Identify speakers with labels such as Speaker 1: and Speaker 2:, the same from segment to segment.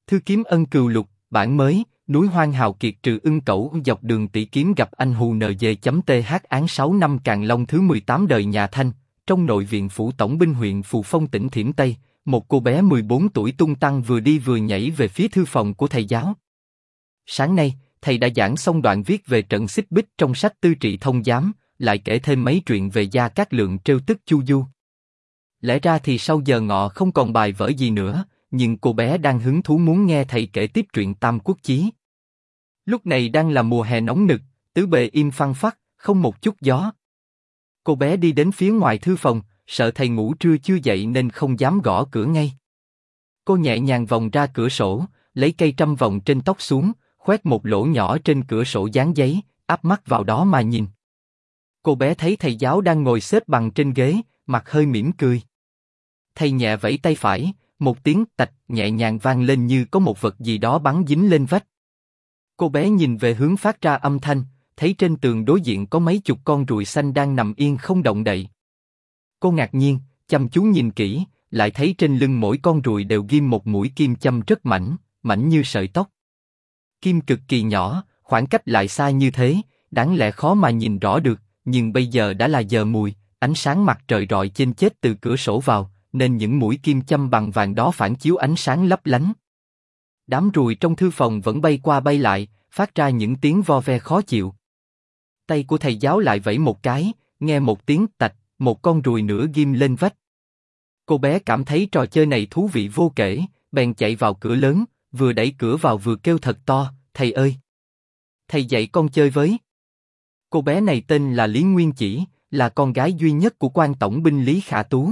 Speaker 1: Thư kiếm ân cừu lục, bản mới, núi hoang hào kiệt trừ ưng cẩu dọc đường tỷ kiếm gặp anh hù NG.th án 6 năm Càn Long thứ 18 đời nhà Thanh, trong nội viện phủ tổng binh huyện Phù Phong tỉnh Thiểm Tây, một cô bé 14 tuổi tung tăng vừa đi vừa nhảy về phía thư phòng của thầy giáo. Sáng nay, thầy đã giảng xong đoạn viết về trận xích bích trong sách Tư Trị Thông Giám, lại kể thêm mấy chuyện về Gia Cát Lượng trêu tức Chu Du. Lẽ ra thì sau giờ ngọ không còn bài vở gì nữa, nhưng cô bé đang hứng thú muốn nghe thầy kể tiếp truyện Tam Quốc Chí. Lúc này đang là mùa hè nóng nực, tứ bề im phăng phắc, không một chút gió. Cô bé đi đến phía ngoài thư phòng, sợ thầy ngủ trưa chưa dậy nên không dám gõ cửa ngay. Cô nhẹ nhàng vòng ra cửa sổ, lấy cây trăm vòng trên tóc xuống, khoét một lỗ nhỏ trên cửa sổ dán giấy, áp mắt vào đó mà nhìn. Cô bé thấy thầy giáo đang ngồi xếp bằng trên ghế, mặt hơi mỉm cười. Thầy nhẹ vẫy tay phải, một tiếng tạch nhẹ nhàng vang lên như có một vật gì đó bắn dính lên vách. Cô bé nhìn về hướng phát ra âm thanh, thấy trên tường đối diện có mấy chục con ruồi xanh đang nằm yên không động đậy. Cô ngạc nhiên, chăm chú nhìn kỹ, lại thấy trên lưng mỗi con ruồi đều ghim một mũi kim châm rất mảnh, mảnh như sợi tóc. Kim cực kỳ nhỏ, khoảng cách lại xa như thế, đáng lẽ khó mà nhìn rõ được, nhưng bây giờ đã là giờ mùi, ánh sáng mặt trời rọi trên chết từ cửa sổ vào, nên những mũi kim châm bằng vàng đó phản chiếu ánh sáng lấp lánh. Đám ruồi trong thư phòng vẫn bay qua bay lại, phát ra những tiếng vo ve khó chịu. Tay của thầy giáo lại vẫy một cái, nghe một tiếng tạch, một con ruồi nữa ghim lên vách. Cô bé cảm thấy trò chơi này thú vị vô kể, bèn chạy vào cửa lớn, vừa đẩy cửa vào vừa kêu thật to, thầy ơi! Thầy dạy con chơi với. Cô bé này tên là Lý Nguyên Chỉ, là con gái duy nhất của quan tổng binh Lý Khả Tú.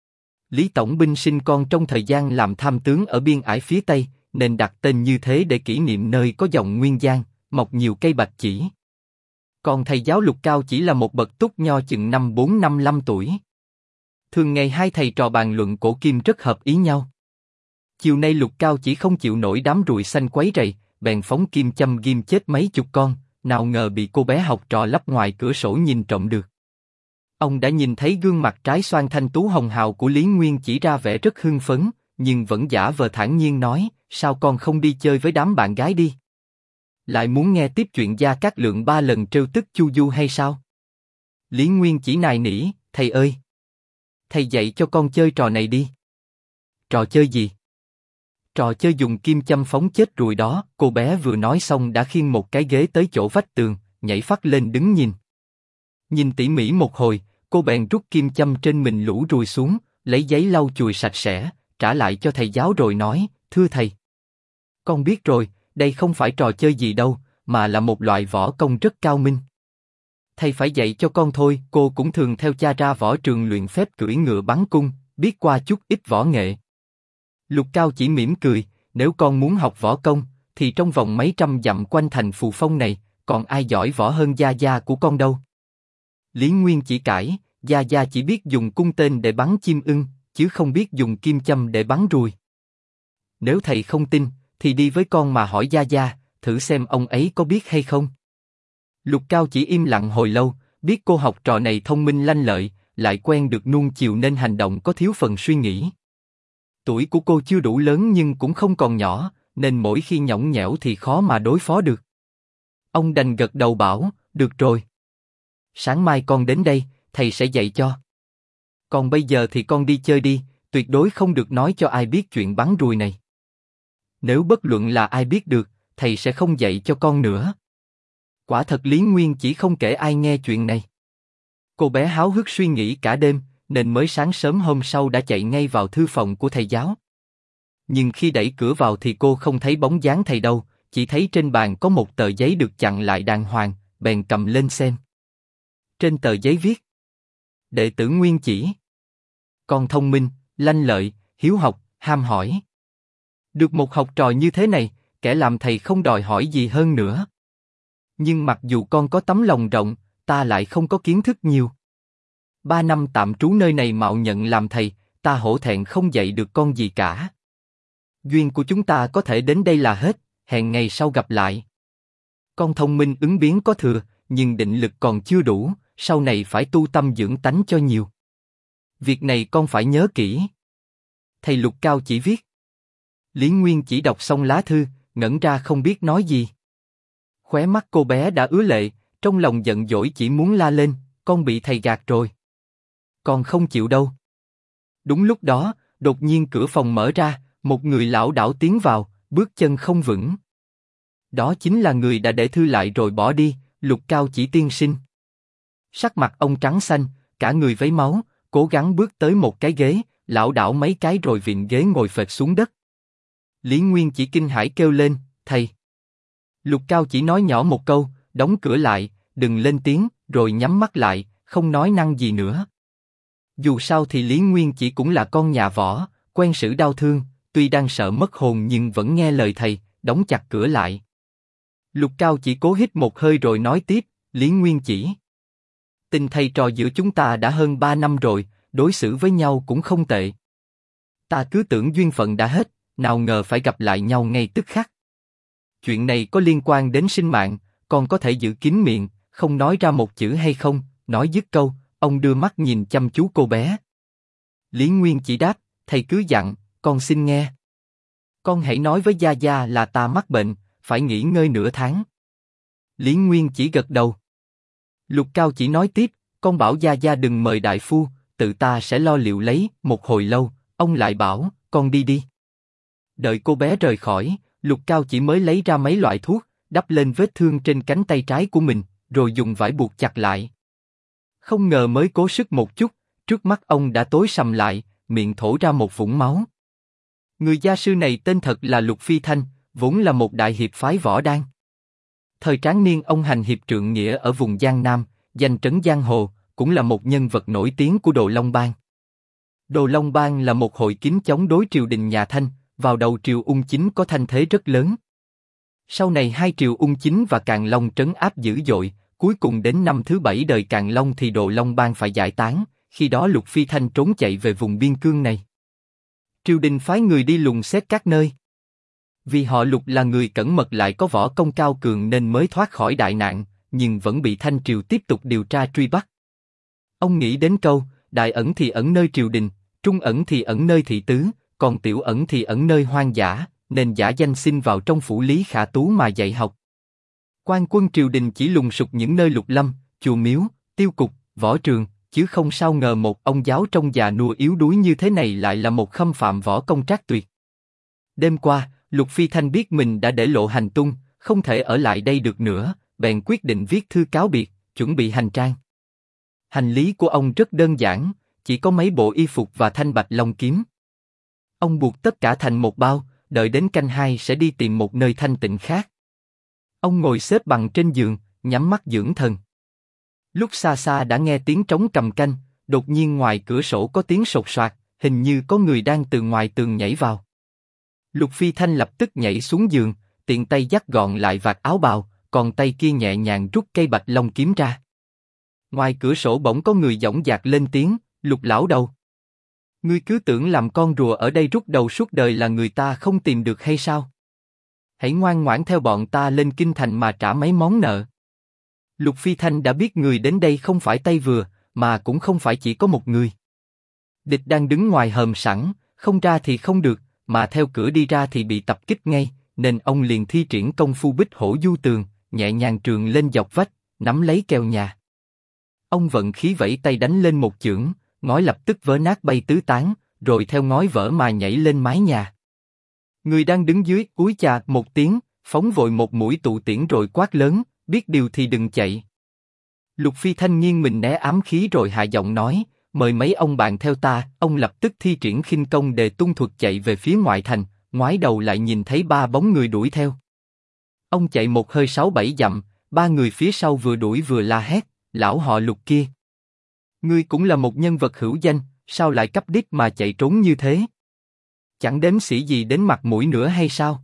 Speaker 1: Lý tổng binh sinh con trong thời gian làm tham tướng ở biên ải phía Tây, nên đặt tên như thế để kỷ niệm nơi có dòng Nguyên Giang, mọc nhiều cây bạch chỉ. Còn thầy giáo Lục Cao chỉ là một bậc túc nho chừng năm 4-5 tuổi. Thường ngày hai thầy trò bàn luận cổ kim rất hợp ý nhau. Chiều nay Lục Cao chỉ không chịu nổi đám ruồi xanh quấy rầy, bèn phóng kim châm ghim chết mấy chục con, nào ngờ bị cô bé học trò lấp ngoài cửa sổ nhìn trộm được. Ông đã nhìn thấy gương mặt trái xoan thanh tú hồng hào của Lý Nguyên Chỉ ra vẻ rất hưng phấn, nhưng vẫn giả vờ thản nhiên nói, sao con không đi chơi với đám bạn gái đi? Lại muốn nghe tiếp chuyện Gia Cát Lượng 3 lần trêu tức Chu Du hay sao? Lý Nguyên Chỉ nài nỉ, thầy ơi! Thầy dạy cho con chơi trò này đi. Trò chơi gì? Trò chơi dùng kim châm phóng chết ruồi đó. Cô bé vừa nói xong đã khiêng một cái ghế tới chỗ vách tường, nhảy phắt lên đứng nhìn. Nhìn tỉ mỉ một hồi, cô bèn rút kim châm trên mình lũ ruồi xuống, lấy giấy lau chùi sạch sẽ, trả lại cho thầy giáo rồi nói, thưa thầy. Con biết rồi, đây không phải trò chơi gì đâu, mà là một loại võ công rất cao minh. Thầy phải dạy cho con thôi. Cô cũng thường theo cha ra võ trường luyện phép cưỡi ngựa bắn cung, biết qua chút ít võ nghệ. Lục Cao chỉ mỉm cười, nếu con muốn học võ công, thì trong vòng mấy trăm dặm quanh thành Phù Phong này, còn ai giỏi võ hơn Gia Gia của con đâu. Lý Nguyên Chỉ cãi, Gia Gia chỉ biết dùng cung tên để bắn chim ưng, chứ không biết dùng kim châm để bắn ruồi. Nếu thầy không tin, thì đi với con mà hỏi Gia Gia, thử xem ông ấy có biết hay không. Lục Cao chỉ im lặng hồi lâu, biết cô học trò này thông minh lanh lợi, lại quen được nuông chiều nên hành động có thiếu phần suy nghĩ. Tuổi của cô chưa đủ lớn nhưng cũng không còn nhỏ, nên mỗi khi nhõng nhẽo thì khó mà đối phó được. Ông đành gật đầu bảo, được rồi. Sáng mai con đến đây, thầy sẽ dạy cho. Còn bây giờ thì con đi chơi đi, tuyệt đối không được nói cho ai biết chuyện bắn ruồi này. Nếu bất luận là ai biết được, thầy sẽ không dạy cho con nữa. Quả thật Lý Nguyên Chỉ không kể ai nghe chuyện này. Cô bé háo hức suy nghĩ cả đêm, nên mới sáng sớm hôm sau đã chạy ngay vào thư phòng của thầy giáo. Nhưng khi đẩy cửa vào thì cô không thấy bóng dáng thầy đâu, chỉ thấy trên bàn có một tờ giấy được chặn lại đàng hoàng, bèn cầm lên xem. Trên tờ giấy viết: Đệ tử Nguyên Chỉ, con thông minh, lanh lợi, hiếu học, ham hỏi. Được một học trò như thế này, kẻ làm thầy không đòi hỏi gì hơn nữa. Nhưng mặc dù con có tấm lòng rộng, ta lại không có kiến thức nhiều. 3 năm tạm trú nơi này mạo nhận làm thầy, ta hổ thẹn không dạy được con gì cả. Duyên của chúng ta có thể đến đây là hết, hẹn ngày sau gặp lại. Con thông minh ứng biến có thừa, nhưng định lực còn chưa đủ, sau này phải tu tâm dưỡng tánh cho nhiều. Việc này con phải nhớ kỹ. Thầy Lục Cao chỉ viết. Lý Nguyên chỉ đọc xong lá thư, ngẩn ra không biết nói gì. Khóe mắt cô bé đã ứa lệ, trong lòng giận dỗi chỉ muốn la lên, con bị thầy gạt rồi. Con không chịu đâu. Đúng lúc đó, đột nhiên cửa phòng mở ra, một người lão đảo tiến vào, bước chân không vững. Đó chính là người đã để thư lại rồi bỏ đi, Lục Cao Chỉ tiên sinh. Sắc mặt ông trắng xanh, cả người vấy máu, cố gắng bước tới một cái ghế, lảo đảo mấy cái rồi vịn ghế ngồi phệt xuống đất. Lý Nguyên Chỉ kinh hãi kêu lên, thầy. Lục Cao Chỉ nói nhỏ một câu, đóng cửa lại, đừng lên tiếng, rồi nhắm mắt lại, không nói năng gì nữa. Dù sao thì Lý Nguyên Chỉ cũng là con nhà võ, quen sử đau thương, tuy đang sợ mất hồn nhưng vẫn nghe lời thầy, đóng chặt cửa lại. Lục Cao Chỉ cố hít một hơi rồi nói tiếp, Lý Nguyên Chỉ. Tình thầy trò giữa chúng ta đã hơn 3 năm rồi, đối xử với nhau cũng không tệ. Ta cứ tưởng duyên phận đã hết, nào ngờ phải gặp lại nhau ngay tức khắc. Chuyện này có liên quan đến sinh mạng, con có thể giữ kín miệng, không nói ra một chữ hay không? Nói dứt câu, ông đưa mắt nhìn chăm chú cô bé. Lý Nguyên Chỉ đáp, thầy cứ dặn, con xin nghe. Con hãy nói với Gia Gia là ta mắc bệnh, phải nghỉ ngơi nửa tháng. Lý Nguyên Chỉ gật đầu. Lục Cao Chỉ nói tiếp, con bảo Gia Gia đừng mời đại phu, tự ta sẽ lo liệu lấy. Một hồi lâu, ông lại bảo, con đi đi. Đợi cô bé rời khỏi, Lục Cao Chỉ mới lấy ra mấy loại thuốc, đắp lên vết thương trên cánh tay trái của mình, rồi dùng vải buộc chặt lại. Không ngờ mới cố sức một chút, trước mắt ông đã tối sầm lại, miệng thổ ra một vũng máu. Người gia sư này tên thật là Lục Phi Thanh, vốn là một đại hiệp phái võ đan. Thời tráng niên ông hành hiệp trượng nghĩa ở vùng Giang Nam, danh trấn giang hồ, cũng là một nhân vật nổi tiếng của Đồ Long Bang. Đồ Long Bang là một hội kín chống đối triều đình nhà Thanh, vào đầu triều Ung Chính có thanh thế rất lớn. Sau này hai triều Ung Chính và Càn Long trấn áp dữ dội, cuối cùng đến năm thứ 7 đời Càn Long thì Đồ Long Bang phải giải tán, khi đó Lục Phi Thanh trốn chạy về vùng biên cương này. Triều đình phái người đi lùng xét các nơi. Vì họ Lục là người cẩn mật lại có võ công cao cường nên mới thoát khỏi đại nạn, nhưng vẫn bị Thanh triều tiếp tục điều tra truy bắt. Ông nghĩ đến câu, đại ẩn thì ẩn nơi triều đình, trung ẩn thì ẩn nơi thị tứ, còn tiểu ẩn thì ẩn nơi hoang dã, nên giả danh xin vào trong phủ Lý Khả Tú mà dạy học. Quan quân triều đình chỉ lùng sục những nơi lục lâm, chùa miếu, tiêu cục, võ trường, chứ không sao ngờ một ông giáo trông già nua yếu đuối như thế này lại là một khâm phạm võ công trác tuyệt. Đêm qua, Lục Phi Thanh biết mình đã để lộ hành tung, không thể ở lại đây được nữa, bèn quyết định viết thư cáo biệt, chuẩn bị hành trang. Hành lý của ông rất đơn giản, chỉ có mấy bộ y phục và thanh bạch long kiếm. Ông buộc tất cả thành một bao, đợi đến canh 2 sẽ đi tìm một nơi thanh tịnh khác. Ông ngồi xếp bằng trên giường, nhắm mắt dưỡng thần. Lúc xa xa đã nghe tiếng trống cầm canh, đột nhiên ngoài cửa sổ có tiếng sột soạt, hình như có người đang từ ngoài tường nhảy vào. Lục Phi Thanh lập tức nhảy xuống giường, tiện tay dắt gọn lại vạt áo bào, còn tay kia nhẹ nhàng rút cây bạch long kiếm ra. Ngoài cửa sổ bỗng có người dõng dạc lên tiếng, Lục lão đầu. Ngươi cứ tưởng làm con rùa ở đây rút đầu suốt đời là người ta không tìm được hay sao? Hãy ngoan ngoãn theo bọn ta lên kinh thành mà trả mấy món nợ. Lục Phi Thanh đã biết người đến đây không phải tay vừa, mà cũng không phải chỉ có một người. Địch đang đứng ngoài hòm sẵn, không ra thì không được, mà theo cửa đi ra thì bị tập kích ngay, nên ông liền thi triển công phu bích hổ du tường, nhẹ nhàng trường lên dọc vách, nắm lấy kèo nhà. Ông vận khí vẫy tay đánh lên một chưởng, ngói lập tức vỡ nát bay tứ tán, rồi theo ngói vỡ mà nhảy lên mái nhà. Người đang đứng dưới cúi chà một tiếng, phóng vội một mũi tụ tiễn rồi quát lớn, biết điều thì đừng chạy. Lục Phi Thanh nghiêng mình né ám khí rồi hạ giọng nói, mời mấy ông bạn theo ta. Ông lập tức thi triển khinh công đề tung thuật chạy về phía ngoại thành, ngoái đầu lại nhìn thấy 3 bóng người đuổi theo. Ông chạy một hơi 6-7 dặm, 3 người phía sau vừa đuổi vừa la hét, lão họ Lục kia. Ngươi cũng là một nhân vật hữu danh, sao lại cắp đít mà chạy trốn như thế? Chẳng đếm xỉ gì đến mặt mũi nữa hay sao?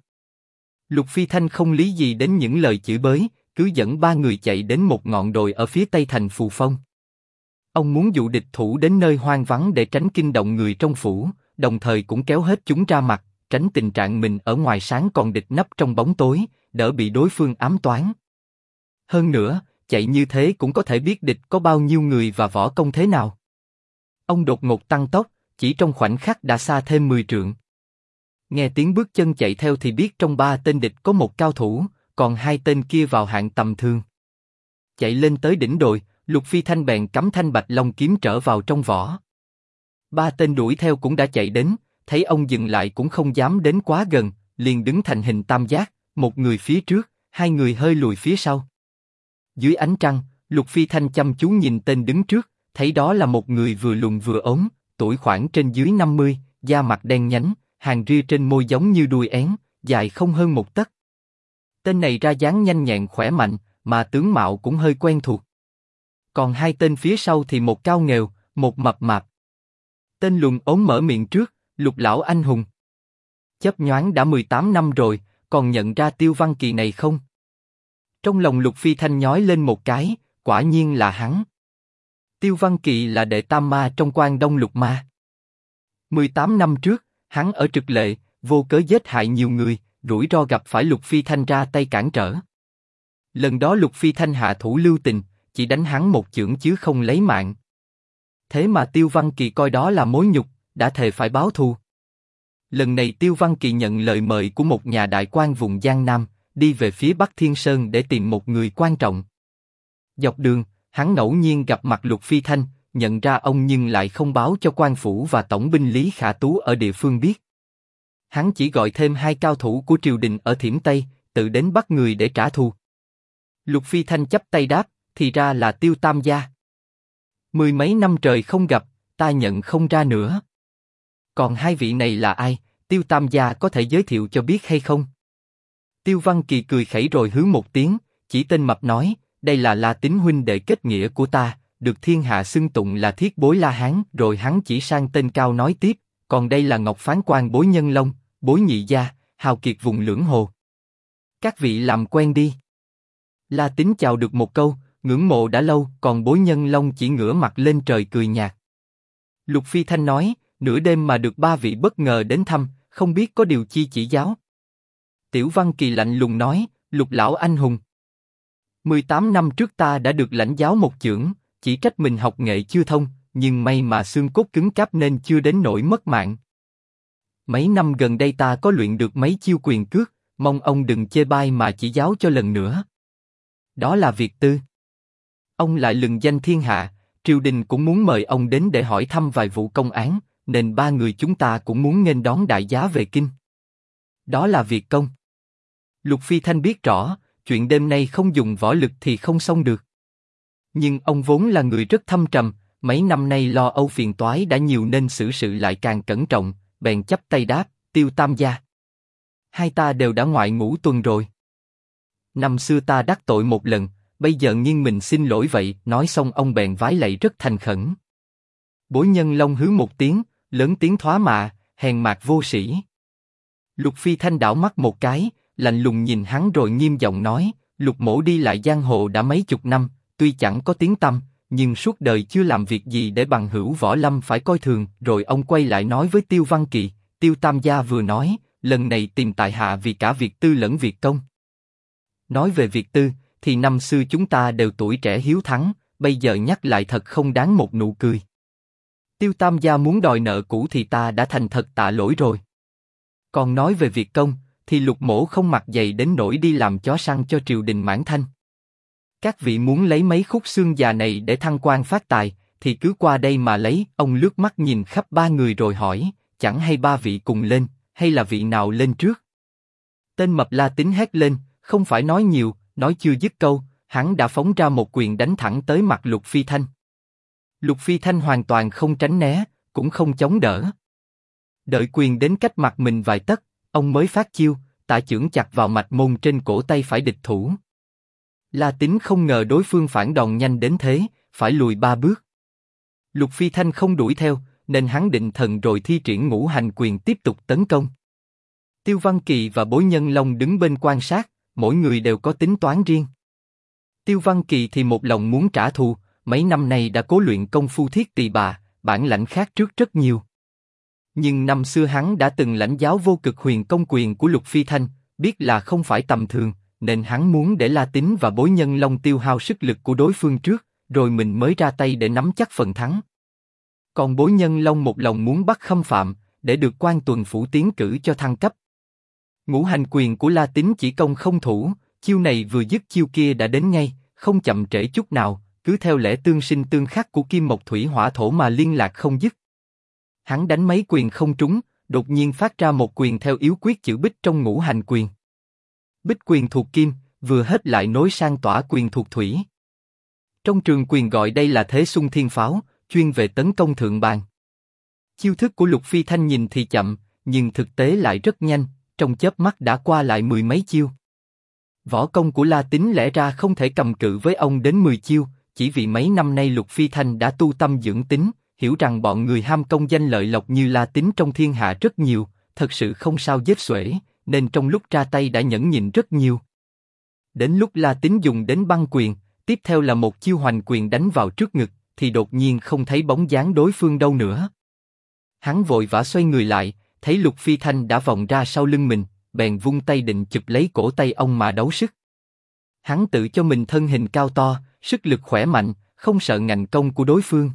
Speaker 1: Lục Phi Thanh không lý gì đến những lời chửi bới, cứ dẫn 3 người chạy đến một ngọn đồi ở phía tây thành Phù Phong. Ông muốn dụ địch thủ đến nơi hoang vắng để tránh kinh động người trong phủ, đồng thời cũng kéo hết chúng ra mặt, tránh tình trạng mình ở ngoài sáng còn địch nấp trong bóng tối, đỡ bị đối phương ám toán. Hơn nữa, chạy như thế cũng có thể biết địch có bao nhiêu người và võ công thế nào. Ông đột ngột tăng tốc, chỉ trong khoảnh khắc đã xa thêm 10 trượng. Nghe tiếng bước chân chạy theo thì biết trong 3 tên địch có một cao thủ, còn 2 tên kia vào hạng tầm thường. Chạy lên tới đỉnh đồi, Lục Phi Thanh bèn cắm thanh bạch long kiếm trở vào trong vỏ. 3 tên đuổi theo cũng đã chạy đến, thấy ông dừng lại cũng không dám đến quá gần, liền đứng thành hình tam giác, một người phía trước, 2 người hơi lùi phía sau. Dưới ánh trăng, Lục Phi Thanh chăm chú nhìn tên đứng trước, thấy đó là một người vừa lùn vừa ốm, tuổi khoảng trên dưới 50, da mặt đen nhánh, hàng ria trên môi giống như đuôi én, dài không hơn 1 tấc. Tên này ra dáng nhanh nhẹn khỏe mạnh, mà tướng mạo cũng hơi quen thuộc. Còn 2 tên phía sau thì một cao nghèo, một mập mạp. Tên lùn ốm mở miệng trước, Lục lão anh hùng. Chớp nhoáng đã 18 năm rồi, còn nhận ra Tiêu Văn Kỳ này không? Trong lòng Lục Phi Thanh nhói lên một cái, quả nhiên là hắn. Tiêu Văn Kỳ là đệ tam ma trong Quan Đông Lục Ma. 18 năm trước, hắn ở Trực Lệ, vô cớ giết hại nhiều người, rủi ro gặp phải Lục Phi Thanh ra tay cản trở. Lần đó Lục Phi Thanh hạ thủ lưu tình, chỉ đánh hắn một chưởng chứ không lấy mạng. Thế mà Tiêu Văn Kỳ coi đó là mối nhục, đã thề phải báo thù. Lần này Tiêu Văn Kỳ nhận lời mời của một nhà đại quan vùng Giang Nam, đi về phía Bắc Thiên Sơn để tìm một người quan trọng. Dọc đường, hắn ngẫu nhiên gặp mặt Lục Phi Thanh, nhận ra ông nhưng lại không báo cho quan phủ và tổng binh Lý Khả Tú ở địa phương biết. Hắn chỉ gọi thêm 2 cao thủ của triều đình ở Thiểm Tây, tự đến bắt người để trả thù. Lục Phi Thanh chắp tay đáp, thì ra là Tiêu Tam gia. 10 mấy năm trời không gặp, ta nhận không ra nữa. Còn 2 vị này là ai, Tiêu Tam gia có thể giới thiệu cho biết hay không? Tiêu Văn Kỳ cười khẩy rồi hứ một tiếng, chỉ tên mập nói, đây là La Tín huynh đệ kết nghĩa của ta, được thiên hạ xưng tụng là thiết bối La Hán. Rồi hắn chỉ sang tên cao nói tiếp, còn đây là Ngọc Phán Quan Bối Nhân Long, Bối Nhị gia, hào kiệt vùng Lưỡng Hồ. Các vị làm quen đi. La Tín chào được một câu, ngưỡng mộ đã lâu, còn Bối Nhân Long chỉ ngửa mặt lên trời cười nhạt. Lục Phi Thanh nói, nửa đêm mà được 3 vị bất ngờ đến thăm, không biết có điều chi chỉ giáo. Tiểu Văn Kỳ lạnh lùng nói, Lục lão anh hùng. 18 năm trước ta đã được lãnh giáo một chưởng, chỉ trách mình học nghệ chưa thông, nhưng may mà xương cốt cứng cáp nên chưa đến nỗi mất mạng. Mấy năm gần đây ta có luyện được mấy chiêu quyền cước, mong ông đừng chê bai mà chỉ giáo cho lần nữa. Đó là việc tư. Ông lại lừng danh thiên hạ, triều đình cũng muốn mời ông đến để hỏi thăm vài vụ công án, nên 3 người chúng ta cũng muốn nghênh đón đại giá về kinh. Đó là việc công. Lục Phi Thanh biết rõ, chuyện đêm nay không dùng võ lực thì không xong được. Nhưng ông vốn là người rất thâm trầm, mấy năm nay lo âu phiền toái đã nhiều nên xử sự lại càng cẩn trọng, bèn chắp tay đáp, Tiêu Tam gia. 2 ta đều đã ngoại ngũ tuần rồi. Năm xưa ta đắc tội một lần, bây giờ nghiêng mình xin lỗi vậy. Nói xong ông bèn vái lạy rất thành khẩn. Bối Nhân Long hứ một tiếng, lớn tiếng thoá mạ, hèn mạt vô sĩ. Lục Phi Thanh đảo mắt một cái, lạnh lùng nhìn hắn rồi nghiêm giọng nói, Lục mỗ đi lại giang hồ đã mấy chục năm, tuy chẳng có tiếng tăm, nhưng suốt đời chưa làm việc gì để bằng hữu võ lâm phải coi thường. Rồi ông quay lại nói với Tiêu Văn Kỳ, Tiêu Tam gia vừa nói, lần này tìm tại hạ vì cả việc tư lẫn việc công. Nói về việc tư, thì năm xưa chúng ta đều tuổi trẻ hiếu thắng, bây giờ nhắc lại thật không đáng một nụ cười. Tiêu Tam gia muốn đòi nợ cũ thì ta đã thành thật tạ lỗi rồi. Còn nói về việc công, thì Lục mỗ không mặc giày đến nỗi đi làm chó săn cho triều đình Mãn Thanh. Các vị muốn lấy mấy khúc xương già này để thăng quan phát tài, thì cứ qua đây mà lấy. Ông lướt mắt nhìn khắp 3 người rồi hỏi, chẳng hay 3 vị cùng lên, hay là vị nào lên trước? Tên mập La Tín hét lên, không phải nói nhiều, nói chưa dứt câu, hắn đã phóng ra một quyền đánh thẳng tới mặt Lục Phi Thanh. Lục Phi Thanh hoàn toàn không tránh né, cũng không chống đỡ. Đợi quyền đến cách mặt mình vài tấc, ông mới phát chiêu, tạ chưởng chặt vào mạch môn trên cổ tay phải địch thủ. La Tín không ngờ đối phương phản đòn nhanh đến thế, phải lùi 3 bước. Lục Phi Thanh không đuổi theo, nên hắn định thần rồi thi triển ngũ hành quyền tiếp tục tấn công. Tiêu Văn Kỳ và Bối Nhân Long đứng bên quan sát, mỗi người đều có tính toán riêng. Tiêu Văn Kỳ thì một lòng muốn trả thù, mấy năm nay đã cố luyện công phu thiết tỳ bà, bản lãnh khác trước rất nhiều. Nhưng năm xưa hắn đã từng lãnh giáo vô cực huyền công quyền của Lục Phi Thanh, biết là không phải tầm thường, nên hắn muốn để La Tín và Bối Nhân Long tiêu hao sức lực của đối phương trước, rồi mình mới ra tay để nắm chắc phần thắng. Còn Bối Nhân Long một lòng muốn bắt Khâm Phạm, để được quan tuần phủ tiến cử cho thăng cấp. Ngũ hành quyền của La Tín chỉ công không thủ, chiêu này vừa dứt chiêu kia đã đến ngay, không chậm trễ chút nào, cứ theo lẽ tương sinh tương khắc của kim mộc thủy hỏa thổ mà liên lạc không dứt. Hắn đánh mấy quyền không trúng, đột nhiên phát ra một quyền theo yếu quyết chữ bích trong ngũ hành quyền. Bích quyền thuộc kim, vừa hết lại nối sang tỏa quyền thuộc thủy. Trong trường quyền gọi đây là thế xung thiên pháo, chuyên về tấn công thượng bàn. Chiêu thức của Lục Phi Thanh nhìn thì chậm, nhưng thực tế lại rất nhanh, trong chớp mắt đã qua lại mười mấy chiêu. Võ công của La Tín lẽ ra không thể cầm cự với ông đến 10 chiêu, chỉ vì mấy năm nay Lục Phi Thanh đã tu tâm dưỡng tính, hiểu rằng bọn người ham công danh lợi lộc như La Tín trong thiên hạ rất nhiều, thật sự không sao giết xuể, nên trong lúc ra tay đã nhẫn nhịn rất nhiều. Đến lúc La Tín dùng đến băng quyền, tiếp theo là một chiêu hoành quyền đánh vào trước ngực, thì đột nhiên không thấy bóng dáng đối phương đâu nữa. Hắn vội vã xoay người lại, thấy Lục Phi Thanh đã vòng ra sau lưng mình, bèn vung tay định chụp lấy cổ tay ông mà đấu sức. Hắn tự cho mình thân hình cao to, sức lực khỏe mạnh, không sợ ngạnh công của đối phương.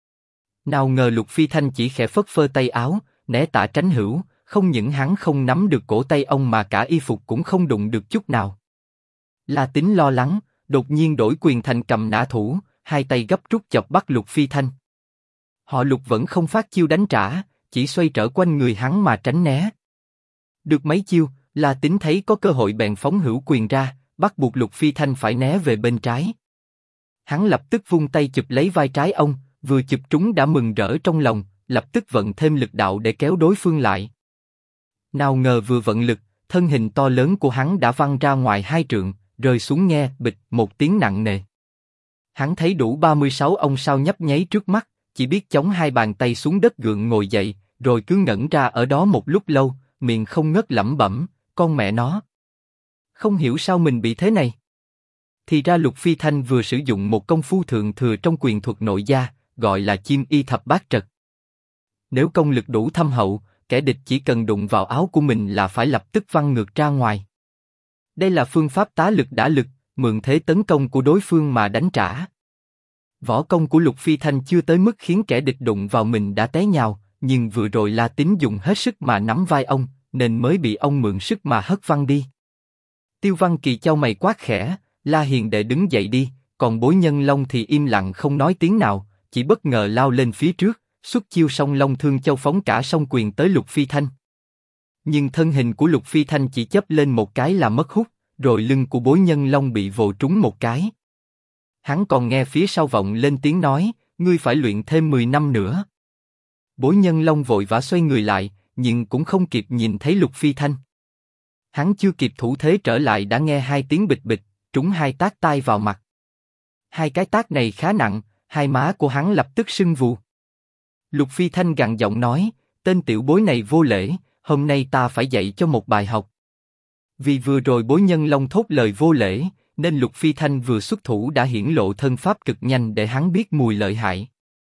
Speaker 1: Nào ngờ Lục Phi Thanh chỉ khẽ phất phơ tay áo, né tả tránh hữu, không những hắn không nắm được cổ tay ông mà cả y phục cũng không đụng được chút nào. La Tín lo lắng, đột nhiên đổi quyền thành cầm nã thủ, hai tay gấp rút chọc bắt Lục Phi Thanh. Họ Lục vẫn không phát chiêu đánh trả, chỉ xoay trở quanh người hắn mà tránh né. Được mấy chiêu, La Tín thấy có cơ hội bèn phóng hữu quyền ra, bắt buộc Lục Phi Thanh phải né về bên trái. Hắn lập tức vung tay chụp lấy vai trái ông, vừa chụp trúng đã mừng rỡ trong lòng, lập tức vận thêm lực đạo để kéo đối phương lại. Nào ngờ vừa vận lực, thân hình to lớn của hắn đã văng ra ngoài 2 trượng, rơi xuống nghe bịch một tiếng nặng nề. Hắn thấy đủ 36 ông sao nhấp nháy trước mắt, chỉ biết chống hai bàn tay xuống đất gượng ngồi dậy, rồi cứ ngẩn ra ở đó một lúc lâu, miệng không ngớt lẩm bẩm, con mẹ nó. Không hiểu sao mình bị thế này. Thì ra Lục Phi Thanh vừa sử dụng một công phu thượng thừa trong quyền thuật nội gia, gọi là Chiêm Y Thập Bát Trật. Nếu công lực đủ thâm hậu, kẻ địch chỉ cần đụng vào áo của mình là phải lập tức văng ngược ra ngoài. Đây là phương pháp tá lực đả lực, mượn thế tấn công của đối phương mà đánh trả. Võ công của Lục Phi Thanh chưa tới mức khiến kẻ địch đụng vào mình đã té nhào, nhưng vừa rồi La Tín dùng hết sức mà nắm vai ông, nên mới bị ông mượn sức mà hất văng đi. Tiêu Văn Kỳ chau mày quát khẽ, La Hiền đệ đứng dậy đi, còn Bối Nhân Long thì im lặng không nói tiếng nào, chỉ bất ngờ lao lên phía trước, xuất chiêu Song Long Thương Châu phóng cả song quyền tới Lục Phi Thanh. Nhưng thân hình của Lục Phi Thanh chỉ chớp lên một cái là mất hút, rồi lưng của Bối Nhân Long bị vồ trúng một cái. Hắn còn nghe phía sau vọng lên tiếng nói, ngươi phải luyện thêm 10 năm nữa. Bối Nhân Long vội vã xoay người lại, nhưng cũng không kịp nhìn thấy Lục Phi Thanh. Hắn chưa kịp thủ thế trở lại đã nghe 2 tiếng bịch bịch, trúng 2 tát tai vào mặt. 2 cái tát này khá nặng, hai má của hắn lập tức sưng vù. Lục Phi Thanh gằn giọng nói, tên tiểu bối này vô lễ, hôm nay ta phải dạy cho một bài học. Vì vừa rồi Bối Nhân Long thốt lời vô lễ, nên Lục Phi Thanh vừa xuất thủ đã hiển lộ thân pháp cực nhanh để hắn biết mùi lợi hại.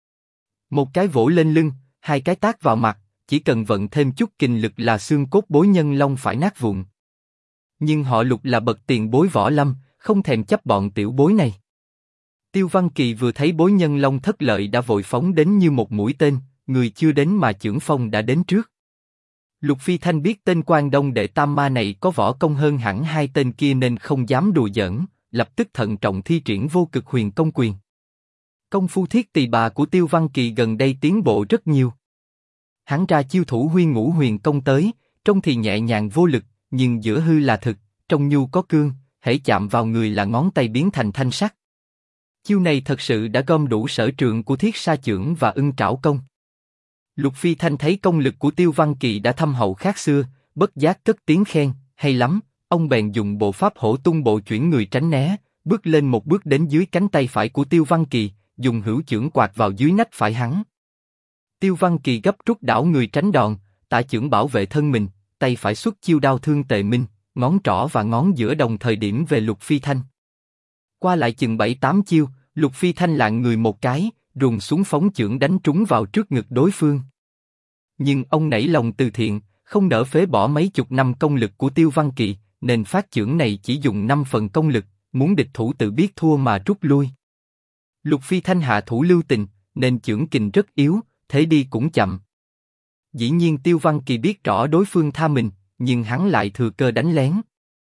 Speaker 1: Một cái vỗ lên lưng, 2 cái tát vào mặt, chỉ cần vận thêm chút kình lực là xương cốt Bối Nhân Long phải nát vụn. Nhưng họ Lục là bậc tiền bối võ lâm, không thèm chấp bọn tiểu bối này. Tiêu Văn Kỳ vừa thấy Bối Nhân Long thất lợi đã vội phóng đến như một mũi tên, người chưa đến mà chưởng phong đã đến trước. Lục Phi Thanh biết tên Quan Đông đệ tam ma này có võ công hơn hẳn 2 tên kia nên không dám đùa giỡn, lập tức thận trọng thi triển Vô Cực Huyền Công quyền. Công phu thiết tỳ bà của Tiêu Văn Kỳ gần đây tiến bộ rất nhiều. Hắn ra chiêu thủ Huyên Ngũ Huyền Công tới, trông thì nhẹ nhàng vô lực, nhưng giữa hư là thực, trong nhu có cương, hễ chạm vào người là ngón tay biến thành thanh sắt. Chiêu này thật sự đã gom đủ sở trường của Thiết Sa Chưởng và Ưng Trảo Công. Lục Phi Thanh thấy công lực của Tiêu Văn Kỳ đã thâm hậu khác xưa, bất giác cất tiếng khen, hay lắm. Ông bèn dùng bộ pháp hổ tung bộ chuyển người tránh né, bước lên một bước đến dưới cánh tay phải của Tiêu Văn Kỳ, dùng hữu chưởng quạt vào dưới nách phải hắn. Tiêu Văn Kỳ gấp rút đảo người tránh đòn, tạ chưởng bảo vệ thân mình, tay phải xuất chiêu Đao Thương Tề Minh, ngón trỏ và ngón giữa đồng thời điểm về Lục Phi Thanh. Qua lại chừng 7-8 chiêu, Lục Phi Thanh lạng người một cái, ruồng xuống phóng chưởng đánh trúng vào trước ngực đối phương. Nhưng ông nảy lòng từ thiện, không nỡ phế bỏ mấy chục năm công lực của Tiêu Văn Kỳ, nên phát chưởng này chỉ dùng 5 phần công lực, muốn địch thủ tự biết thua mà rút lui. Lục Phi Thanh hạ thủ lưu tình, nên chưởng kình rất yếu, thế đi cũng chậm. Dĩ nhiên Tiêu Văn Kỳ biết rõ đối phương tha mình, nhưng hắn lại thừa cơ đánh lén.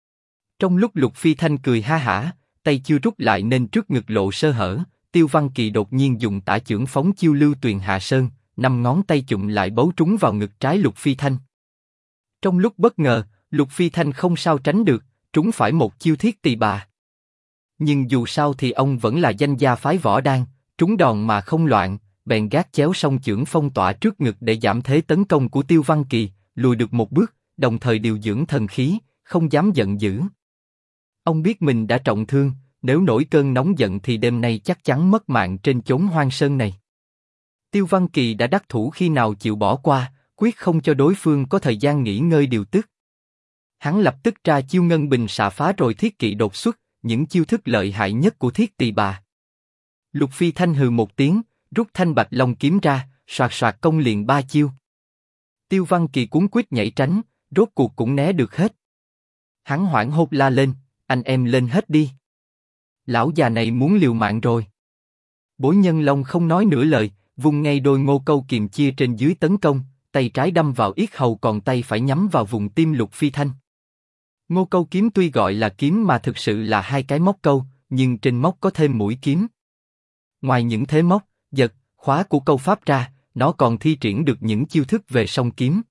Speaker 1: Trong lúc Lục Phi Thanh cười ha hả, tay chưa rút lại nên trước ngực lộ sơ hở, Tiêu Văn Kỳ đột nhiên dùng tả chưởng phóng chiêu Lưu Tuyền Hạ Sơn, 5 ngón tay chụm lại bấu trúng vào ngực trái Lục Phi Thanh. Trong lúc bất ngờ, Lục Phi Thanh không sao tránh được, trúng phải một chiêu Thiết Tỳ Bà. Nhưng dù sao thì ông vẫn là danh gia phái Võ Đan, trúng đòn mà không loạn, bèn gác chéo song chưởng phong tỏa trước ngực để giảm thế tấn công của Tiêu Văn Kỳ, lùi được một bước, đồng thời điều dưỡng thần khí, không dám giận dữ. Ông biết mình đã trọng thương, nếu nổi cơn nóng giận thì đêm nay chắc chắn mất mạng trên chốn hoang sơn này. Tiêu Văn Kỳ đã đắc thủ khi nào chịu bỏ qua, quyết không cho đối phương có thời gian nghỉ ngơi điều tức. Hắn lập tức ra chiêu ngân bình xạ phá rồi thiết kỵ đột xuất, những chiêu thức lợi hại nhất của Thiết Tỳ Bà. Lục Phi Thanh hừ một tiếng, rút thanh bạch long kiếm ra, soạt soạt công liền 3 chiêu. Tiêu Văn Kỳ cuống quýt nhảy tránh, rốt cuộc cũng né được hết. Hắn hoảng hốt la lên, anh em lên hết đi. Lão già này muốn liều mạng rồi. Bối Nhân Long không nói nửa lời, vung ngay đôi ngô câu kiềm chia trên dưới tấn công, tay trái đâm vào yết hầu còn tay phải nhắm vào vùng tim Lục Phi Thanh. Ngô câu kiếm tuy gọi là kiếm mà thực sự là hai cái móc câu, nhưng trên móc có thêm mũi kiếm. Ngoài những thế móc, giật, khóa của câu pháp ra, nó còn thi triển được những chiêu thức về song kiếm.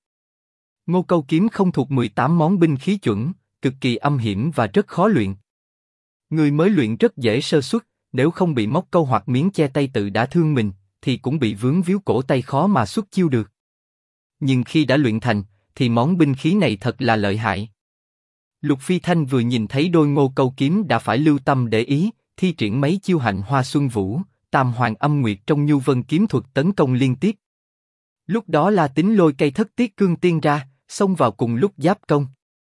Speaker 1: Ngô câu kiếm không thuộc 18 món binh khí chuẩn, cực kỳ âm hiểm và rất khó luyện. Người mới luyện rất dễ sơ suất, nếu không bị móc câu hoặc miếng che tay tự đã thương mình, thì cũng bị vướng víu cổ tay khó mà xuất chiêu được. Nhưng khi đã luyện thành, thì món binh khí này thật là lợi hại. Lục Phi Thanh vừa nhìn thấy đôi ngô câu kiếm đã phải lưu tâm để ý, thi triển mấy chiêu Hạnh Hoa Xuân Vũ, Tam Hoàng Âm Nguyệt trong Nhu Vân kiếm thuật tấn công liên tiếp. Lúc đó La Tín lôi cây Thất Tiết Cương Tiên ra, xông vào cùng lúc giáp công.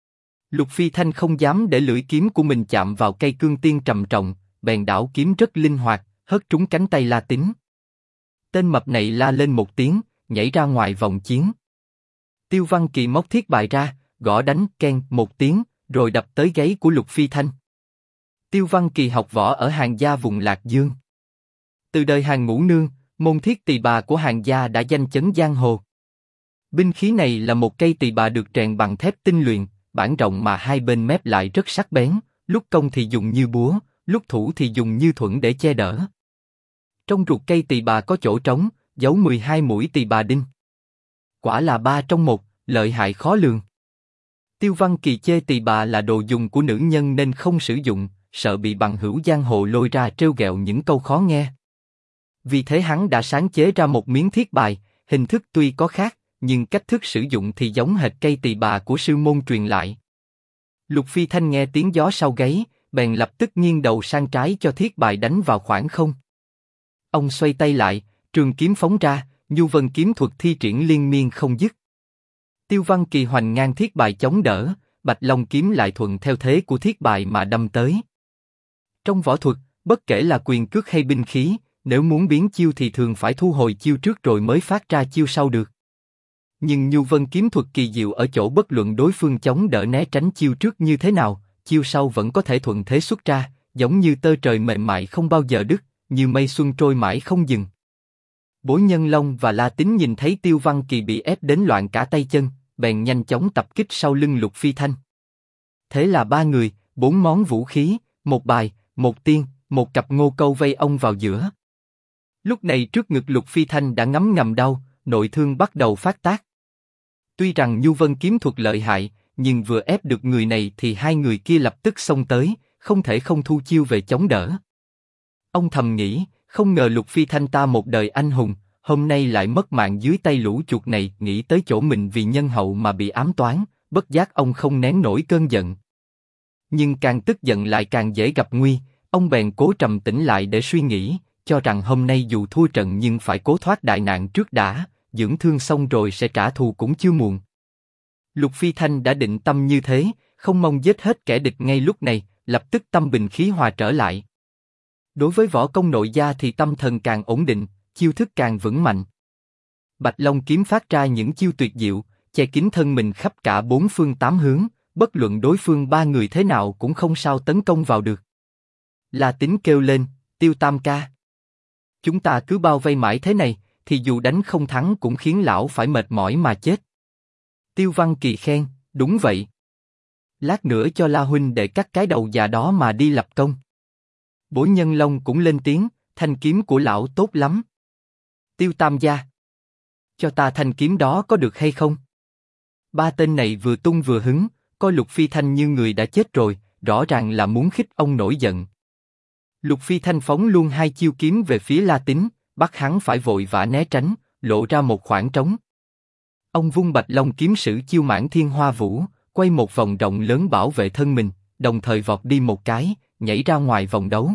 Speaker 1: Lục Phi Thanh không dám để lưỡi kiếm của mình chạm vào cây cương tiên trầm trọng, bèn đảo kiếm rất linh hoạt, hất trúng cánh tay La Tín. Tên mập này la lên một tiếng, nhảy ra ngoài vòng chiến. Tiêu Văn Kỳ móc thiết bài ra, gõ đánh keng một tiếng, rồi đập tới gáy của Lục Phi Thanh. Tiêu Văn Kỳ học võ ở Hàn gia vùng Lạc Dương. Từ đời Hàn Ngũ Nương, môn Thiết Tỳ Bà của Hàn gia đã danh chấn giang hồ. Binh khí này là một cây tỳ bà được rèn bằng thép tinh luyện, bản rộng mà hai bên mép lại rất sắc bén, lúc công thì dùng như búa, lúc thủ thì dùng như thuẫn để che đỡ. Trong ruột cây tỳ bà có chỗ trống, giấu 12 mũi tỳ bà đinh. Quả là 3 trong 1, lợi hại khó lường. Tiêu Văn Kỳ chê tỳ bà là đồ dùng của nữ nhân nên không sử dụng, sợ bị bằng hữu giang hồ lôi ra trêu ghẹo những câu khó nghe. Vì thế hắn đã sáng chế ra một miếng thiết bài, hình thức tuy có khác, nhưng cách thức sử dụng thì giống hệt cây tỳ bà của sư môn truyền lại. Lục Phi Thanh nghe tiếng gió sau gáy, bèn lập tức nghiêng đầu sang trái cho thiết bài đánh vào khoảng không. Ông xoay tay lại, trường kiếm phóng ra, Nhu Vân kiếm thuật thi triển liên miên không dứt. Tiêu Văn Kỳ hoành ngang thiết bài chống đỡ, Bạch Long kiếm lại thuận theo thế của thiết bài mà đâm tới. Trong võ thuật, bất kể là quyền cước hay binh khí, nếu muốn biến chiêu thì thường phải thu hồi chiêu trước rồi mới phát ra chiêu sau được. Nhưng Nhu Vân kiếm thuật kỳ diệu ở chỗ bất luận đối phương chống đỡ né tránh chiêu trước như thế nào, chiêu sau vẫn có thể thuận thế xuất ra, giống như tơ trời mềm mại không bao giờ đứt, như mây xuân trôi mãi không dừng. Bối Nhân Long và La Tín nhìn thấy Tiêu Văn Kỳ bị ép đến loạn cả tay chân, bèn nhanh chóng tập kích sau lưng Lục Phi Thanh. Thế là 3 người, 4 món vũ khí, một bài, một tiên, một cặp ngô câu vây ông vào giữa. Lúc này trước ngực Lục Phi Thanh đã ngấm ngầm đau, nội thương bắt đầu phát tác. Tuy rằng Nhu Vân kiếm thuật lợi hại, nhưng vừa ép được người này thì hai người kia lập tức xông tới, không thể không thu chiêu về chống đỡ. Ông thầm nghĩ, không ngờ Lục Phi Thanh ta một đời anh hùng, hôm nay lại mất mạng dưới tay lũ chuột này. Nghĩ tới chỗ mình vì nhân hậu mà bị ám toán, bất giác ông không nén nổi cơn giận. Nhưng càng tức giận lại càng dễ gặp nguy, ông bèn cố trầm tĩnh lại để suy nghĩ, cho rằng hôm nay dù thua trận nhưng phải cố thoát đại nạn trước đã, dưỡng thương xong rồi sẽ trả thù cũng chưa muộn. Lục Phi Thanh đã định tâm như thế, không mong giết hết kẻ địch ngay lúc này, lập tức tâm bình khí hòa trở lại. Đối với võ công nội gia thì tâm thần càng ổn định, chiêu thức càng vững mạnh. Bạch Long kiếm phát ra những chiêu tuyệt diệu, che kín thân mình khắp cả 4 phương 8 hướng, bất luận đối phương 3 người thế nào cũng không sao tấn công vào được. La Tín kêu lên, Tiêu Tam ca, chúng ta cứ bao vây mãi thế này, thì dù đánh không thắng cũng khiến lão phải mệt mỏi mà chết. Tiêu Văn Kỳ khen, đúng vậy. Lát nữa cho La huynh để cắt cái đầu già đó mà đi lập công. Bối Nhân Long cũng lên tiếng, thanh kiếm của lão tốt lắm. Tiêu Tam gia, cho ta thanh kiếm đó có được hay không? Ba tên này vừa tung vừa hứng, coi Lục Phi Thanh như người đã chết rồi, rõ ràng là muốn khích ông nổi giận. Lục Phi Thanh phóng luôn hai chiêu kiếm về phía La Tín, bắt hắn phải vội vã né tránh, lộ ra một khoảng trống. Ông vung Bạch Long kiếm sử chiêu Mãn Thiên Hoa Vũ, quay một vòng rộng lớn bảo vệ thân mình, đồng thời vọt đi một cái, nhảy ra ngoài vòng đấu.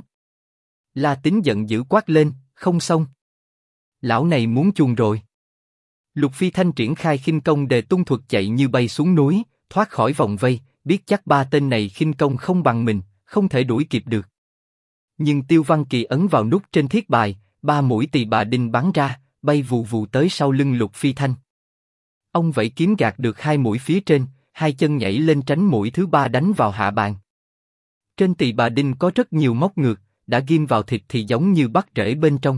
Speaker 1: La Tín giận dữ quát lên, không xong. Lão này muốn chuồn rồi. Lục Phi Thanh triển khai khinh công Đề Tung thuật chạy như bay xuống núi, thoát khỏi vòng vây, biết chắc ba tên này khinh công không bằng mình, không thể đuổi kịp được. Nhưng Tiêu Văn Kỳ ấn vào nút trên thiết bài, 3 mũi Tỳ Bà Đinh bắn ra, bay vù vù tới sau lưng Lục Phi Thanh. Ông vẫy kiếm gạt được 2 mũi phía trên, 2 chân nhảy lên tránh mũi thứ 3 đánh vào hạ bàn. Trên Tỳ Bà Đinh có rất nhiều móc ngược, đã ghim vào thịt thì giống như bắt rễ bên trong.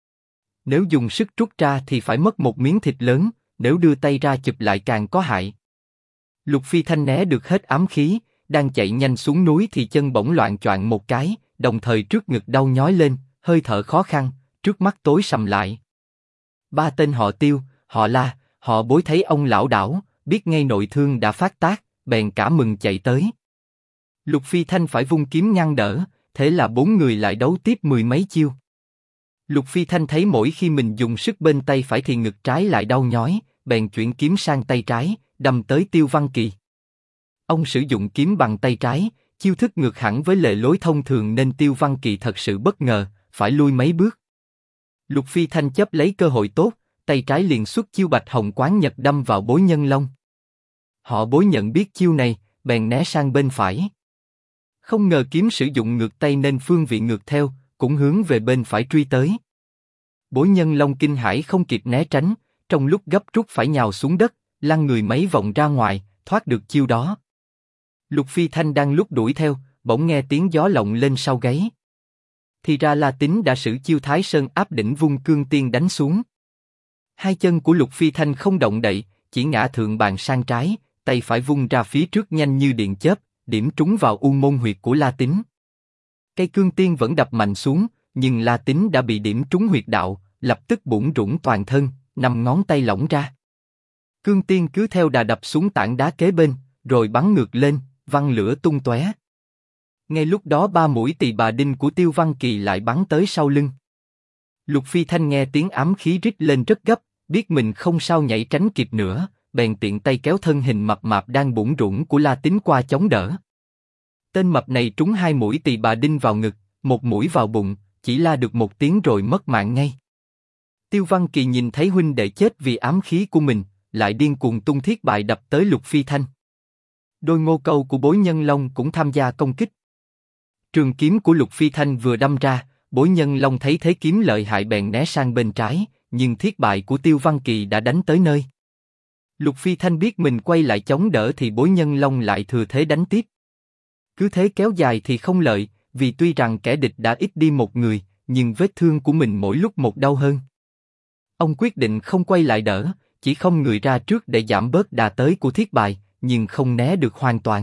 Speaker 1: Nếu dùng sức rút ra thì phải mất một miếng thịt lớn, nếu đưa tay ra chụp lại càng có hại. Lục Phi Thanh né được hết ám khí, đang chạy nhanh xuống núi thì chân bỗng loạng choạng một cái, đồng thời trước ngực đau nhói lên, hơi thở khó khăn, trước mắt tối sầm lại. Ba tên họ Tiêu, họ La, họ Bối thấy ông lão đảo, biết ngay nội thương đã phát tác, bèn cả mừng chạy tới. Lục Phi Thanh phải vung kiếm ngăn đỡ, thế là 4 người lại đấu tiếp 10 mấy chiêu. Lục Phi Thanh thấy mỗi khi mình dùng sức bên tay phải thì ngực trái lại đau nhói, bèn chuyển kiếm sang tay trái, đâm tới Tiêu Văn Kỳ. Ông sử dụng kiếm bằng tay trái, chiêu thức ngược hẳn với lề lối thông thường nên Tiêu Văn Kỳ thật sự bất ngờ, phải lui mấy bước. Lục Phi Thanh chấp lấy cơ hội tốt, tay trái liền xuất chiêu Bạch Hồng Quán Nhật đâm vào Bối Nhân Long. Họ Bối nhận biết chiêu này, bèn né sang bên phải. Không ngờ kiếm sử dụng ngược tay nên phương vị ngược theo, cũng hướng về bên phải truy tới. Bối Nhân Long kinh hãi không kịp né tránh, trong lúc gấp rút phải nhào xuống đất, lăn người mấy vòng ra ngoài, thoát được chiêu đó. Lục Phi Thanh đang lúc đuổi theo, bỗng nghe tiếng gió lộng lên sau gáy. Thì ra La Tín đã sử chiêu Thái Sơn Áp Đỉnh vung cương tiên đánh xuống. Hai chân của Lục Phi Thanh không động đậy, chỉ ngã thượng bàn sang trái, tay phải vung ra phía trước nhanh như điện chớp, điểm trúng vào u môn huyệt của La Tín. Cây cương tiên vẫn đập mạnh xuống, nhưng La Tín đã bị điểm trúng huyệt đạo, lập tức bủn rủn toàn thân, 5 ngón tay lỏng ra. Cương tiên cứ theo đà đập xuống tảng đá kế bên, rồi bắn ngược lên, văng lửa tung tóe. Ngay lúc đó 3 mũi Tỳ Bà Đinh của Tiêu Văn Kỳ lại bắn tới sau lưng. Lục Phi Thanh nghe tiếng ám khí rít lên rất gấp, biết mình không sao nhảy tránh kịp nữa, bèn tiện tay kéo thân hình mập mạp đang bủn rủn của La Tín qua chống đỡ. Tên mập này trúng 2 mũi Tỳ Bà Đinh vào ngực, 1 mũi vào bụng, chỉ la được 1 tiếng rồi mất mạng ngay. Tiêu Văn Kỳ nhìn thấy huynh đệ chết vì ám khí của mình, lại điên cuồng tung thiết bài đập tới Lục Phi Thanh. Đôi ngô câu của Bối Nhân Long cũng tham gia công kích. Trường kiếm của Lục Phi Thanh vừa đâm ra, Bối Nhân Long thấy thế kiếm lợi hại bèn né sang bên trái, nhưng thiết bài của Tiêu Văn Kỳ đã đánh tới nơi. Lục Phi Thanh biết mình quay lại chống đỡ thì Bối Nhân Long lại thừa thế đánh tiếp. Cứ thế kéo dài thì không lợi, vì tuy rằng kẻ địch đã ít đi một người, nhưng vết thương của mình mỗi lúc một đau hơn. Ông quyết định không quay lại đỡ, chỉ không người ra trước để giảm bớt đà tới của thiết bài, nhưng không né được hoàn toàn.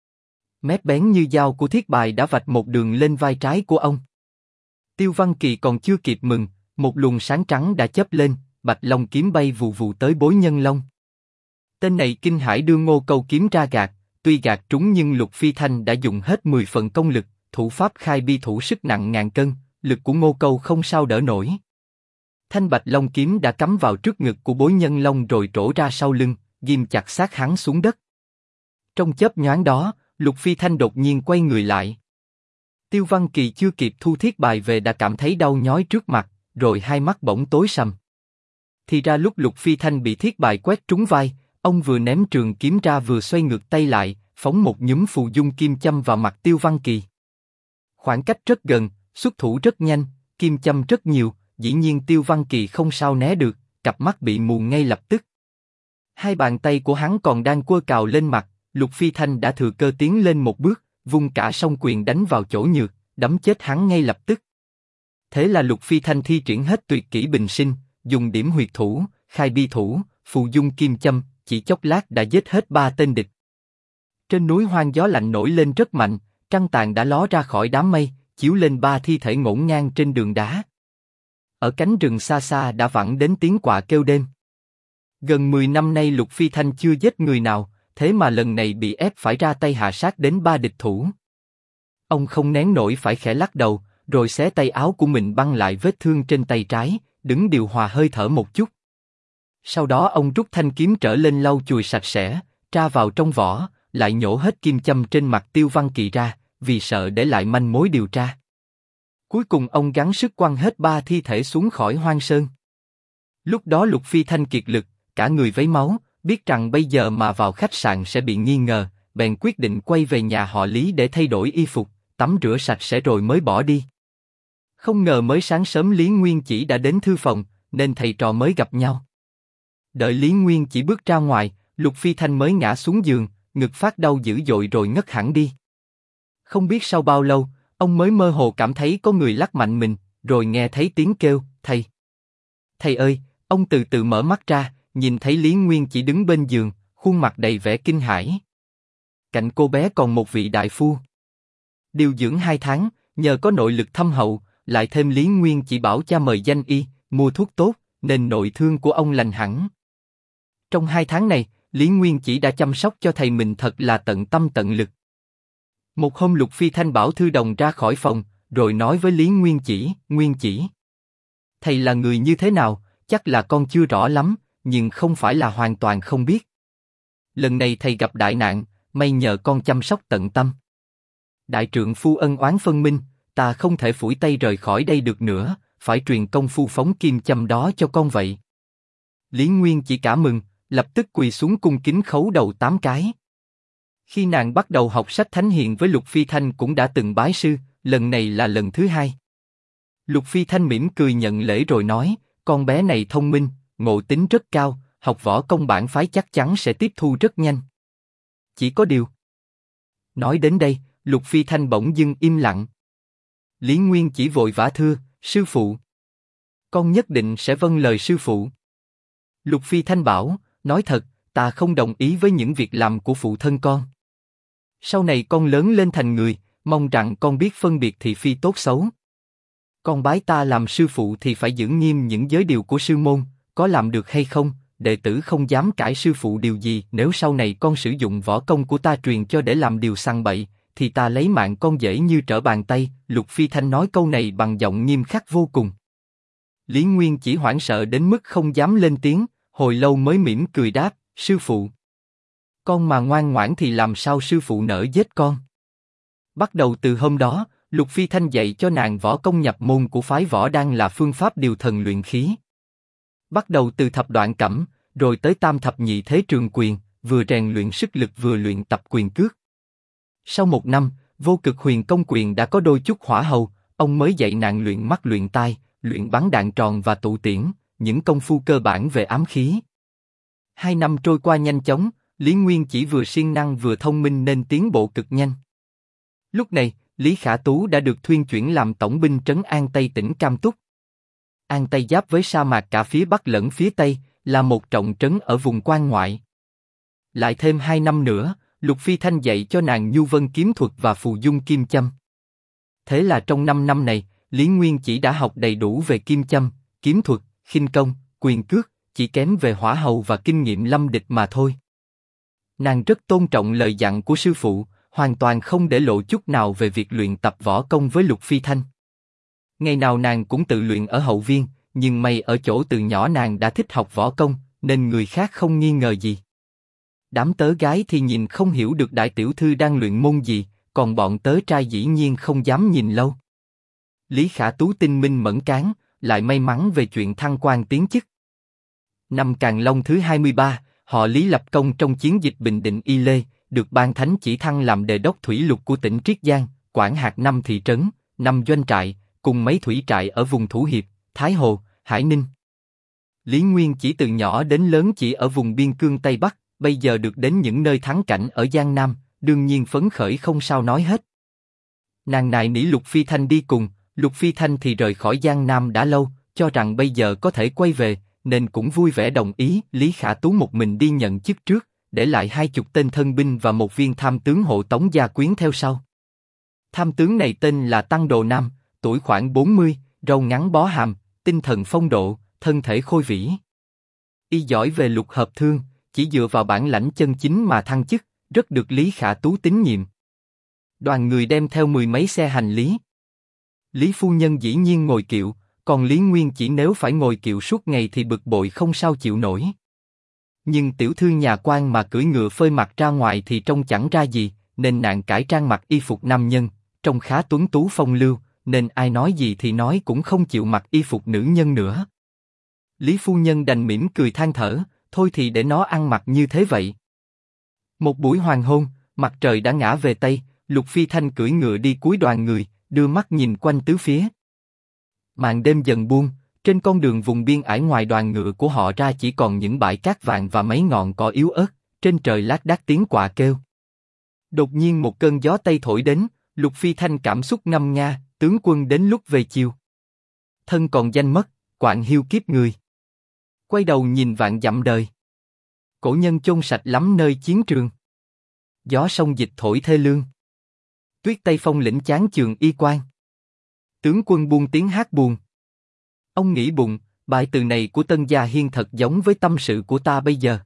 Speaker 1: Mép bén như dao của thiết bài đã vạch một đường lên vai trái của ông. Tiêu Văn Kỳ còn chưa kịp mừng, một luồng sáng trắng đã chớp lên, Bạch Long kiếm bay vù vù tới Bối Nhân Long. Tên này kinh hãi đưa ngô câu kiếm ra gạt, tuy gạt trúng nhưng Lục Phi Thanh đã dùng hết 10 phần công lực, thủ pháp khai bi thủ sức nặng ngàn cân, lực của ngô câu không sao đỡ nổi. Thanh Bạch Long kiếm đã cắm vào trước ngực của Bối Nhân Long rồi trổ ra sau lưng, ghim chặt xác hắn xuống đất. Trong chớp nhoáng đó, Lục Phi Thanh đột nhiên quay người lại. Tiêu Văn Kỳ chưa kịp thu thiết bài về đã cảm thấy đau nhói trước mặt, rồi hai mắt bỗng tối sầm. Thì ra lúc Lục Phi Thanh bị thiết bài quét trúng vai, ông vừa ném trường kiếm ra vừa xoay ngược tay lại, phóng một nhúm phù dung kim châm vào mặt Tiêu Văn Kỳ. Khoảng cách rất gần, xuất thủ rất nhanh, kim châm rất nhiều, dĩ nhiên Tiêu Văn Kỳ không sao né được, cặp mắt bị mù ngay lập tức. Hai bàn tay của hắn còn đang quơ cào lên mặt, Lục Phi Thanh đã thừa cơ tiến lên một bước, vung cả song quyền đánh vào chỗ nhược, đấm chết hắn ngay lập tức. Thế là Lục Phi Thanh thi triển hết tuyệt kỹ bình sinh, dùng điểm huyệt thủ, khai bi thủ, phù dung kim châm, chỉ chốc lát đã giết hết 3 tên địch. Trên núi hoang gió lạnh nổi lên rất mạnh, trăng tàn đã ló ra khỏi đám mây, chiếu lên 3 thi thể ngổn ngang trên đường đá. Ở cánh rừng xa xa đã vẳng đến tiếng quạ kêu đêm. Gần 10 năm nay Lục Phi Thanh chưa giết người nào, thế mà lần này bị ép phải ra tay hạ sát đến 3 địch thủ. Ông không nén nổi phải khẽ lắc đầu, rồi xé tay áo của mình băng lại vết thương trên tay trái, đứng điều hòa hơi thở một chút. Sau đó ông rút thanh kiếm trở lên lau chùi sạch sẽ, tra vào trong vỏ, lại nhổ hết kim châm trên mặt Tiêu Văn Kỳ ra, vì sợ để lại manh mối điều tra. Cuối cùng ông gắng sức quăng hết 3 thi thể xuống khỏi hoang sơn. Lúc đó Lục Phi Thanh kiệt lực, cả người vấy máu, biết rằng bây giờ mà vào khách sạn sẽ bị nghi ngờ, bèn quyết định quay về nhà họ Lý để thay đổi y phục, tắm rửa sạch sẽ rồi mới bỏ đi. Không ngờ mới sáng sớm Lý Nguyên Chỉ đã đến thư phòng, nên thầy trò mới gặp nhau. Đợi Lý Nguyên Chỉ bước ra ngoài, Lục Phi Thanh mới ngã xuống giường, ngực phát đau dữ dội rồi ngất hẳn đi. Không biết sau bao lâu, ông mới mơ hồ cảm thấy có người lắc mạnh mình, rồi nghe thấy tiếng kêu, thầy. Thầy ơi, ông từ từ mở mắt ra, nhìn thấy Lý Nguyên Chỉ đứng bên giường, khuôn mặt đầy vẻ kinh hãi. Cạnh cô bé còn một vị đại phu. Điều dưỡng 2 tháng, nhờ có nội lực thâm hậu, lại thêm Lý Nguyên Chỉ bảo cha mời danh y, mua thuốc tốt, nên nội thương của ông lành hẳn. Trong 2 tháng này, Lý Nguyên Chỉ đã chăm sóc cho thầy mình thật là tận tâm tận lực. Một hôm Lục Phi Thanh bảo Thư Đồng ra khỏi phòng, rồi nói với Lý Nguyên Chỉ, Nguyên Chỉ. Thầy là người như thế nào, chắc là con chưa rõ lắm, nhưng không phải là hoàn toàn không biết. Lần này thầy gặp đại nạn, may nhờ con chăm sóc tận tâm. Đại trượng phu ân oán phân minh, ta không thể phủi tay rời khỏi đây được nữa, phải truyền công phu phóng kim châm đó cho con vậy. Lý Nguyên Chỉ cả mừng, lập tức quỳ xuống cung kính khấu đầu 8 cái. Khi nàng bắt đầu học sách Thánh Hiền với Lục Phi Thanh cũng đã từng bái sư, lần này là lần thứ 2. Lục Phi Thanh mỉm cười nhận lễ rồi nói, con bé này thông minh, ngộ tính rất cao, học võ công bản phái chắc chắn sẽ tiếp thu rất nhanh. Chỉ có điều. Nói đến đây, Lục Phi Thanh bỗng dưng im lặng. Lý Nguyên Chỉ vội vã thưa, sư phụ. Con nhất định sẽ vâng lời sư phụ. Lục Phi Thanh bảo, nói thật, ta không đồng ý với những việc làm của phụ thân con. Sau này con lớn lên thành người, mong rằng con biết phân biệt thị phi tốt xấu. Con bái ta làm sư phụ thì phải giữ nghiêm những giới điều của sư môn, có làm được hay không, đệ tử không dám cãi sư phụ điều gì. Nếu sau này con sử dụng võ công của ta truyền cho để làm điều sằng bậy, thì ta lấy mạng con dễ như trở bàn tay. Lục Phi Thanh nói câu này bằng giọng nghiêm khắc vô cùng. Lý Nguyên Chỉ hoảng sợ đến mức không dám lên tiếng, hồi lâu mới mỉm cười đáp, sư phụ. Con mà ngoan ngoãn thì làm sao sư phụ nỡ giết con. Bắt đầu từ hôm đó, Lục Phi Thanh dạy cho nàng võ công nhập môn của phái Võ Đan là phương pháp điều thần luyện khí. Bắt đầu từ thập đoạn cẩm, rồi tới tam thập nhị thế trường quyền, vừa rèn luyện sức lực vừa luyện tập quyền cước. Sau 1 năm, Vô Cực Huyền Công Quyền đã có đôi chút hỏa hầu, ông mới dạy nàng luyện mắt luyện tai, luyện bắn đạn tròn và tụ tiễn, những công phu cơ bản về ám khí. 2 năm trôi qua nhanh chóng, Lý Nguyên Chỉ vừa siêng năng vừa thông minh nên tiến bộ cực nhanh. Lúc này, Lý Khả Tú đã được thuyên chuyển làm tổng binh trấn An Tây tỉnh Cam Túc. An Tây giáp với sa mạc cả phía Bắc lẫn phía Tây, là một trọng trấn ở vùng quan ngoại. Lại thêm 2 năm nữa, Lục Phi Thanh dạy cho nàng Nhu Vân kiếm thuật và phù dung kim châm. Thế là trong 5 năm này, Lý Nguyên Chỉ đã học đầy đủ về kim châm, kiếm thuật, khinh công, quyền cước, chỉ kém về hỏa hầu và kinh nghiệm lâm địch mà thôi. Nàng rất tôn trọng lời dặn của sư phụ, hoàn toàn không để lộ chút nào về việc luyện tập võ công với Lục Phi Thanh. Ngày nào nàng cũng tự luyện ở hậu viên, nhưng may ở chỗ từ nhỏ nàng đã thích học võ công, nên người khác không nghi ngờ gì. Đám tớ gái thì nhìn không hiểu được đại tiểu thư đang luyện môn gì, còn bọn tớ trai dĩ nhiên không dám nhìn lâu. Lý Khả Tú tinh minh mẫn cán, lại may mắn về chuyện thăng quan tiến chức. Năm Càn Long thứ 23, họ Lý lập công trong chiến dịch Bình Định Y Lê, được ban thánh chỉ thăng làm đề đốc thủy lục của tỉnh Triết Giang, quản hạt 5 thị trấn, 5 doanh trại, cùng mấy thủy trại ở vùng Thủ Hiệp, Thái Hồ, Hải Ninh. Lý Nguyên Chỉ từ nhỏ đến lớn chỉ ở vùng biên cương Tây Bắc, bây giờ được đến những nơi thắng cảnh ở Giang Nam, đương nhiên phấn khởi không sao nói hết. Nàng nài nỉ Lục Phi Thanh đi cùng, Lục Phi Thanh thì rời khỏi Giang Nam đã lâu, cho rằng bây giờ có thể quay về, nên cũng vui vẻ đồng ý. Lý Khả Tú một mình đi nhận chức trước, để lại 20 tên thân binh và một viên tham tướng hộ tống gia quyến theo sau. Tham tướng này tên là Tăng Đồ Nam, tuổi khoảng 40, râu ngắn bó hàm, tinh thần phong độ, thân thể khôi vĩ. Y giỏi về lục hợp thương, chỉ dựa vào bản lãnh chân chính mà thăng chức, rất được Lý Khả Tú tín nhiệm. Đoàn người đem theo 10 mấy xe hành lý. Lý phu nhân dĩ nhiên ngồi kiệu, còn Lý Nguyên chỉ nếu phải ngồi kiệu suốt ngày thì bực bội không sao chịu nổi. Nhưng tiểu thư nhà quan mà cưỡi ngựa phơi mặt ra ngoài thì trông chẳng ra gì, nên nàng cải trang mặc y phục nam nhân, trông khá tuấn tú phong lưu, nên ai nói gì thì nói cũng không chịu mặc y phục nữ nhân nữa. Lý phu nhân đành mỉm cười than thở, thôi thì để nó ăn mặc như thế vậy. Một buổi hoàng hôn, mặt trời đã ngã về tây, Lục Phi Thanh cưỡi ngựa đi cuối đoàn người, đưa mắt nhìn quanh tứ phía. Màn đêm dần buông, trên con đường vùng biên ải ngoài đoàn ngựa của họ ra chỉ còn những bãi cát vàng và mấy ngọn cỏ yếu ớt, trên trời lác đác tiếng quạ kêu. Đột nhiên một cơn gió tây thổi đến, Lục Phi Thanh cảm xúc ngâm nga, tướng quân đến lúc về chiều. Thân còn danh mất, quạng hiu kiếp người. Quay đầu nhìn vạn dặm đời. Cổ nhân chôn sạch lắm nơi chiến trường. Gió sông dịch thổi thê lương. Tuyết tây phong lĩnh chán trường y quan. Tướng quân buông tiếng hát buồn. Ông nghĩ bụng, bài từ này của Tân Gia Hiên thật giống với tâm sự của ta bây giờ.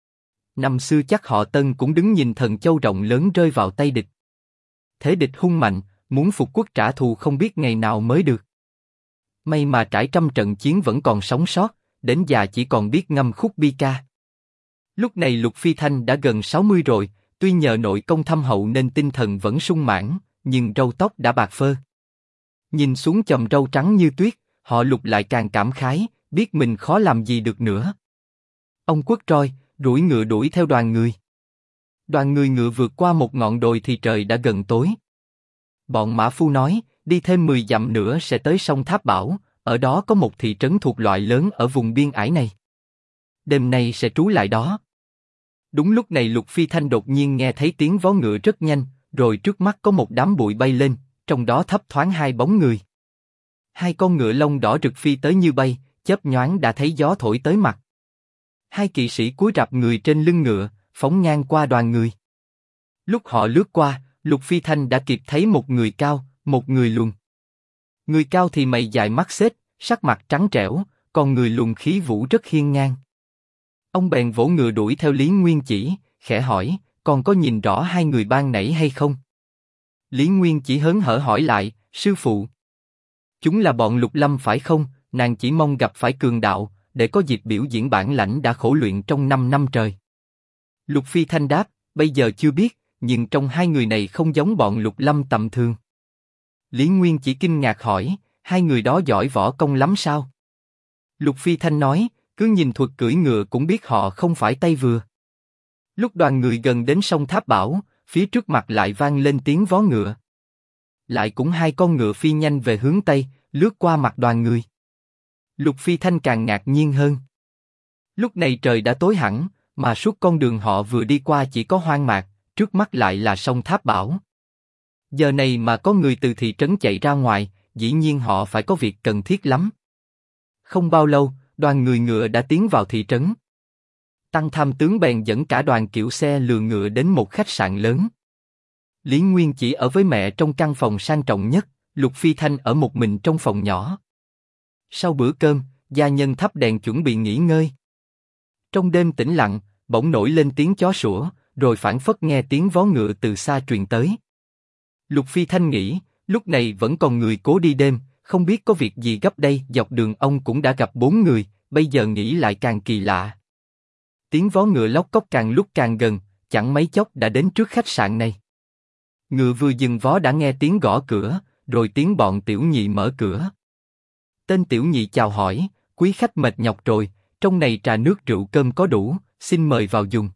Speaker 1: Năm xưa chắc họ Tân cũng đứng nhìn thần châu rộng lớn rơi vào tay địch. Thế địch hung mạnh, muốn phục quốc trả thù không biết ngày nào mới được. May mà trải trăm trận chiến vẫn còn sống sót, đến già chỉ còn biết ngâm khúc bi ca. Lúc này Lục Phi Thanh đã gần 60 rồi, tuy nhờ nội công thâm hậu nên tinh thần vẫn sung mãn, nhưng râu tóc đã bạc phơ. Nhìn xuống chòm râu trắng như tuyết, họ Lục lại càng cảm khái, biết mình khó làm gì được nữa. Ông quất roi, đuổi ngựa đuổi theo đoàn người. Đoàn người ngựa vượt qua một ngọn đồi thì trời đã gần tối. Bọn mã phu nói, đi thêm 10 dặm nữa sẽ tới sông Tháp Bảo, ở đó có một thị trấn thuộc loại lớn ở vùng biên ải này. Đêm nay sẽ trú lại đó. Đúng lúc này Lục Phi Thanh đột nhiên nghe thấy tiếng vó ngựa rất nhanh, rồi trước mắt có một đám bụi bay lên, trong đó thấp thoáng hai bóng người. Hai con ngựa lông đỏ rực phi tới như bay, chớp nhoáng đã thấy gió thổi tới mặt. Hai kỵ sĩ cúi rạp người trên lưng ngựa, phóng ngang qua đoàn người. Lúc họ lướt qua, Lục Phi Thanh đã kịp thấy một người cao, một người lùn. Người cao thì mày dài mắt xếch, sắc mặt trắng trẻo, còn người lùn khí vũ rất hiên ngang. Ông bèn vỗ ngựa đuổi theo Lý Nguyên Chỉ, khẽ hỏi, còn có nhìn rõ hai người ban nãy hay không? Lý Nguyên Chỉ hớn hở hỏi lại, sư phụ. Chúng là bọn Lục Lâm phải không? Nàng chỉ mong gặp phải cường đạo, để có dịp biểu diễn bản lãnh đã khổ luyện trong 5 năm trời. Lục Phi Thanh đáp, bây giờ chưa biết, nhưng trong hai người này không giống bọn Lục Lâm tầm thường. Lý Nguyên Chỉ kinh ngạc hỏi, hai người đó giỏi võ công lắm sao? Lục Phi Thanh nói, cứ nhìn thuật cưỡi ngựa cũng biết họ không phải tay vừa. Lúc đoàn người gần đến sông Tháp Bảo, phía trước mặt lại vang lên tiếng vó ngựa. Lại cũng hai con ngựa phi nhanh về hướng Tây, lướt qua mặt đoàn người. Lục Phi Thanh càng ngạc nhiên hơn. Lúc này trời đã tối hẳn, mà suốt con đường họ vừa đi qua chỉ có hoang mạc, trước mắt lại là sông Tháp Bảo. Giờ này mà có người từ thị trấn chạy ra ngoài, dĩ nhiên họ phải có việc cần thiết lắm. Không bao lâu, đoàn người ngựa đã tiến vào thị trấn. Tăng tham tướng bèn dẫn cả đoàn kiệu xe lừa ngựa đến một khách sạn lớn. Lý Nguyên Chỉ ở với mẹ trong căn phòng sang trọng nhất, Lục Phi Thanh ở một mình trong phòng nhỏ. Sau bữa cơm, gia nhân thắp đèn chuẩn bị nghỉ ngơi. Trong đêm tĩnh lặng, bỗng nổi lên tiếng chó sủa, rồi phảng phất nghe tiếng vó ngựa từ xa truyền tới. Lục Phi Thanh nghĩ, lúc này vẫn còn người cố đi đêm, không biết có việc gì gấp đây. Dọc đường ông cũng đã gặp 4 người, bây giờ nghĩ lại càng kỳ lạ. Tiếng vó ngựa lóc cóc càng lúc càng gần, chẳng mấy chốc đã đến trước khách sạn này. Ngựa vừa dừng vó đã nghe tiếng gõ cửa, rồi tiếng bọn tiểu nhị mở cửa. Tên tiểu nhị chào hỏi, quý khách mệt nhọc rồi, trong này trà nước rượu cơm có đủ, xin mời vào dùng.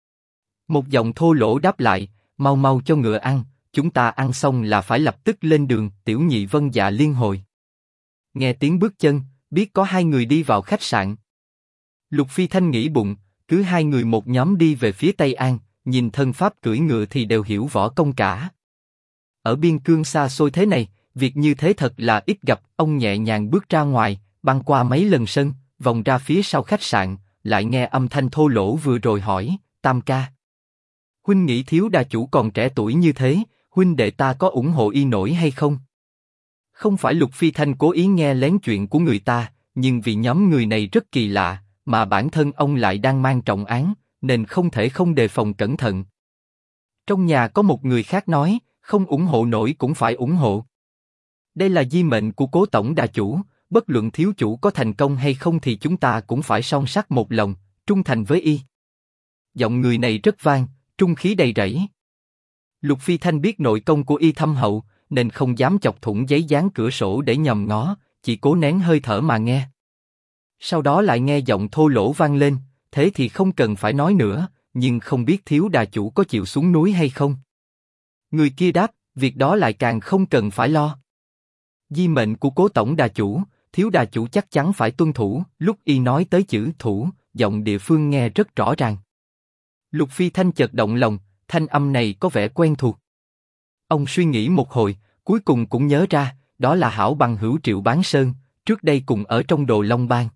Speaker 1: Một giọng thô lỗ đáp lại, mau mau cho ngựa ăn, chúng ta ăn xong là phải lập tức lên đường. Tiểu nhị vâng dạ liên hồi. Nghe tiếng bước chân, biết có hai người đi vào khách sạn. Lục Phi Thanh nghĩ bụng, cứ hai người một nhóm đi về phía Tây An, nhìn thân pháp cưỡi ngựa thì đều hiểu võ công cả. Ở biên cương xa xôi thế này, việc như thế thật là ít gặp. Ông nhẹ nhàng bước ra ngoài, băng qua mấy lần sân, vòng ra phía sau khách sạn, lại nghe âm thanh thô lỗ vừa rồi hỏi, Tam ca. Huynh nghĩ thiếu đà chủ còn trẻ tuổi như thế, huynh đệ ta có ủng hộ y nổi hay không? Không phải Lục Phi Thanh cố ý nghe lén chuyện của người ta, nhưng vì nhóm người này rất kỳ lạ, mà bản thân ông lại đang mang trọng án, nên không thể không đề phòng cẩn thận. Trong nhà có một người khác nói, không ủng hộ nổi cũng phải ủng hộ. Đây là di mệnh của Cố tổng đà chủ, bất luận thiếu chủ có thành công hay không thì chúng ta cũng phải son sắt một lòng, trung thành với y. Giọng người này rất vang, trung khí đầy rẫy. Lục Phi Thanh biết nội công của y thâm hậu, nên không dám chọc thủng giấy dán cửa sổ để nhòm ngó, chỉ cố nén hơi thở mà nghe. Sau đó lại nghe giọng thô lỗ vang lên, thế thì không cần phải nói nữa, nhưng không biết thiếu đà chủ có chịu xuống núi hay không. Người kia đáp, việc đó lại càng không cần phải lo. Di mệnh của Cố tổng đà chủ, thiếu đà chủ chắc chắn phải tuân thủ. Lúc y nói tới chữ thủ, giọng địa phương nghe rất rõ ràng. Lục Phi Thanh chợt động lòng, thanh âm này có vẻ quen thuộc. Ông suy nghĩ một hồi, cuối cùng cũng nhớ ra, đó là hảo bằng hữu Triệu Bán Sơn, trước đây cùng ở trong Đồ Long Bang.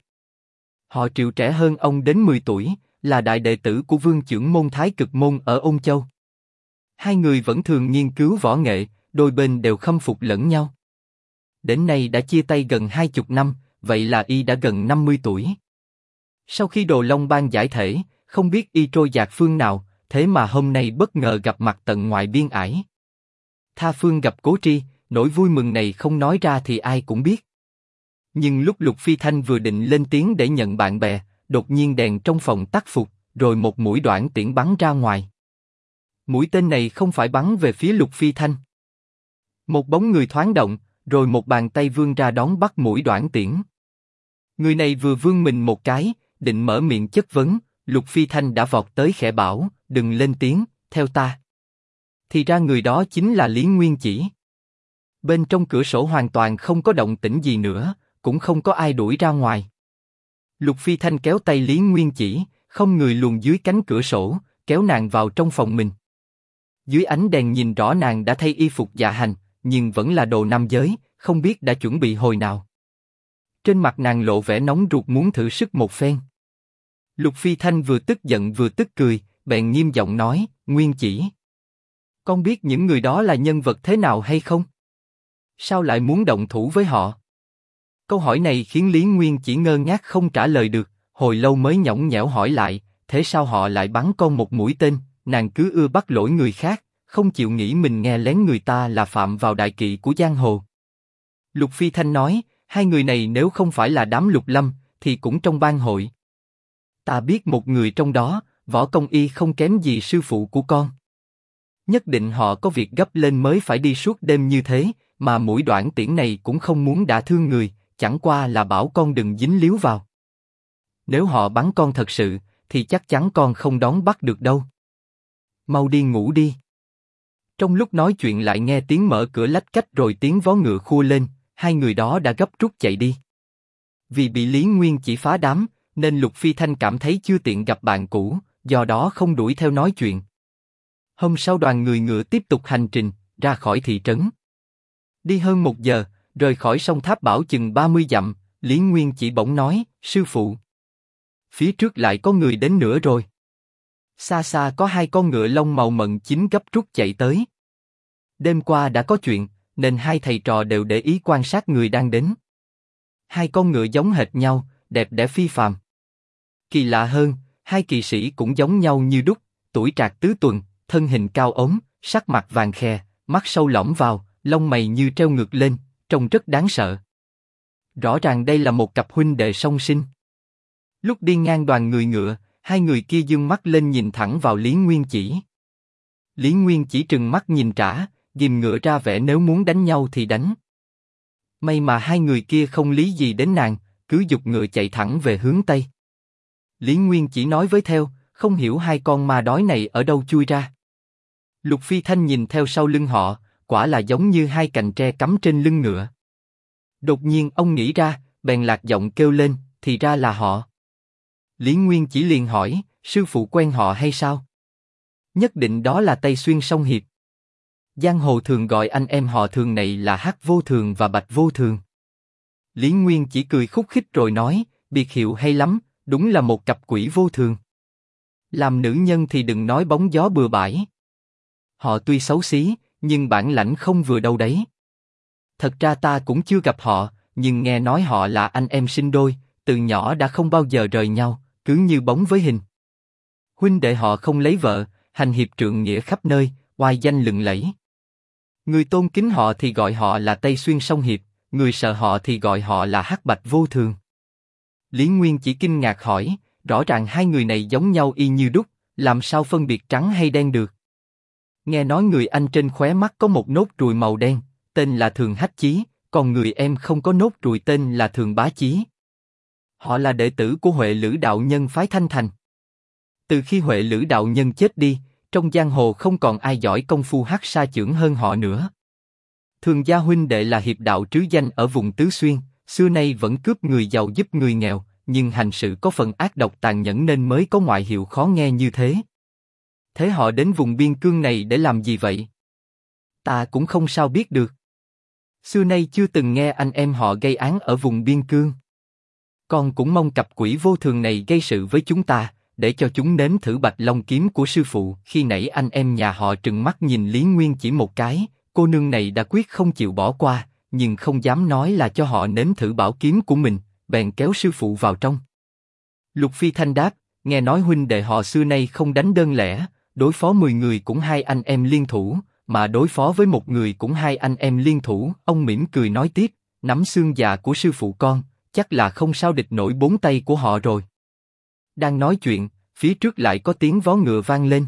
Speaker 1: Họ Triệu trẻ hơn ông đến 10 tuổi, là đại đệ tử của Vương Chưởng môn Thái Cực môn ở Ôn Châu. Hai người vẫn thường nghiên cứu võ nghệ, đôi bên đều khâm phục lẫn nhau. Đến nay đã chia tay gần 20 năm, vậy là y đã gần 50 tuổi. Sau khi Đồ Long Bang giải thể, không biết y trôi dạt phương nào, thế mà hôm nay bất ngờ gặp mặt tận ngoài biên ải. Tha phương gặp Cố Tri, nỗi vui mừng này không nói ra thì ai cũng biết. Nhưng lúc Lục Phi Thanh vừa định lên tiếng để nhận bạn bè, đột nhiên đèn trong phòng tắt phục, rồi một mũi đoản tiễn bắn ra ngoài. Mũi tên này không phải bắn về phía Lục Phi Thanh. Một bóng người thoáng động, rồi một bàn tay vươn ra đón bắt mũi đoản tiễn. Người này vừa vươn mình một cái, định mở miệng chất vấn, Lục Phi Thanh đã vọt tới khẽ bảo, đừng lên tiếng, theo ta. Thì ra người đó chính là Lý Nguyên Chỉ. Bên trong cửa sổ hoàn toàn không có động tĩnh gì nữa, cũng không có ai đuổi ra ngoài. Lục Phi Thanh kéo tay Lý Nguyên Chỉ, không người luồn dưới cánh cửa sổ, kéo nàng vào trong phòng mình. Dưới ánh đèn nhìn rõ nàng đã thay y phục dạ hành, nhưng vẫn là đồ nam giới, không biết đã chuẩn bị hồi nào. Trên mặt nàng lộ vẻ nóng ruột muốn thử sức một phen. Lục Phi Thanh vừa tức giận vừa tức cười, bèn nghiêm giọng nói, Nguyên Chỉ, con biết những người đó là nhân vật thế nào hay không? Sao lại muốn động thủ với họ? Câu hỏi này khiến Lý Nguyên Chỉ ngơ ngác không trả lời được, hồi lâu mới nhõng nhẽo hỏi lại, thế sao họ lại bắn con một mũi tên? Nàng cứ ưa bắt lỗi người khác, không chịu nghĩ mình nghe lén người ta là phạm vào đại kỵ của giang hồ. Lục Phi Thanh nói, hai người này nếu không phải là đám Lục Lâm, thì cũng trong bang hội. Ta biết một người trong đó, võ công y không kém gì sư phụ của con. Nhất định họ có việc gấp lên mới phải đi suốt đêm như thế, mà mũi đoản tiễn này cũng không muốn đả thương người, chẳng qua là bảo con đừng dính líu vào. Nếu họ bắn con thật sự, thì chắc chắn con không đón bắt được đâu. Mau đi ngủ đi. Trong lúc nói chuyện lại nghe tiếng mở cửa lách cách rồi tiếng vó ngựa khua lên, hai người đó đã gấp rút chạy đi. Vì bị Lý Nguyên Chỉ phá đám, nên Lục Phi Thanh cảm thấy chưa tiện gặp bạn cũ, do đó không đuổi theo nói chuyện. Hôm sau đoàn người ngựa tiếp tục hành trình, ra khỏi thị trấn. Đi hơn 1 giờ, rời khỏi sông Tháp Bảo chừng 30 dặm, Lý Nguyên Chỉ bỗng nói, sư phụ. Phía trước lại có người đến nữa rồi. Xa xa có 2 con ngựa lông màu mận chín gấp rút chạy tới. Đêm qua đã có chuyện, nên 2 thầy trò đều để ý quan sát người đang đến. 2 con ngựa giống hệt nhau, đẹp đẽ phi phàm. Kỳ lạ hơn, 2 kỵ sĩ cũng giống nhau như đúc, tuổi trạc tứ tuần, thân hình cao ốm, sắc mặt vàng khè, mắt sâu lõm vào, lông mày như treo ngược lên, trông rất đáng sợ. Rõ ràng đây là một cặp huynh đệ song sinh. Lúc đi ngang đoàn người ngựa, 2 người kia dương mắt lên nhìn thẳng vào Lý Nguyên Chỉ. Lý Nguyên Chỉ trừng mắt nhìn trả, ghim ngựa ra vẻ nếu muốn đánh nhau thì đánh. May mà 2 người kia không lý gì đến nàng, cứ giục ngựa chạy thẳng về hướng Tây. Lý Nguyên Chỉ nói với theo, không hiểu 2 con ma đói này ở đâu chui ra. Lục Phi Thanh nhìn theo sau lưng họ, quả là giống như 2 cành tre cắm trên lưng ngựa. Đột nhiên ông nghĩ ra, bèn lạc giọng kêu lên, thì ra là họ. Lý Nguyên Chỉ liền hỏi, sư phụ quen họ hay sao? Nhất định đó là Tây Xuyên Song Hiệp. Giang hồ thường gọi anh em họ Thường này là Hắc Vô Thường và Bạch Vô Thường. Lý Nguyên chỉ cười khúc khích rồi nói, biệt hiệu hay lắm, đúng là một cặp quỷ vô thường. Làm nữ nhân thì đừng nói bóng gió bừa bãi. Họ tuy xấu xí, nhưng bản lãnh không vừa đâu đấy. Thật ra ta cũng chưa gặp họ, nhưng nghe nói họ là anh em sinh đôi, từ nhỏ đã không bao giờ rời nhau, cứ như bóng với hình. Huynh đệ họ không lấy vợ, hành hiệp trượng nghĩa khắp nơi, oai danh lừng lẫy. Người tôn kính họ thì gọi họ là Tây Xuyên Song Hiệp, người sợ họ thì gọi họ là Hắc Bạch Vô Thường. Lý Nguyên chỉ kinh ngạc hỏi, rõ ràng hai người này giống nhau y như đúc, làm sao phân biệt trắng hay đen được? Nghe nói người anh trên khóe mắt có một nốt ruồi màu đen, tên là Thường Hách Chí, còn người em không có nốt ruồi tên là Thường Bá Chí. Họ là đệ tử của Huệ Lữ đạo nhân phái Thanh Thành. Từ khi Huệ Lữ đạo nhân chết đi, trong giang hồ không còn ai giỏi công phu hắc sa chưởng hơn họ nữa. Thường gia huynh đệ là hiệp đạo trứ danh ở vùng Tứ Xuyên, xưa nay vẫn cướp người giàu giúp người nghèo, nhưng hành sự có phần ác độc tàn nhẫn nên mới có ngoại hiệu khó nghe như thế. Thế họ đến vùng biên cương này để làm gì vậy? Ta cũng không sao biết được. Xưa nay chưa từng nghe anh em họ gây án ở vùng biên cương. Con cũng mong cặp quỷ vô thường này gây sự với chúng ta, để cho chúng nếm thử Bạch Long kiếm của sư phụ. Khi nãy anh em nhà họ trừng mắt nhìn Lý Nguyên chỉ một cái, cô nương này đã quyết không chịu bỏ qua, nhưng không dám nói là cho họ nếm thử bảo kiếm của mình, bèn kéo sư phụ vào trong. Lục Phi Thanh đáp, nghe nói huynh đệ họ xưa nay không đánh đơn lẻ, đối phó 10 người cũng hai anh em liên thủ, mà đối phó với một người cũng hai anh em liên thủ. Ông mỉm cười nói tiếp, nắm xương già của sư phụ con, chắc là không sao địch nổi 4 tay của họ rồi. Đang nói chuyện, phía trước lại có tiếng vó ngựa vang lên.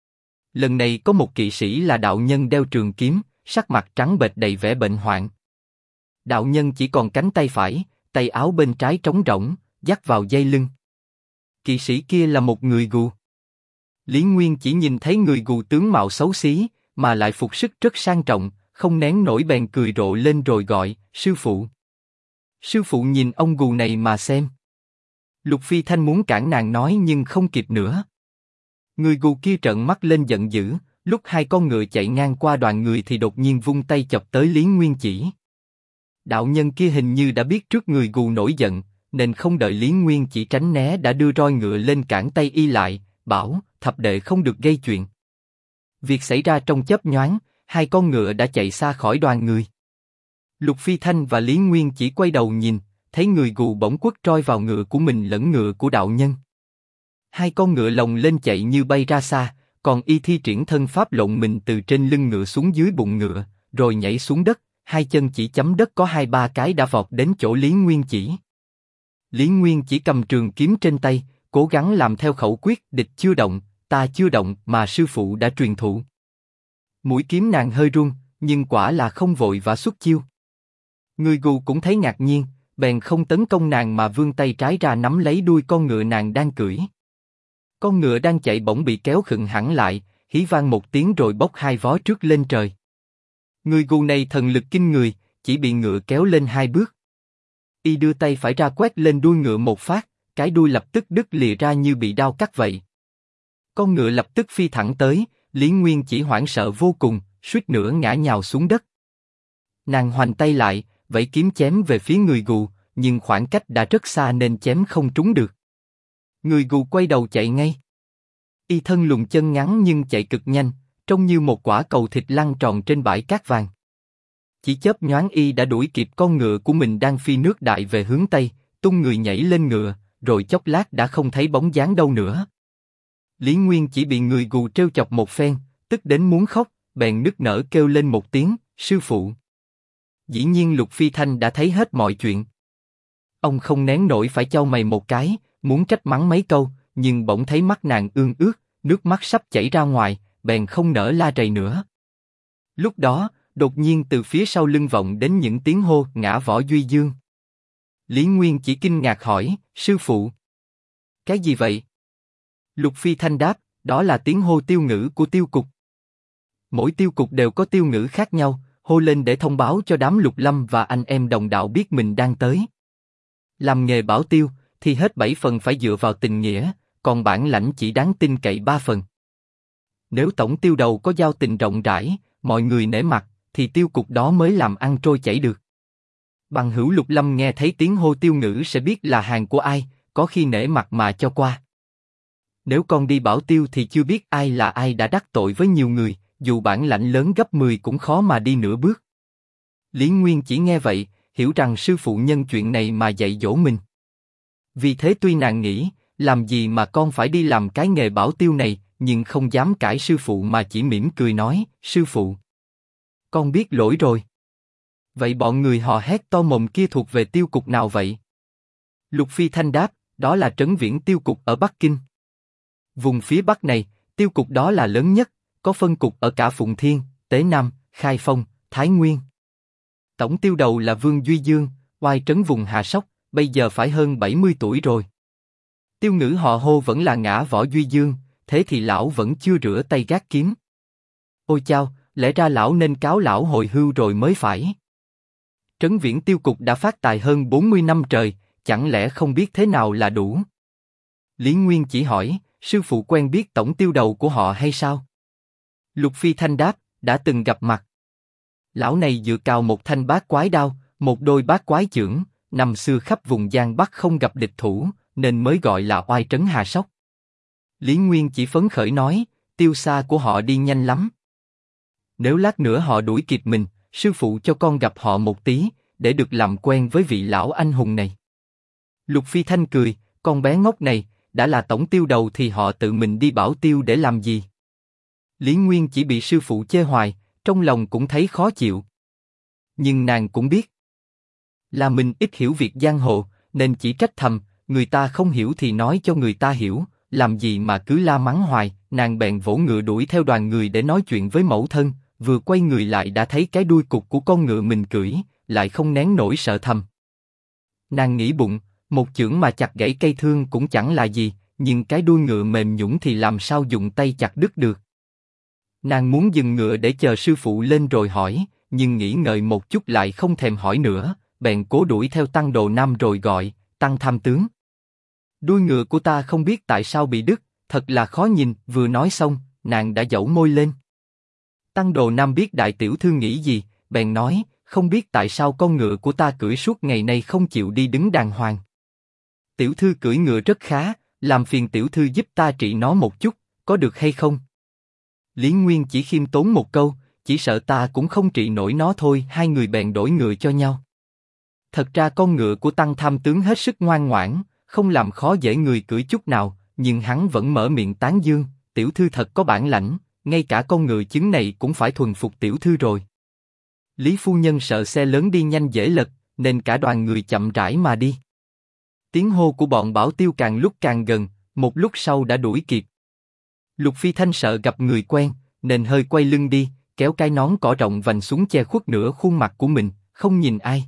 Speaker 1: Lần này có một kỵ sĩ là đạo nhân đeo trường kiếm, sắc mặt trắng bệch đầy vẻ bệnh hoạn. Đạo nhân chỉ còn cánh tay phải, tay áo bên trái trống rỗng, dắt vào dây lưng. Kỵ sĩ kia là một người gù. Lý Nguyên chỉ nhìn thấy người gù tướng mạo xấu xí, mà lại phục sức rất sang trọng, không nén nổi bèn cười rộ lên rồi gọi, sư phụ. Sư phụ nhìn ông gù này mà xem. Lục Phi Thanh muốn cản nàng nói nhưng không kịp nữa. Người gù kia trợn mắt lên giận dữ, lúc hai con ngựa chạy ngang qua đoàn người thì đột nhiên vung tay chọc tới Lý Nguyên chỉ. Đạo nhân kia hình như đã biết trước người gù nổi giận, nên không đợi Lý Nguyên chỉ tránh né đã đưa roi ngựa lên cản tay y lại, bảo, thập đệ không được gây chuyện. Việc xảy ra trong chớp nhoáng, hai con ngựa đã chạy xa khỏi đoàn người. Lục Phi Thanh và Lý Nguyên chỉ quay đầu nhìn, thấy người gù bỗng quất roi vào ngựa của mình lẫn ngựa của đạo nhân. Hai con ngựa lồng lên chạy như bay ra xa, còn y thi triển thân pháp lộn mình từ trên lưng ngựa xuống dưới bụng ngựa, rồi nhảy xuống đất, hai chân chỉ chấm đất có 2-3 cái đã vọt đến chỗ Lý Nguyên chỉ. Lý Nguyên chỉ cầm trường kiếm trên tay, cố gắng làm theo khẩu quyết địch chưa động, ta chưa động mà sư phụ đã truyền thụ. Mũi kiếm nàng hơi run, nhưng quả là không vội và xuất chiêu. Người gù cũng thấy ngạc nhiên, bèn không tấn công nàng mà vươn tay trái ra nắm lấy đuôi con ngựa nàng đang cưỡi. Con ngựa đang chạy bỗng bị kéo khựng hẳn lại, hí vang một tiếng rồi bốc hai vó trước lên trời. Người gù này thần lực kinh người, chỉ bị ngựa kéo lên 2 bước. Y đưa tay phải ra quét lên đuôi ngựa một phát, cái đuôi lập tức đứt lìa ra như bị đao cắt vậy. Con ngựa lập tức phi thẳng tới, Lý Nguyên chỉ hoảng sợ vô cùng, suýt nữa ngã nhào xuống đất. Nàng hoành tay lại, vẫy kiếm chém về phía người gù, nhưng khoảng cách đã rất xa nên chém không trúng được. Người gù quay đầu chạy ngay. Y thân lùn chân ngắn nhưng chạy cực nhanh, trông như một quả cầu thịt lăn tròn trên bãi cát vàng. Chỉ chớp nhoáng y đã đuổi kịp con ngựa của mình đang phi nước đại về hướng tây, tung người nhảy lên ngựa, rồi chốc lát đã không thấy bóng dáng đâu nữa. Lý Nguyên chỉ bị người gù trêu chọc một phen, tức đến muốn khóc, bèn nức nở kêu lên một tiếng, sư phụ. Dĩ nhiên Lục Phi Thanh đã thấy hết mọi chuyện. Ông không nén nổi phải chau mày một cái, muốn trách mắng mấy câu, nhưng bỗng thấy mắt nàng ương ướt, nước mắt sắp chảy ra ngoài, bèn không nỡ la rầy nữa. Lúc đó, đột nhiên từ phía sau lưng vọng đến những tiếng hô ngã Võ Duy Dương. Lý Nguyên chỉ kinh ngạc hỏi, sư phụ. Cái gì vậy? Lục Phi Thanh đáp, đó là tiếng hô tiêu ngữ của tiêu cục. Mỗi tiêu cục đều có tiêu ngữ khác nhau, hô lên để thông báo cho đám Lục Lâm và anh em đồng đạo biết mình đang tới. Làm nghề bảo tiêu, thì hết 7 phần phải dựa vào tình nghĩa, còn bản lãnh chỉ đáng tin cậy 3 phần. Nếu tổng tiêu đầu có giao tình rộng rãi, mọi người nể mặt, thì tiêu cục đó mới làm ăn trôi chảy được. Bằng hữu Lục Lâm nghe thấy tiếng hô Tiêu Ngữ sẽ biết là hàng của ai, có khi nể mặt mà cho qua. Nếu con đi bảo Tiêu thì chưa biết ai là ai đã đắc tội với nhiều người, dù bản lãnh lớn gấp 10 cũng khó mà đi nửa bước. Lý Nguyên chỉ nghe vậy, hiểu rằng sư phụ nhân chuyện này mà dạy dỗ mình. Vì thế tuy nàng nghĩ, làm gì mà con phải đi làm cái nghề bảo tiêu này, nhưng không dám cãi sư phụ mà chỉ mỉm cười nói, sư phụ, con biết lỗi rồi. Vậy bọn người hò hét to mồm kia thuộc về tiêu cục nào vậy? Lục Phi Thanh đáp, đó là Trấn Viễn tiêu cục ở Bắc Kinh. Vùng phía Bắc này, tiêu cục đó là lớn nhất, có phân cục ở cả Phụng Thiên, Tế Nam, Khai Phong, Thái Nguyên. Tổng tiêu đầu là Vương Duy Dương, oai trấn vùng Hạ Sóc, bây giờ phải hơn 70 tuổi rồi. Tiêu Ngữ họ hô vẫn là ngã Võ Duy Dương, thế thì lão vẫn chưa rửa tay gác kiếm. Ôi chao, lẽ ra lão nên cáo lão hồi hưu rồi mới phải. Trấn Viễn tiêu cục đã phát tài hơn 40 năm trời, chẳng lẽ không biết thế nào là đủ? Lý Nguyên chỉ hỏi, sư phụ quen biết tổng tiêu đầu của họ hay sao? Lục Phi Thanh đáp, đã từng gặp mặt. Lão này dựa cào một thanh bát quái đao, một đôi bát quái chưởng, năm xưa khắp vùng Giang Bắc không gặp địch thủ, nên mới gọi là oai trấn Hà Sóc. Lý Nguyên chỉ phấn khởi nói, tiêu xa của họ đi nhanh lắm. Nếu lát nữa họ đuổi kịp mình, sư phụ cho con gặp họ một tí, để được làm quen với vị lão anh hùng này. Lục Phi Thanh cười, con bé ngốc này, đã là tổng tiêu đầu thì họ tự mình đi bảo tiêu để làm gì? Lý Nguyên chỉ bị sư phụ chê hoài, trong lòng cũng thấy khó chịu. Nhưng nàng cũng biết là mình ít hiểu việc giang hồ, nên chỉ trách thầm, người ta không hiểu thì nói cho người ta hiểu, làm gì mà cứ la mắng hoài. Nàng bèn vỗ ngựa đuổi theo đoàn người để nói chuyện với mẫu thân, vừa quay người lại đã thấy cái đuôi cục của con ngựa mình cưỡi, lại không nén nổi sợ thầm. Nàng nghĩ bụng, một chưởng mà chặt gãy cây thương cũng chẳng là gì, nhưng cái đuôi ngựa mềm nhũn thì làm sao dùng tay chặt đứt được. Nàng muốn dừng ngựa để chờ sư phụ lên rồi hỏi, nhưng nghĩ ngợi một chút lại không thèm hỏi nữa, bèn cố đuổi theo Tăng Đồ Nam rồi gọi, Tăng tham tướng. Đuôi ngựa của ta không biết tại sao bị đứt, thật là khó nhìn. Vừa nói xong, nàng đã dẩu môi lên. Tăng Đồ Nam biết đại tiểu thư nghĩ gì, bèn nói, không biết tại sao con ngựa của ta cưỡi suốt ngày nay không chịu đi đứng đàng hoàng. Tiểu thư cưỡi ngựa rất khá, làm phiền tiểu thư giúp ta trị nó một chút, có được hay không? Lý Nguyên chỉ khiêm tốn một câu, chỉ sợ ta cũng không trị nổi nó thôi. Hai người bèn đổi ngựa cho nhau. Thật ra con ngựa của Tăng tham tướng hết sức ngoan ngoãn, không làm khó dễ người cưỡi chút nào, nhưng hắn vẫn mở miệng tán dương, tiểu thư thật có bản lãnh, ngay cả con ngựa chứng này cũng phải thuần phục tiểu thư rồi. Lý phu nhân sợ xe lớn đi nhanh dễ lật, nên cả đoàn người chậm rãi mà đi. Tiếng hô của bọn bảo tiêu càng lúc càng gần, một lúc sau đã đuổi kịp. Lục Phi Thanh sợ gặp người quen, nên hơi quay lưng đi, kéo cái nón cỏ rộng vành xuống che khuất nửa khuôn mặt của mình, không nhìn ai.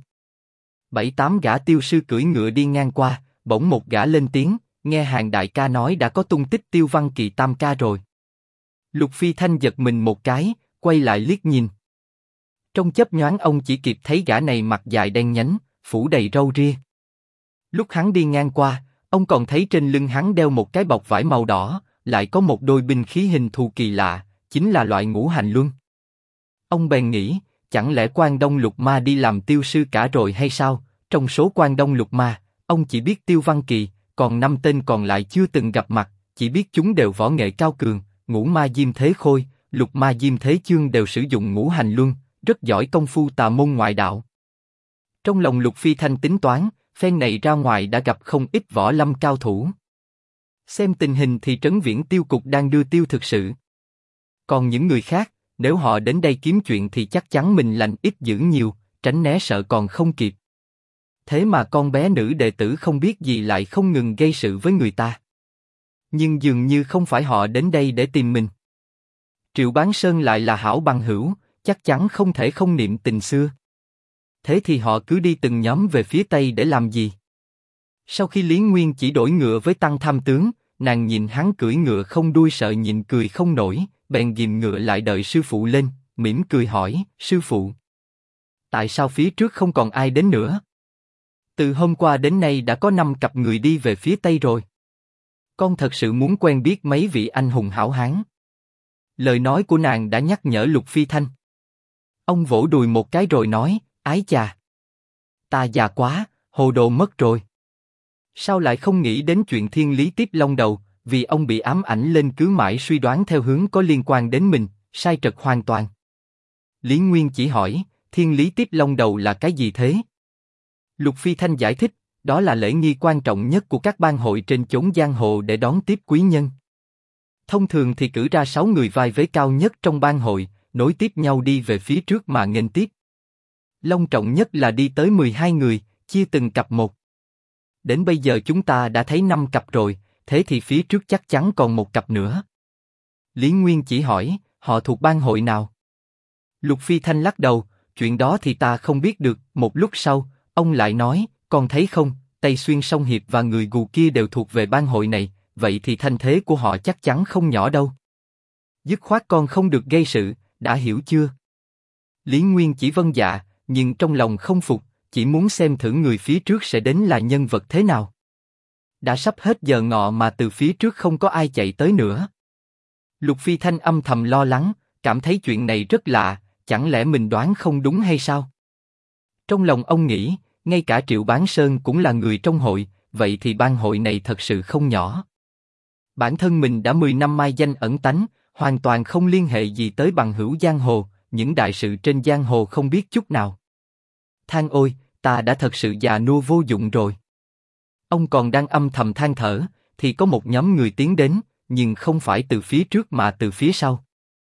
Speaker 1: 7-8 gã tiêu sư cưỡi ngựa đi ngang qua, bỗng một gã lên tiếng, nghe hàng đại ca nói đã có tung tích Tiêu Văn Kỳ tam ca rồi. Lục Phi Thanh giật mình một cái, quay lại liếc nhìn. Trong chớp nhoáng ông chỉ kịp thấy gã này mặt dài đen nhánh, phủ đầy râu ria. Lúc hắn đi ngang qua, ông còn thấy trên lưng hắn đeo một cái bọc vải màu đỏ, lại có một đôi binh khí hình thù kỳ lạ, chính là loại ngũ hành luân. Ông bèn nghĩ, chẳng lẽ Quan Đông Lục Ma đi làm tiêu sư cả rồi hay sao? Trong số Quan Đông Lục Ma, ông chỉ biết Tiêu Văn Kỳ, còn 5 tên còn lại chưa từng gặp mặt, chỉ biết chúng đều võ nghệ cao cường, Ngũ Ma Diêm Thế Khôi, Lục Ma Diêm Thế Chương đều sử dụng ngũ hành luân, rất giỏi công phu tà môn ngoại đạo. Trong lòng Lục Phi Thanh tính toán, phen này ra ngoài đã gặp không ít võ lâm cao thủ. Xem tình hình thì Trấn Viễn tiêu cục đang đưa tiêu thực sự. Còn những người khác, nếu họ đến đây kiếm chuyện thì chắc chắn mình lành ít dữ nhiều, tránh né sợ còn không kịp. Thế mà con bé nữ đệ tử không biết gì lại không ngừng gây sự với người ta. Nhưng dường như không phải họ đến đây để tìm mình. Triệu Bán Sơn lại là hảo bằng hữu, chắc chắn không thể không niệm tình xưa. Thế thì họ cứ đi từng nhóm về phía Tây để làm gì? Sau khi Lý Nguyên chỉ đổi ngựa với Tăng tham tướng, nàng nhìn hắn cưỡi ngựa không đuôi sợ nhịn cười không nổi, bèn ghìm ngựa lại đợi sư phụ lên, mỉm cười hỏi, sư phụ, tại sao phía trước không còn ai đến nữa? Từ hôm qua đến nay đã có 5 cặp người đi về phía Tây rồi. Con thật sự muốn quen biết mấy vị anh hùng hảo hán. Lời nói của nàng đã nhắc nhở Lục Phi Thanh. Ông vỗ đùi một cái rồi nói, ái chà. ta già quá, hồ đồ mất rồi. Sao lại không nghĩ đến chuyện Thiên Lý Tiếp Long Đầu, vì ông bị ám ảnh lên cứ mãi suy đoán theo hướng có liên quan đến mình, sai trật hoàn toàn. Lý Nguyên chỉ hỏi, Thiên Lý Tiếp Long Đầu là cái gì thế? Lục Phi Thanh giải thích, đó là lễ nghi quan trọng nhất của các bang hội trên chốn giang hồ để đón tiếp quý nhân. Thông thường thì cử ra 6 người vai vế cao nhất trong bang hội, nối tiếp nhau đi về phía trước mà nghênh tiếp. Long trọng nhất là đi tới 12 người, chia từng cặp một. Đến bây giờ chúng ta đã thấy 5 cặp rồi, thế thì phía trước chắc chắn còn một cặp nữa. Lý Nguyên chỉ hỏi, họ thuộc bang hội nào? Lục Phi Thanh lắc đầu, chuyện đó thì ta không biết được. Một lúc sau, ông lại nói, con thấy không, Tây Xuyên Song Hiệp và người gù kia đều thuộc về bang hội này, vậy thì thanh thế của họ chắc chắn không nhỏ đâu. Dứt khoát con không được gây sự, đã hiểu chưa? Lý Nguyên chỉ vâng dạ, nhưng trong lòng không phục, chỉ muốn xem thử người phía trước sẽ đến là nhân vật thế nào. Đã sắp hết giờ ngọ mà từ phía trước không có ai chạy tới nữa. Lục Phi Thanh âm thầm lo lắng, cảm thấy chuyện này rất lạ, chẳng lẽ mình đoán không đúng hay sao? Trong lòng ông nghĩ, ngay cả Triệu Bán Sơn cũng là người trong hội, vậy thì bang hội này thật sự không nhỏ. Bản thân mình đã 10 năm mai danh ẩn tánh, hoàn toàn không liên hệ gì tới bằng hữu giang hồ, những đại sự trên giang hồ không biết chút nào. Than ôi, ta đã thật sự già nua vô dụng rồi. Ông còn đang âm thầm than thở, thì có một nhóm người tiến đến, nhưng không phải từ phía trước mà từ phía sau.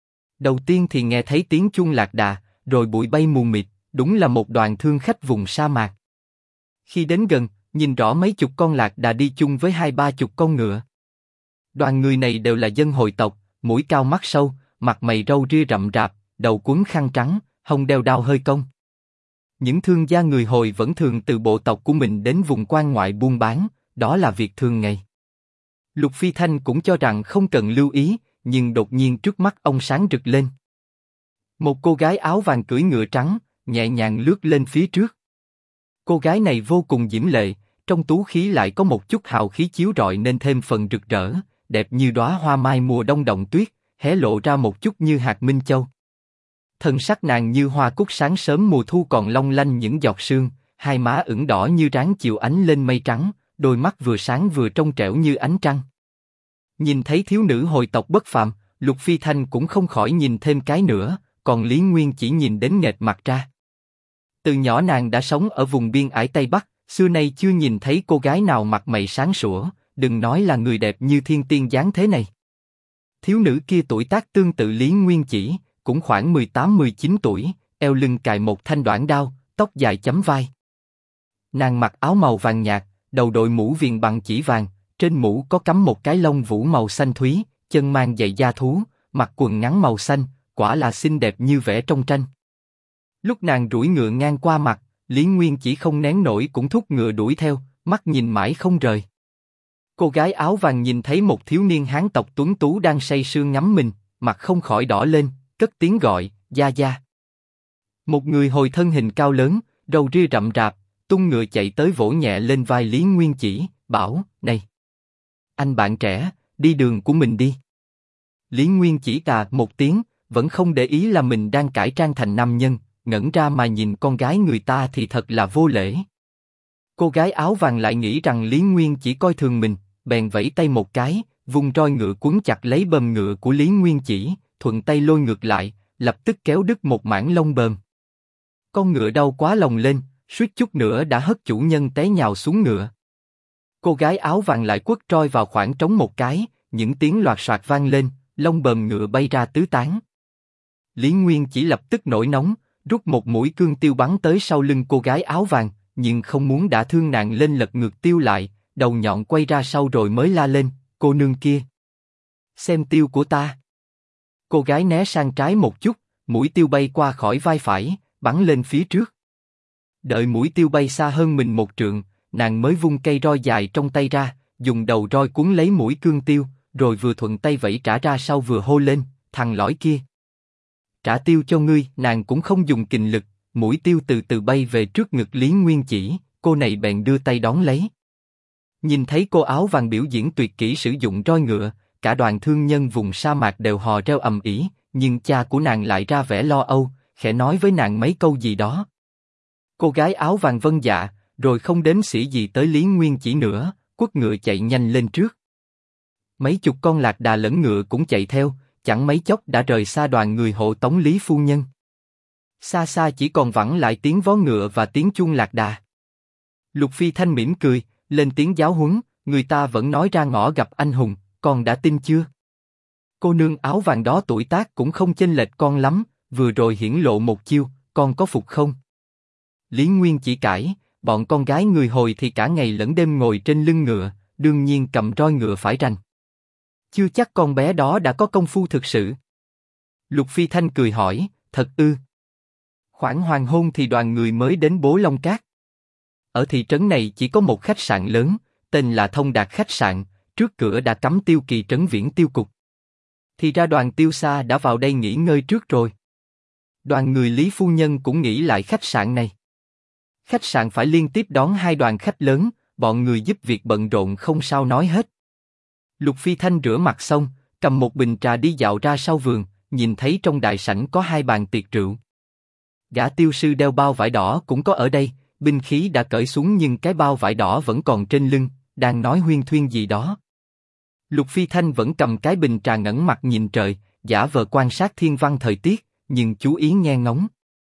Speaker 1: Đầu tiên thì nghe thấy tiếng chuông lạc đà, rồi bụi bay mù mịt, đúng là một đoàn thương khách vùng sa mạc. Khi đến gần, nhìn rõ mấy chục con lạc đà đi chung với 20-30 con ngựa. Đoàn người này đều là dân hồi tộc, mũi cao mắt sâu, mặt mày râu ria rậm rạp, đầu quấn khăn trắng, hông đeo đao hơi cong. Những thương gia người hồi vẫn thường từ bộ tộc của mình đến vùng quan ngoại buôn bán, đó là việc thường ngày. Lục Phi Thanh cũng cho rằng không cần lưu ý, nhưng đột nhiên trước mắt ông sáng rực lên. Một cô gái áo vàng cưỡi ngựa trắng, nhẹ nhàng lướt lên phía trước. Cô gái này vô cùng diễm lệ, trong tú khí lại có một chút hào khí chiếu rọi nên thêm phần rực rỡ, đẹp như đóa hoa mai mùa đông động tuyết, hé lộ ra một chút như hạt minh châu. Thân sắc nàng như hoa cúc sáng sớm mùa thu còn long lanh những giọt sương, hai má ửng đỏ như ráng chiều ánh lên mây trắng, đôi mắt vừa sáng vừa trong trẻo như ánh trăng. Nhìn thấy thiếu nữ hồi tộc bất phàm, Lục Phi Thanh cũng không khỏi nhìn thêm cái nữa, còn Lý Nguyên chỉ nhìn đến nghệt mặt ra. Từ nhỏ nàng đã sống ở vùng biên ải Tây Bắc, xưa nay chưa nhìn thấy cô gái nào mặt mày sáng sủa, đừng nói là người đẹp như thiên tiên dáng thế này. Thiếu nữ kia tuổi tác tương tự Lý Nguyên chỉ, cũng khoảng 18-19 tuổi, eo lưng cài một thanh đoản đao, tóc dài chấm vai. Nàng mặc áo màu vàng nhạt, đầu đội mũ viền bằng chỉ vàng, trên mũ có cắm một cái lông vũ màu xanh thúy, chân mang giày da thú, mặc quần ngắn màu xanh, quả là xinh đẹp như vẽ trong tranh. Lúc nàng đuổi ngựa ngang qua mặt, Lý Nguyên chỉ không nén nổi cũng thúc ngựa đuổi theo, mắt nhìn mãi không rời. Cô gái áo vàng nhìn thấy một thiếu niên Hán tộc tuấn tú đang say sưa ngắm mình, mặt không khỏi đỏ lên, cất tiếng gọi, gia gia. Một người hồi thân hình cao lớn, râu ria rậm rạp, tung ngựa chạy tới vỗ nhẹ lên vai Lý Nguyên chỉ, bảo, này, anh bạn trẻ, đi đường của mình đi. Lý Nguyên chỉ một tiếng, vẫn không để ý là mình đang cải trang thành nam nhân, ngẩn ra mà nhìn con gái người ta thì thật là vô lễ. Cô gái áo vàng lại nghĩ rằng Lý Nguyên chỉ coi thường mình, bèn vẫy tay một cái, vung roi ngựa quấn chặt lấy bờm ngựa của Lý Nguyên chỉ, thuận tay lôi ngược lại, lập tức kéo đứt một mảng lông bờm. Con ngựa đau quá lồng lên, suýt chút nữa đã hất chủ nhân té nhào xuống ngựa. Cô gái áo vàng lại quất roi vào khoảng trống một cái, những tiếng loạt soạt vang lên, lông bờm ngựa bay ra tứ tán. Lý Nguyên chỉ lập tức nổi nóng, rút một mũi cương tiêu bắn tới sau lưng cô gái áo vàng, nhưng không muốn đả thương nàng lên lật ngược tiêu lại, đầu nhọn quay ra sau rồi mới la lên, cô nương kia, xem tiêu của ta. Cô gái né sang trái một chút, mũi tiêu bay qua khỏi vai phải, bắn lên phía trước. Đợi mũi tiêu bay xa hơn mình một trượng, nàng mới vung cây roi dài trong tay ra, dùng đầu roi cuốn lấy mũi cương tiêu, rồi vừa thuận tay vẫy trả ra sau vừa hô lên, thằng lõi kia, trả tiêu cho ngươi. Nàng cũng không dùng kình lực, mũi tiêu từ từ bay về trước ngực Lý Nguyên chỉ, cô này bèn đưa tay đón lấy. Nhìn thấy cô áo vàng biểu diễn tuyệt kỹ sử dụng roi ngựa, cả đoàn thương nhân vùng sa mạc đều hò reo ầm ĩ, nhưng cha của nàng lại ra vẻ lo âu, khẽ nói với nàng mấy câu gì đó. Cô gái áo vàng vâng dạ, rồi không đếm xỉa gì tới Lý Nguyên Chỉ nữa, quất ngựa chạy nhanh lên trước. Mấy chục con lạc đà lẫn ngựa cũng chạy theo, chẳng mấy chốc đã rời xa đoàn người hộ tống Lý phu nhân. Xa xa chỉ còn vẳng lại tiếng vó ngựa và tiếng chuông lạc đà. Lục Phi Thanh mỉm cười, lên tiếng giáo huấn, người ta vẫn nói ra ngõ gặp anh hùng, con đã tin chưa? Cô nương áo vàng đó tuổi tác cũng không chênh lệch con lắm, vừa rồi hiển lộ một chiêu, con có phục không? Lý Nguyên Chỉ cãi, bọn con gái người Hồi thì cả ngày lẫn đêm ngồi trên lưng ngựa, đương nhiên cầm roi ngựa phải rành. Chưa chắc con bé đó đã có công phu thực sự. Lục Phi Thanh cười hỏi, thật ư? Khoảng hoàng hôn thì đoàn người mới đến Bố Long Cát. Ở thị trấn này chỉ có một khách sạn lớn, tên là Thông Đạt khách sạn, trước cửa đã cắm tiêu kỳ trấn viễn tiêu cục. Thì ra đoàn Tiêu Sa đã vào đây nghỉ ngơi trước rồi. Đoàn người Lý phu nhân cũng nghỉ lại khách sạn này. Khách sạn phải liên tiếp đón hai đoàn khách lớn, bọn người giúp việc bận rộn không sao nói hết. Lục Phi Thanh rửa mặt xong, cầm một bình trà đi dạo ra sau vườn, nhìn thấy trong đại sảnh có hai bàn tiệc rượu. Gã tiêu sư đeo bao vải đỏ cũng có ở đây, binh khí đã cởi xuống nhưng cái bao vải đỏ vẫn còn trên lưng, đang nói huyên thuyên gì đó. Lục Phi Thanh vẫn cầm cái bình trà ngẩng mặt nhìn trời, giả vờ quan sát thiên văn thời tiết, nhưng chú ý nghe ngóng.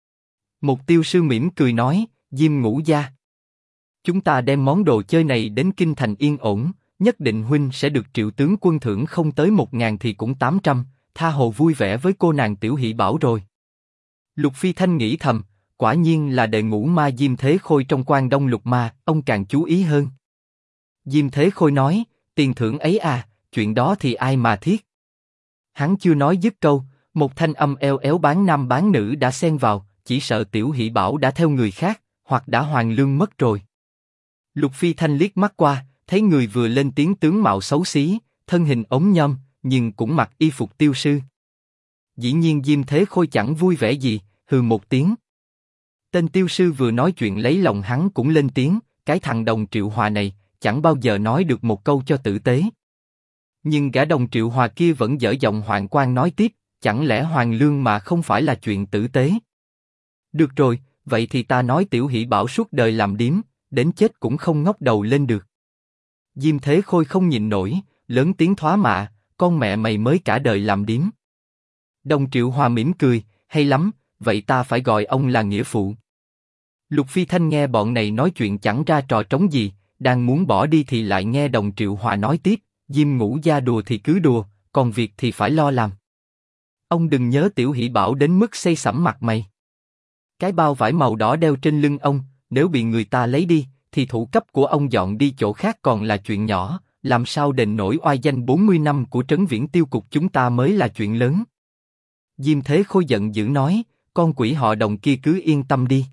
Speaker 1: Một tiêu sư mỉm cười nói, Diêm Ngũ gia, chúng ta đem món đồ chơi này đến kinh thành yên ổn, nhất định huynh sẽ được Triệu tướng quân thưởng không tới 1.000 thì cũng 800, tha hồ vui vẻ với cô nàng Tiểu Hỷ Bảo rồi. Lục Phi Thanh nghĩ thầm, quả nhiên là đệ ngũ ma Diêm Thế Khôi trong Quan Đông Lục Ma, ông càng chú ý hơn. Diêm Thế Khôi nói, tiền thưởng ấy à, chuyện đó thì ai mà thiết. Hắn chưa nói dứt câu, một thanh âm eo éo bán nam bán nữ đã xen vào, chỉ sợ Tiểu Hỷ Bảo đã theo người khác, hoặc đã hoàn lương mất rồi. Lục Phi Thanh liếc mắt qua, thấy người vừa lên tiếng tướng mạo xấu xí, thân hình ốm nhom, nhưng cũng mặc y phục tiêu sư. Dĩ nhiên Diêm Thế Khôi chẳng vui vẻ gì, hừ một tiếng. Tên tiêu sư vừa nói chuyện lấy lòng hắn cũng lên tiếng, cái thằng Đồng Triệu Hòa này, chẳng bao giờ nói được một câu cho tử tế. Nhưng gã Đồng Triệu Hòa kia vẫn dở giọng hoạn quan nói tiếp, chẳng lẽ hoàn lương mà không phải là chuyện tử tế? Được rồi, vậy thì ta nói Tiểu Hỷ Bảo suốt đời làm điếm, đến chết cũng không ngóc đầu lên được. Diêm Thế Khôi không nhịn nổi, lớn tiếng thoá mạ, con mẹ mày mới cả đời làm điếm. Đồng Triệu Hòa mỉm cười, hay lắm, vậy ta phải gọi ông là nghĩa phụ. Lục Phi Thanh nghe bọn này nói chuyện chẳng ra trò trống gì, đang muốn bỏ đi thì lại nghe Đồng Triệu Hòa nói tiếp, Diêm Ngũ gia đùa thì cứ đùa, còn việc thì phải lo làm. Ông đừng nhớ Tiểu Hỷ Bảo đến mức xây sẩm mặt mày. Cái bao vải màu đỏ đeo trên lưng ông, nếu bị người ta lấy đi, thì thủ cấp của ông dọn đi chỗ khác còn là chuyện nhỏ, làm sao đền nổi oai danh 40 năm của trấn viễn tiêu cục chúng ta mới là chuyện lớn. Diêm Thế Khôi giận dữ nói, con quỷ họ Đồng kia cứ yên tâm đi.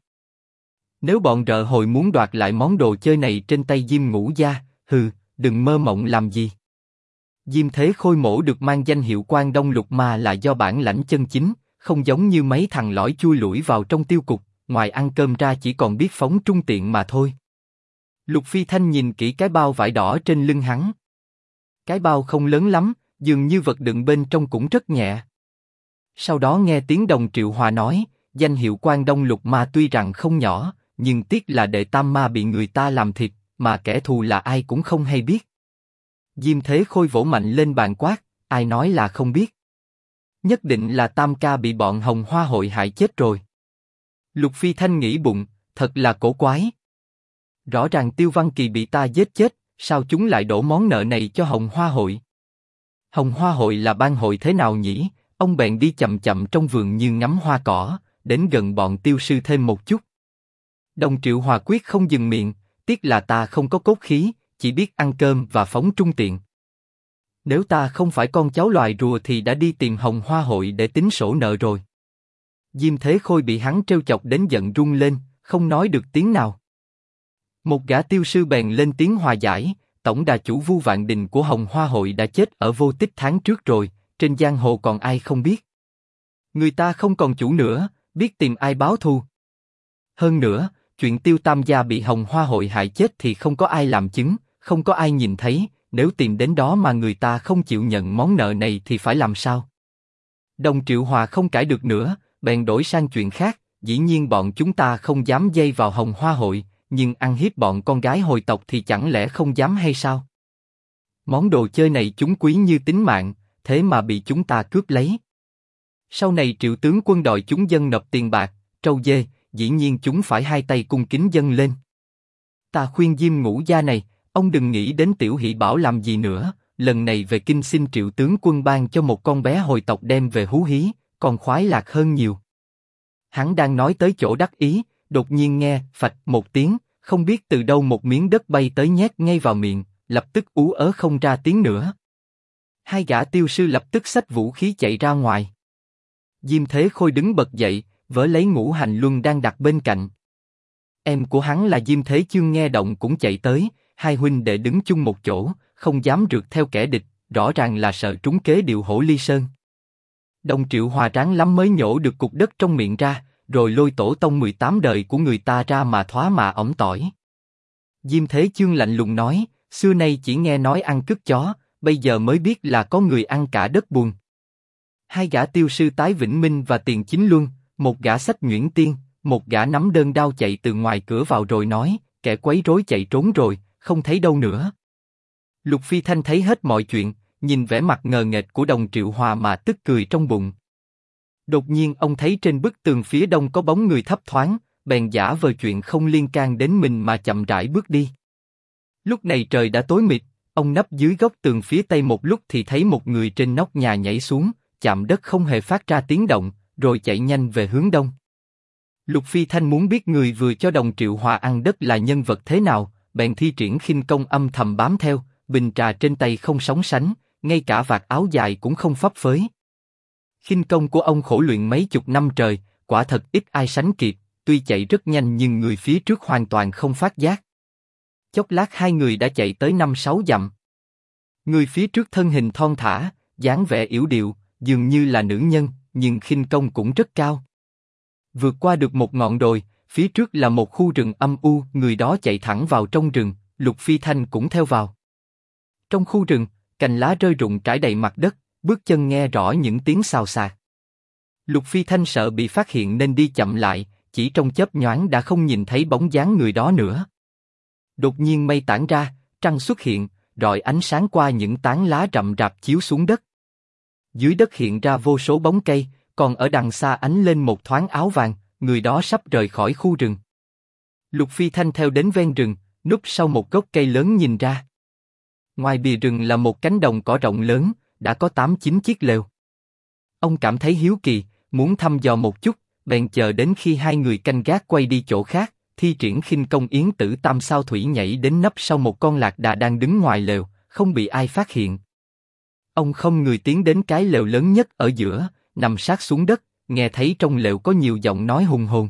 Speaker 1: Nếu bọn rợ Hồi muốn đoạt lại món đồ chơi này trên tay Diêm Ngũ gia, hừ, đừng mơ mộng làm gì. Diêm Thế Khôi mổ được mang danh hiệu Quan Đông Lục Ma là do bản lãnh chân chính, không giống như mấy thằng lõi chui lủi vào trong tiêu cục, ngoài ăn cơm ra chỉ còn biết phóng trung tiện mà thôi. Lục Phi Thanh nhìn kỹ cái bao vải đỏ trên lưng hắn. Cái bao không lớn lắm, dường như vật đựng bên trong cũng rất nhẹ. Sau đó nghe tiếng Đồng Triệu Hòa nói, danh hiệu Quan Đông Lục Ma tuy rằng không nhỏ, nhưng tiếc là đệ tam ma bị người ta làm thịt, mà kẻ thù là ai cũng không hay biết. Diêm Thế Khôi vỗ mạnh lên bàn quát, ai nói là không biết. Nhất định là Tam ca bị bọn Hồng Hoa hội hại chết rồi. Lục Phi Thanh nghĩ bụng, thật là cổ quái. Rõ ràng Tiêu Văn Kỳ bị ta giết chết, sao chúng lại đổ món nợ này cho Hồng Hoa hội? Hồng Hoa hội là bang hội thế nào nhỉ? Ông bèn đi chậm chậm trong vườn như ngắm hoa cỏ, đến gần bọn tiêu sư thêm một chút. Đồng Triệu Hòa quyết không dừng miệng, tiếc là ta không có cốt khí, chỉ biết ăn cơm và phóng trung tiện. Nếu ta không phải con cháu loài rùa thì đã đi tìm Hồng Hoa hội để tính sổ nợ rồi. Diêm Thế Khôi bị hắn trêu chọc đến giận run lên, không nói được tiếng nào. Một gã tiêu sư bèn lên tiếng hòa giải, tổng đà chủ Vu Vạn Đình của Hồng Hoa hội đã chết ở vô tích tháng trước rồi, trên giang hồ còn ai không biết. Người ta không còn chủ nữa, biết tìm ai báo thù. Hơn nữa, chuyện Tiêu Tam gia bị Hồng Hoa hội hại chết thì không có ai làm chứng, không có ai nhìn thấy, nếu tìm đến đó mà người ta không chịu nhận món nợ này thì phải làm sao? Đồng Triệu Hòa không cãi được nữa, bèn đổi sang chuyện khác, dĩ nhiên bọn chúng ta không dám dây vào Hồng Hoa hội, nhưng ăn hiếp bọn con gái hồi tộc thì chẳng lẽ không dám hay sao? Món đồ chơi này chúng quý như tính mạng, thế mà bị chúng ta cướp lấy. Sau này Triệu tướng quân đòi chúng dâng nộp tiền bạc, trâu dê, dĩ nhiên chúng phải hai tay cung kính dâng lên. Ta khuyên Diêm Ngũ gia này, ông đừng nghĩ đến Tiểu Hỷ Bảo làm gì nữa, lần này về kinh xin Triệu tướng quân ban cho một con bé hồi tộc đem về hú hí, còn khoái lạc hơn nhiều. Hắn đang nói tới chỗ đắc ý, đột nhiên nghe phạch một tiếng, không biết từ đâu một miếng đất bay tới nhét ngay vào miệng, lập tức ú ớ không ra tiếng nữa. Hai gã tiêu sư lập tức xách vũ khí chạy ra ngoài. Diêm Thế Khôi đứng bật dậy, vớ lấy Ngũ Hành Luân đang đặt bên cạnh. Em của hắn là Diêm Thế Chương nghe động cũng chạy tới, hai huynh đệ đứng chung một chỗ, không dám rượt theo kẻ địch, rõ ràng là sợ trúng kế điệu hổ ly sơn. Đồng Triệu Hòa ráng lắm mới nhổ được cục đất trong miệng ra, rồi lôi tổ tông 18 đời của người ta ra mà thoá mà ỏng tỏi. Diêm Thế Chương lạnh lùng nói, xưa nay chỉ nghe nói ăn cứt chó, bây giờ mới biết là có người ăn cả đất buồn. Hai gã tiêu sư Tái Vĩnh Minh và Tiền Chính Luân, một gã xách nhuyễn tiên, một gã nắm đơn đao chạy từ ngoài cửa vào rồi nói, kẻ quấy rối chạy trốn rồi, không thấy đâu nữa. Lục Phi Thanh thấy hết mọi chuyện, nhìn vẻ mặt ngờ nghệch của Đồng Triệu Hòa mà tức cười trong bụng. Đột nhiên ông thấy trên bức tường phía đông có bóng người thấp thoáng, bèn giả vờ chuyện không liên can đến mình mà chậm rãi bước đi. Lúc này trời đã tối mịt, ông nấp dưới góc tường phía tây một lúc thì thấy một người trên nóc nhà nhảy xuống, chạm đất không hề phát ra tiếng động, rồi chạy nhanh về hướng đông. Lục Phi Thanh muốn biết người vừa cho Đồng Triệu Hòa ăn đất là nhân vật thế nào, bèn thi triển khinh công âm thầm bám theo, bình trà trên tay không sóng sánh, ngay cả vạt áo dài cũng không phấp phới. Khinh công của ông khổ luyện mấy chục năm trời, quả thật ít ai sánh kịp, tuy chạy rất nhanh nhưng người phía trước hoàn toàn không phát giác. Chốc lát hai người đã chạy tới 5-6 dặm. Người phía trước thân hình thon thả, dáng vẻ yểu điệu, dường như là nữ nhân, nhưng khinh công cũng rất cao. Vượt qua được một ngọn đồi, phía trước là một khu rừng âm u, người đó chạy thẳng vào trong rừng, Lục Phi Thanh cũng theo vào. Trong khu rừng, cành lá rơi rụng trải đầy mặt đất, bước chân nghe rõ những tiếng xào xạc. Lục Phi Thanh sợ bị phát hiện nên đi chậm lại, chỉ trong chớp nhoáng đã không nhìn thấy bóng dáng người đó nữa. Đột nhiên mây tản ra, trăng xuất hiện, rọi ánh sáng qua những tán lá rậm rạp chiếu xuống đất. Dưới đất hiện ra vô số bóng cây, còn ở đằng xa ánh lên một thoáng áo vàng, người đó sắp rời khỏi khu rừng. Lục Phi Thanh theo đến ven rừng, núp sau một gốc cây lớn nhìn ra. Ngoài bìa rừng là một cánh đồng cỏ rộng lớn, đã có 8-9 chiếc lều. Ông cảm thấy hiếu kỳ, muốn thăm dò một chút, bèn chờ đến khi hai người canh gác quay đi chỗ khác, thi triển khinh công yến tử tam sao thủy nhảy đến nấp sau một con lạc đà đang đứng ngoài lều, không bị ai phát hiện. Ông không người tiến đến cái lều lớn nhất ở giữa, nằm sát xuống đất, nghe thấy trong lều có nhiều giọng nói hùng hồn.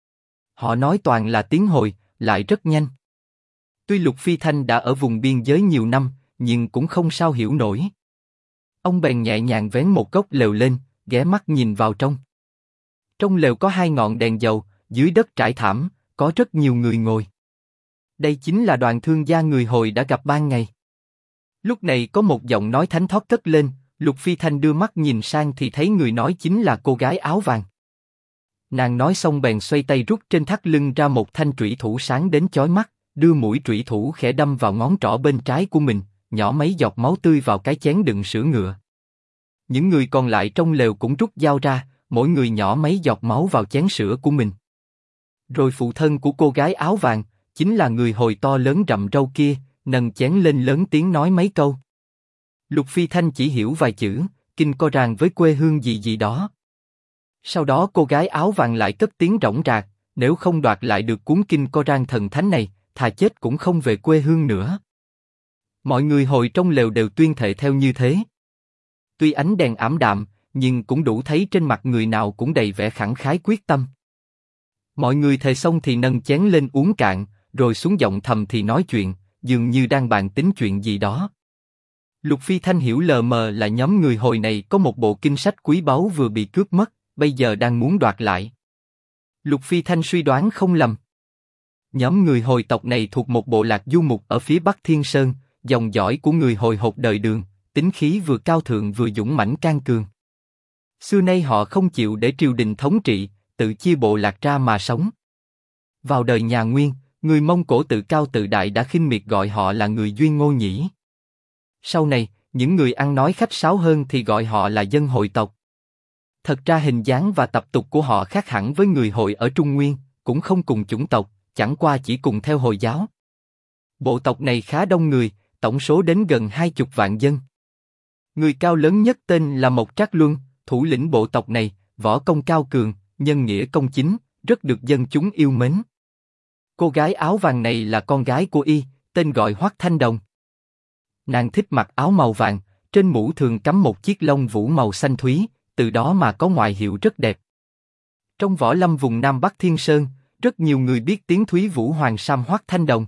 Speaker 1: Họ nói toàn là tiếng Hồi, lại rất nhanh. Tuy Lục Phi Thanh đã ở vùng biên giới nhiều năm, nhưng cũng không sao hiểu nổi. Ông bèn nhẹ nhàng vén một góc lều lên, ghé mắt nhìn vào trong. Trong lều có 2 ngọn đèn dầu, dưới đất trải thảm, có rất nhiều người ngồi. Đây chính là đoàn thương gia người Hồi đã gặp ban ngày. Lúc này có một giọng nói thánh thót cất lên, Lục Phi Thanh đưa mắt nhìn sang thì thấy người nói chính là cô gái áo vàng. Nàng nói xong bèn xoay tay rút trên thắt lưng ra một thanh trủy thủ sáng đến chói mắt, đưa mũi trủy thủ khẽ đâm vào ngón trỏ bên trái của mình, nhỏ mấy giọt máu tươi vào cái chén đựng sữa ngựa. Những người còn lại trong lều cũng rút dao ra, mỗi người nhỏ mấy giọt máu vào chén sữa của mình. Rồi phụ thân của cô gái áo vàng, chính là người Hồi to lớn rậm râu kia, nâng chén lên lớn tiếng nói mấy câu. Lục Phi Thanh chỉ hiểu vài chữ, kinh co ràng với quê hương gì gì đó. Sau đó cô gái áo vàng lại cất tiếng rỗng rạc, nếu không đoạt lại được cuốn kinh co ràng thần thánh này, thà chết cũng không về quê hương nữa. Mọi người Hồi trong lều đều tuyên thệ theo như thế. Tuy ánh đèn ảm đạm, nhưng cũng đủ thấy trên mặt người nào cũng đầy vẻ khẳng khái quyết tâm. Mọi người thề xong thì nâng chén lên uống cạn, rồi xuống giọng thầm thì nói chuyện, dường như đang bàn tính chuyện gì đó. Lục Phi Thanh hiểu lờ mờ là nhóm người Hồi này có một bộ kinh sách quý báu vừa bị cướp mất, bây giờ đang muốn đoạt lại. Lục Phi Thanh suy đoán không lầm. Nhóm người Hồi tộc này thuộc một bộ lạc du mục ở phía Bắc Thiên Sơn, dòng dõi của người Hồi hột đời Đường, tính khí vừa cao thượng vừa dũng mãnh can cường. Xưa nay họ không chịu để triều đình thống trị, tự chia bộ lạc ra mà sống. Vào đời nhà Nguyên, người Mông Cổ tự cao tự đại đã khinh miệt gọi họ là người Duyên Ngô Nhĩ. Sau này, những người ăn nói khách sáo hơn thì gọi họ là dân Hội tộc. Thật ra hình dáng và tập tục của họ khác hẳn với người Hội ở Trung Nguyên, cũng không cùng chủng tộc, chẳng qua chỉ cùng theo Hồi giáo. Bộ tộc này khá đông người, tổng số đến gần 20 vạn dân. Người cao lớn nhất tên là Mộc Trác Luân, thủ lĩnh bộ tộc này, võ công cao cường, nhân nghĩa công chính, rất được dân chúng yêu mến. Cô gái áo vàng này là con gái của y, tên gọi Hoắc Thanh Đồng. Nàng thích mặc áo màu vàng, trên mũ thường cắm một chiếc lông vũ màu xanh thúy, từ đó mà có ngoại hiệu rất đẹp. Trong võ lâm vùng Nam Bắc Thiên Sơn, rất nhiều người biết tiếng Thúy Vũ Hoàng Sam Hoắc Thanh Đồng.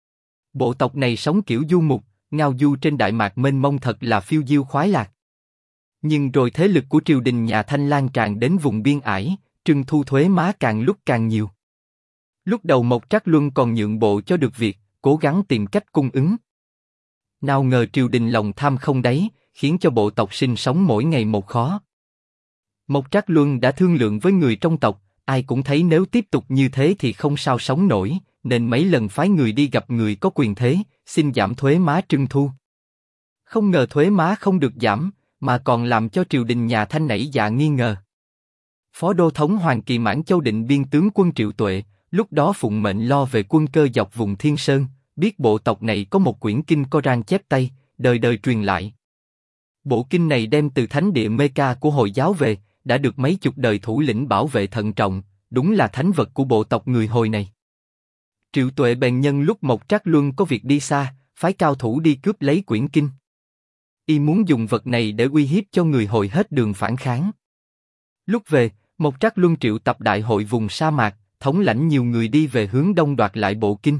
Speaker 1: Bộ tộc này sống kiểu du mục, ngao du trên đại mạc mênh mông thật là phiêu diêu khoái lạc. Nhưng rồi thế lực của triều đình nhà Thanh lan tràn đến vùng biên ải, trưng thu thuế má càng lúc càng nhiều. Lúc đầu Mộc Trác Luân còn nhượng bộ cho được việc, cố gắng tìm cách cung ứng. Nào ngờ triều đình lòng tham không đáy, khiến cho bộ tộc sinh sống mỗi ngày một khó. Mộc Trác Luân đã thương lượng với người trong tộc, ai cũng thấy nếu tiếp tục như thế thì không sao sống nổi, nên mấy lần phái người đi gặp người có quyền thế, xin giảm thuế má trưng thu. Không ngờ thuế má không được giảm, mà còn làm cho triều đình nhà Thanh nảy dạ nghi ngờ. Phó đô thống Hoàng Kỳ Mãn Châu Định biên tướng quân Triệu Tuệ, lúc đó phụng mệnh lo về quân cơ dọc vùng Thiên Sơn, biết bộ tộc này có một quyển kinh Coran chép tay, đời đời truyền lại. Bộ kinh này đem từ thánh địa Mecca của Hồi giáo về, đã được mấy chục đời thủ lĩnh bảo vệ thận trọng, đúng là thánh vật của bộ tộc người Hồi này. Triệu Tuệ bèn nhân lúc Mộc Trác Luân có việc đi xa, phái cao thủ đi cướp lấy quyển kinh. Y muốn dùng vật này để uy hiếp cho người Hồi hết đường phản kháng. Lúc về, Mộc Trác Luân triệu tập đại hội vùng sa mạc, thống lãnh nhiều người đi về hướng đông đoạt lại bộ kinh.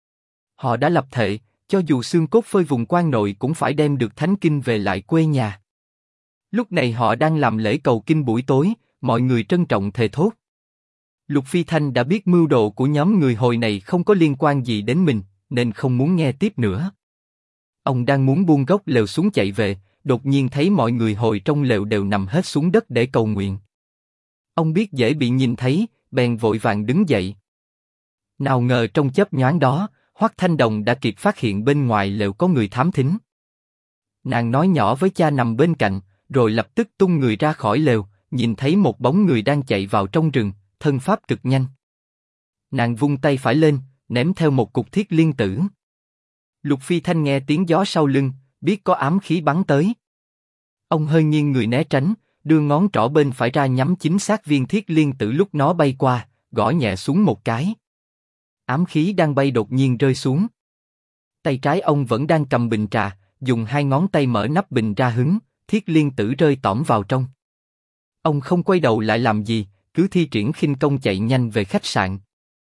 Speaker 1: Họ đã lập thệ, cho dù xương cốt phơi vùng quan nội cũng phải đem được thánh kinh về lại quê nhà. Lúc này họ đang làm lễ cầu kinh buổi tối, mọi người trân trọng thề thốt. Lục Phi Thanh đã biết mưu đồ của nhóm người Hồi này không có liên quan gì đến mình, nên không muốn nghe tiếp nữa. Ông đang muốn buông gốc lều xuống chạy về, đột nhiên thấy mọi người Hồi trong lều đều nằm hết xuống đất để cầu nguyện. Ông biết dễ bị nhìn thấy, bèn vội vàng đứng dậy. Nào ngờ trong chớp nhoáng đó, Hoắc Thanh Đồng đã kịp phát hiện bên ngoài lều có người thám thính. Nàng nói nhỏ với cha nằm bên cạnh, rồi lập tức tung người ra khỏi lều, nhìn thấy một bóng người đang chạy vào trong rừng, thân pháp cực nhanh. Nàng vung tay phải lên, ném theo một cục thiết liên tử. Lục Phi Thanh nghe tiếng gió sau lưng, biết có ám khí bắn tới. Ông hơi nghiêng người né tránh, đưa ngón trỏ bên phải ra nhắm chính xác viên thiết liên tử lúc nó bay qua, gõ nhẹ xuống một cái. Ám khí đang bay đột nhiên rơi xuống. Tay trái ông vẫn đang cầm bình trà, dùng hai ngón tay mở nắp bình ra hứng, thiết liên tử rơi tỏm vào trong. Ông không quay đầu lại làm gì, cứ thi triển khinh công chạy nhanh về khách sạn.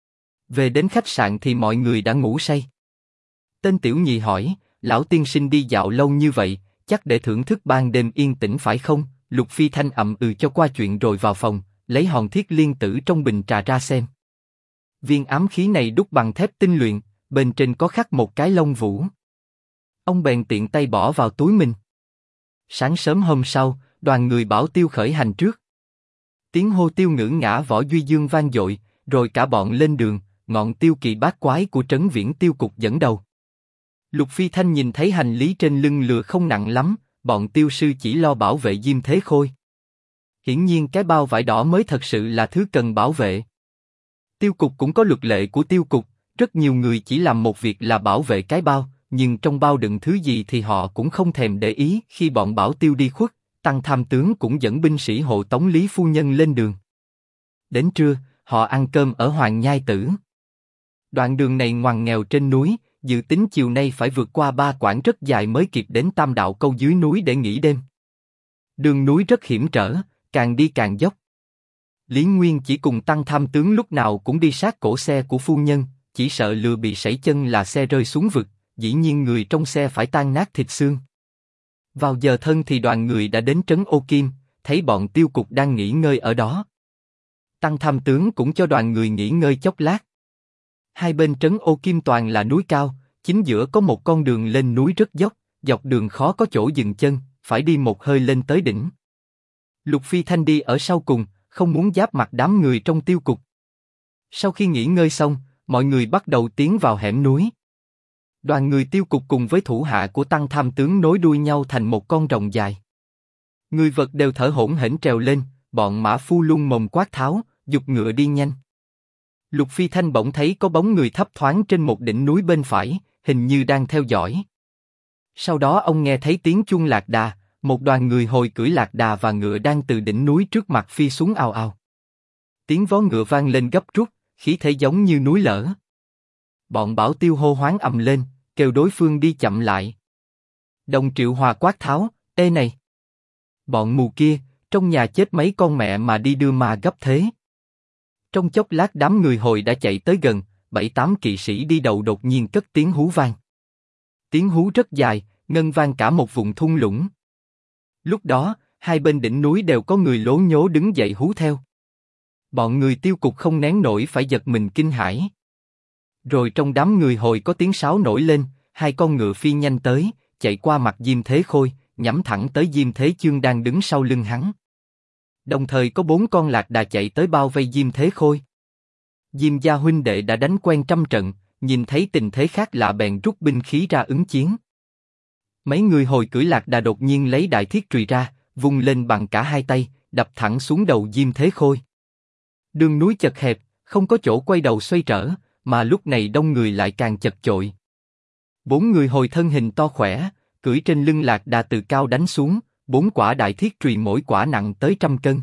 Speaker 1: Về đến khách sạn thì mọi người đã ngủ say. Tên tiểu nhị hỏi, lão tiên sinh đi dạo lâu như vậy, chắc để thưởng thức ban đêm yên tĩnh phải không? Lục Phi Thanh ậm ừ cho qua chuyện rồi vào phòng, lấy hòn thiết liên tử trong bình trà ra xem. Viên ám khí này đúc bằng thép tinh luyện, bên trên có khắc một cái lông vũ. Ông bèn tiện tay bỏ vào túi mình. Sáng sớm hôm sau, đoàn người bảo tiêu khởi hành trước. Tiếng hô tiêu ngữ ngã Võ Duy Dương vang dội, rồi cả bọn lên đường, ngọn tiêu kỳ bát quái của Trấn Viễn Tiêu Cục dẫn đầu. Lục Phi Thanh nhìn thấy hành lý trên lưng lừa không nặng lắm, bọn tiêu sư chỉ lo bảo vệ Diêm Thế Khôi. Hiển nhiên cái bao vải đỏ mới thật sự là thứ cần bảo vệ. Tiêu Cục cũng có luật lệ của Tiêu Cục, rất nhiều người chỉ làm một việc là bảo vệ cái bao, nhưng trong bao đựng thứ gì thì họ cũng không thèm để ý. Khi bọn bảo tiêu đi khuất, Tăng Tham Tướng cũng dẫn binh sĩ hộ tống Lý Phu Nhân lên đường. Đến trưa, họ ăn cơm ở Hoàng Nhai Tử. Đoạn đường này ngoằn nghèo trên núi, dự tính chiều nay phải vượt qua 3 quãng rất dài mới kịp đến Tam Đạo Câu dưới núi để nghỉ đêm. Đường núi rất hiểm trở, càng đi càng dốc. Lý Nguyên chỉ cùng Tăng Tham Tướng lúc nào cũng đi sát cổ xe của phu nhân, chỉ sợ lừa bị sẩy chân là xe rơi xuống vực, dĩ nhiên người trong xe phải tan nát thịt xương. Vào giờ thân thì đoàn người đã đến trấn Ô Kim, thấy bọn Tiêu Cục đang nghỉ ngơi ở đó. Tăng Tham Tướng cũng cho đoàn người nghỉ ngơi chốc lát. Hai bên trấn Ô Kim toàn là núi cao, chính giữa có một con đường lên núi rất dốc, dọc đường khó có chỗ dừng chân, phải đi một hơi lên tới đỉnh. Lục Phi Thanh đi ở sau cùng, không muốn giáp mặt đám người trong tiêu cục. Sau khi nghỉ ngơi xong, mọi người bắt đầu tiến vào hẻm núi. Đoàn người tiêu cục cùng với thủ hạ của Tăng Tham tướng nối đuôi nhau thành một con rồng dài. Người vật đều thở hổn hển trèo lên, bọn mã phu luôn mồm quát tháo, giục ngựa đi nhanh. Lục Phi Thanh bỗng thấy có bóng người thấp thoáng trên một đỉnh núi bên phải, hình như đang theo dõi. Sau đó ông nghe thấy tiếng chuông lạc đà, một đoàn người hồi cưỡi lạc đà và ngựa đang từ đỉnh núi trước mặt phi xuống ào ào. Tiếng vó ngựa vang lên gấp rút, khí thế giống như núi lở. Bọn Bảo Tiêu hô hoáng ầm lên, kêu đối phương đi chậm lại. Đồng Triệu Hòa quát tháo, ê này! Bọn mù kia, trong nhà chết mấy con mẹ mà đi đưa ma gấp thế. Trong chốc lát đám người hồi đã chạy tới gần, 7-8 kỵ sĩ đi đầu đột nhiên cất tiếng hú vang. Tiếng hú rất dài, ngân vang cả một vùng thung lũng. Lúc đó, hai bên đỉnh núi đều có người lố nhố đứng dậy hú theo. Bọn người tiêu cục không nén nổi phải giật mình kinh hãi. Rồi trong đám người hồi có tiếng sáo nổi lên, hai con ngựa phi nhanh tới, chạy qua mặt Diêm Thế Khôi, nhắm thẳng tới Diêm Thế Chương đang đứng sau lưng hắn. Đồng thời có 4 con lạc đà chạy tới bao vây Diêm Thế Khôi. Diêm gia huynh đệ đã đánh quen trăm trận, nhìn thấy tình thế khác lạ bèn rút binh khí ra ứng chiến. Mấy người hồi cưỡi lạc đà đột nhiên lấy đại thiết chùy ra, vung lên bằng cả hai tay, đập thẳng xuống đầu Diêm Thế Khôi. Đường núi chật hẹp, không có chỗ quay đầu xoay trở, mà lúc này đông người lại càng chật chội. 4 người hồi thân hình to khỏe, cưỡi trên lưng lạc đà từ cao đánh xuống, 4 quả đại thiết chùy mỗi quả nặng tới 100 cân.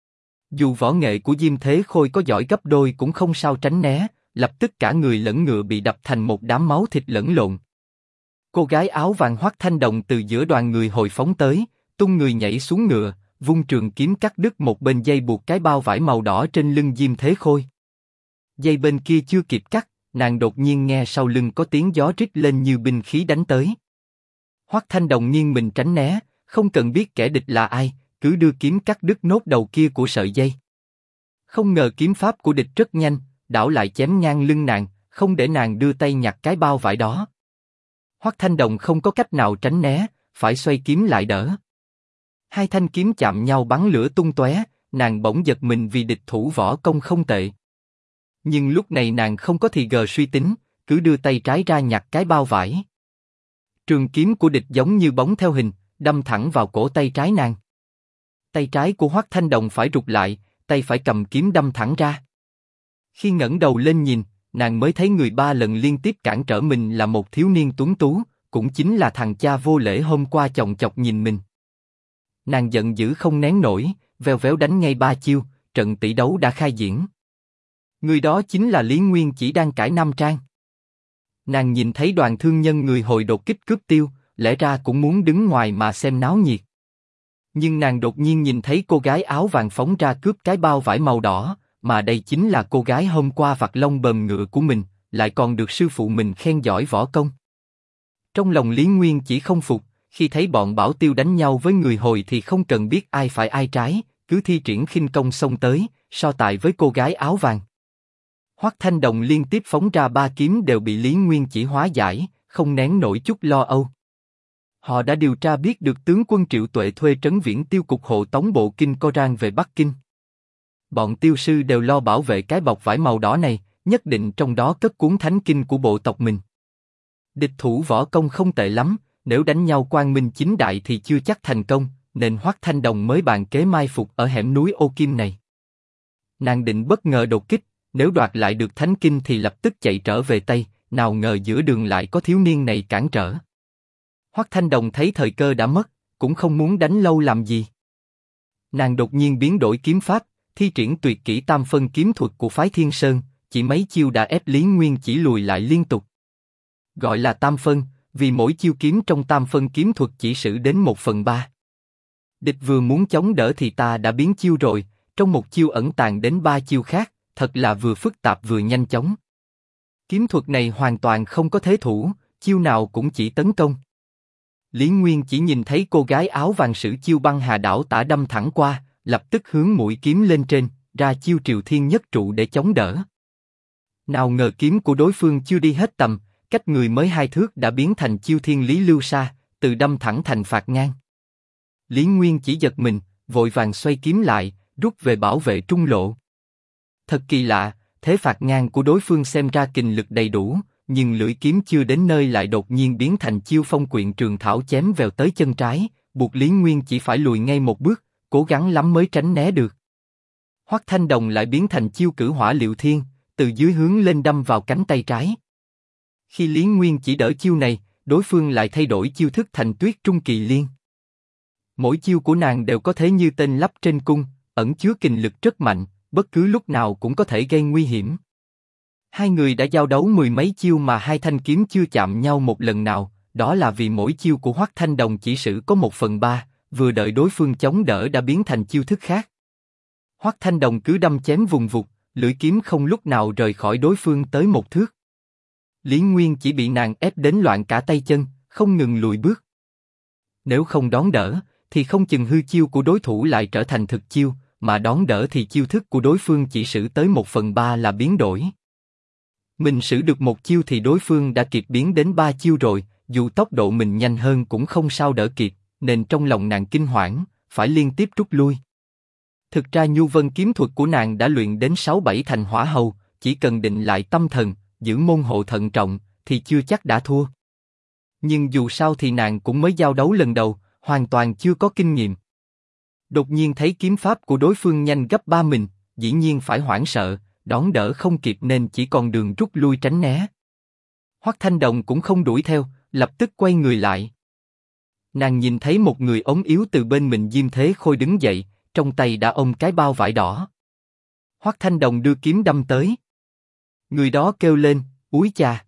Speaker 1: Dù võ nghệ của Diêm Thế Khôi có giỏi gấp đôi cũng không sao tránh né, lập tức cả người lẫn ngựa bị đập thành một đám máu thịt lẫn lộn. Cô gái áo vàng Hoắc Thanh Đồng từ giữa đoàn người hồi phóng tới, tung người nhảy xuống ngựa, vung trường kiếm cắt đứt một bên dây buộc cái bao vải màu đỏ trên lưng Diêm Thế Khôi. Dây bên kia chưa kịp cắt, nàng đột nhiên nghe sau lưng có tiếng gió rít lên như binh khí đánh tới. Hoắc Thanh Đồng nghiêng mình tránh né, không cần biết kẻ địch là ai, cứ đưa kiếm cắt đứt nốt đầu kia của sợi dây. Không ngờ kiếm pháp của địch rất nhanh, đảo lại chém ngang lưng nàng, không để nàng đưa tay nhặt cái bao vải đó. Hoắc Thanh Đồng không có cách nào tránh né, phải xoay kiếm lại đỡ. Hai thanh kiếm chạm nhau bắn lửa tung tóe, nàng bỗng giật mình vì địch thủ võ công không tệ. Nhưng lúc này nàng không có thì gờ suy tính, cứ đưa tay trái ra nhặt cái bao vải. Trường kiếm của địch giống như bóng theo hình, đâm thẳng vào cổ tay trái nàng. Tay trái của Hoắc Thanh Đồng phải rụt lại, tay phải cầm kiếm đâm thẳng ra. Khi ngẩng đầu lên nhìn, nàng mới thấy người 3 lần liên tiếp cản trở mình là một thiếu niên tuấn tú, cũng chính là thằng cha vô lễ hôm qua chòng chọc nhìn mình. Nàng giận dữ không nén nổi, vèo véo đánh ngay 3 chiêu, trận tỷ đấu đã khai diễn. Người đó chính là Lý Nguyên Chỉ đang cải nam trang. Nàng nhìn thấy đoàn thương nhân người hồi đột kích cướp tiêu, lẽ ra cũng muốn đứng ngoài mà xem náo nhiệt. Nhưng nàng đột nhiên nhìn thấy cô gái áo vàng phóng ra cướp cái bao vải màu đỏ, mà đây chính là cô gái hôm qua vặt lông bờm ngựa của mình, lại còn được sư phụ mình khen giỏi võ công. Trong lòng Lý Nguyên Chỉ không phục, khi thấy bọn Bảo Tiêu đánh nhau với người hồi thì không cần biết ai phải ai trái, cứ thi triển khinh công xông tới, so tài với cô gái áo vàng. Hoắc Thanh Đồng liên tiếp phóng ra 3 kiếm đều bị Lý Nguyên Chỉ hóa giải, không nén nổi chút lo âu. Họ đã điều tra biết được tướng quân Triệu Tuệ thuê trấn viễn tiêu cục hộ tống bộ kinh Koran về Bắc Kinh. Bọn tiêu sư đều lo bảo vệ cái bọc vải màu đỏ này, nhất định trong đó cất cuốn thánh kinh của bộ tộc mình. Địch thủ võ công không tệ lắm, nếu đánh nhau quang minh chính đại thì chưa chắc thành công, nên Hoắc Thanh Đồng mới bàn kế mai phục ở hẻm núi Ô Kim này. Nàng định bất ngờ đột kích, nếu đoạt lại được thánh kinh thì lập tức chạy trở về Tây, nào ngờ giữa đường lại có thiếu niên này cản trở. Hoắc Thanh Đồng thấy thời cơ đã mất, cũng không muốn đánh lâu làm gì. Nàng đột nhiên biến đổi kiếm pháp, thi triển tuyệt kỹ tam phân kiếm thuật của phái Thiên Sơn, chỉ mấy chiêu đã ép Lý Nguyên Chỉ lùi lại liên tục. Gọi là tam phân, vì mỗi chiêu kiếm trong tam phân kiếm thuật chỉ sử đến 1/3. Địch vừa muốn chống đỡ thì ta đã biến chiêu rồi, trong một chiêu ẩn tàng đến 3 chiêu khác, thật là vừa phức tạp vừa nhanh chóng. Kiếm thuật này hoàn toàn không có thế thủ, chiêu nào cũng chỉ tấn công. Lý Nguyên Chỉ nhìn thấy cô gái áo vàng sử chiêu băng hà đảo tả đâm thẳng qua, lập tức hướng mũi kiếm lên trên, ra chiêu Triều Thiên Nhất Trụ để chống đỡ. Nào ngờ kiếm của đối phương chưa đi hết tầm, cách người mới 2 thước đã biến thành chiêu Thiên Lý Lưu Sa, từ đâm thẳng thành phạt ngang. Lý Nguyên Chỉ giật mình, vội vàng xoay kiếm lại, rút về bảo vệ trung lộ. Thật kỳ lạ, thế phạt ngang của đối phương xem ra kình lực đầy đủ, nhưng lưỡi kiếm chưa đến nơi lại đột nhiên biến thành chiêu phong quyện trường thảo chém vèo tới chân trái, buộc Lý Nguyên chỉ phải lùi ngay một bước, cố gắng lắm mới tránh né được. Hoắc Thanh Đồng lại biến thành chiêu cử hỏa liệu thiên, từ dưới hướng lên đâm vào cánh tay trái. Khi Lý Nguyên chỉ đỡ chiêu này, đối phương lại thay đổi chiêu thức thành Tuyết Trung Kỳ Liên. Mỗi chiêu của nàng đều có thế như tên lắp trên cung, ẩn chứa kình lực rất mạnh, bất cứ lúc nào cũng có thể gây nguy hiểm. Hai người đã giao đấu mười mấy chiêu mà hai thanh kiếm chưa chạm nhau một lần nào, đó là vì mỗi chiêu của Hoắc Thanh Đồng chỉ sử có 1/3, vừa đợi đối phương chống đỡ đã biến thành chiêu thức khác. Hoắc Thanh Đồng cứ đâm chém vùng vụt, lưỡi kiếm không lúc nào rời khỏi đối phương tới một thước. Lý Nguyên chỉ bị nàng ép đến loạn cả tay chân, không ngừng lùi bước. Nếu không đón đỡ, thì không chừng hư chiêu của đối thủ lại trở thành thực chiêu, mà đón đỡ thì chiêu thức của đối phương chỉ sử tới 1/3 là biến đổi. Mình sử được một chiêu thì đối phương đã kịp biến đến 3 chiêu rồi, dù tốc độ mình nhanh hơn cũng không sao đỡ kịp, nên trong lòng nàng kinh hoảng, phải liên tiếp rút lui. Thực ra Nhu Vân kiếm thuật của nàng đã luyện đến 6-7 thành hỏa hầu, chỉ cần định lại tâm thần, giữ môn hộ thận trọng, thì chưa chắc đã thua. Nhưng dù sao thì nàng cũng mới giao đấu lần đầu, hoàn toàn chưa có kinh nghiệm. Đột nhiên thấy kiếm pháp của đối phương nhanh gấp 3 mình, dĩ nhiên phải hoảng sợ, đón đỡ không kịp nên chỉ còn đường rút lui tránh né. Hoắc Thanh Đồng cũng không đuổi theo, lập tức quay người lại. Nàng nhìn thấy một người ốm yếu từ bên mình Diêm Thế Khôi đứng dậy, trong tay đã ôm cái bao vải đỏ. Hoắc Thanh Đồng đưa kiếm đâm tới. Người đó kêu lên, úi chà!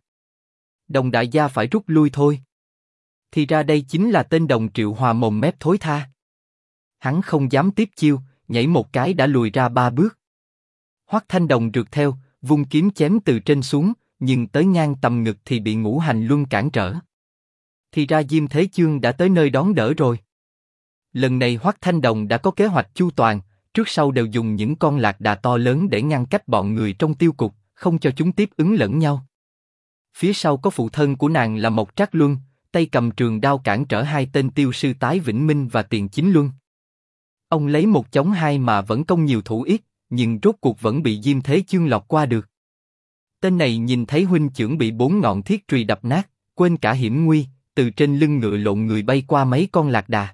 Speaker 1: Đồng đại gia phải rút lui thôi. Thì ra đây chính là tên Đồng Triệu Hòa mồm mép thối tha. Hắn không dám tiếp chiêu, nhảy một cái đã lùi ra 3 bước. Hoắc Thanh Đồng rượt theo, vung kiếm chém từ trên xuống, nhưng tới ngang tầm ngực thì bị Ngũ Hành Luân cản trở. Thì ra Diêm Thế Chương đã tới nơi đón đỡ rồi. Lần này Hoắc Thanh Đồng đã có kế hoạch chu toàn, trước sau đều dùng những con lạc đà to lớn để ngăn cách bọn người trong tiêu cục, không cho chúng tiếp ứng lẫn nhau. Phía sau có phụ thân của nàng là Mộc Trác Luân, tay cầm trường đao cản trở hai tên tiêu sư Tái Vĩnh Minh và Tiền Chính Luân. Ông lấy một chống hai mà vẫn công nhiều thủ ít, nhưng rốt cuộc vẫn bị Diêm Thế Chương lọt qua được. Tên này nhìn thấy huynh trưởng bị 4 ngọn thiết trùy đập nát, quên cả hiểm nguy, từ trên lưng ngựa lộn người bay qua mấy con lạc đà.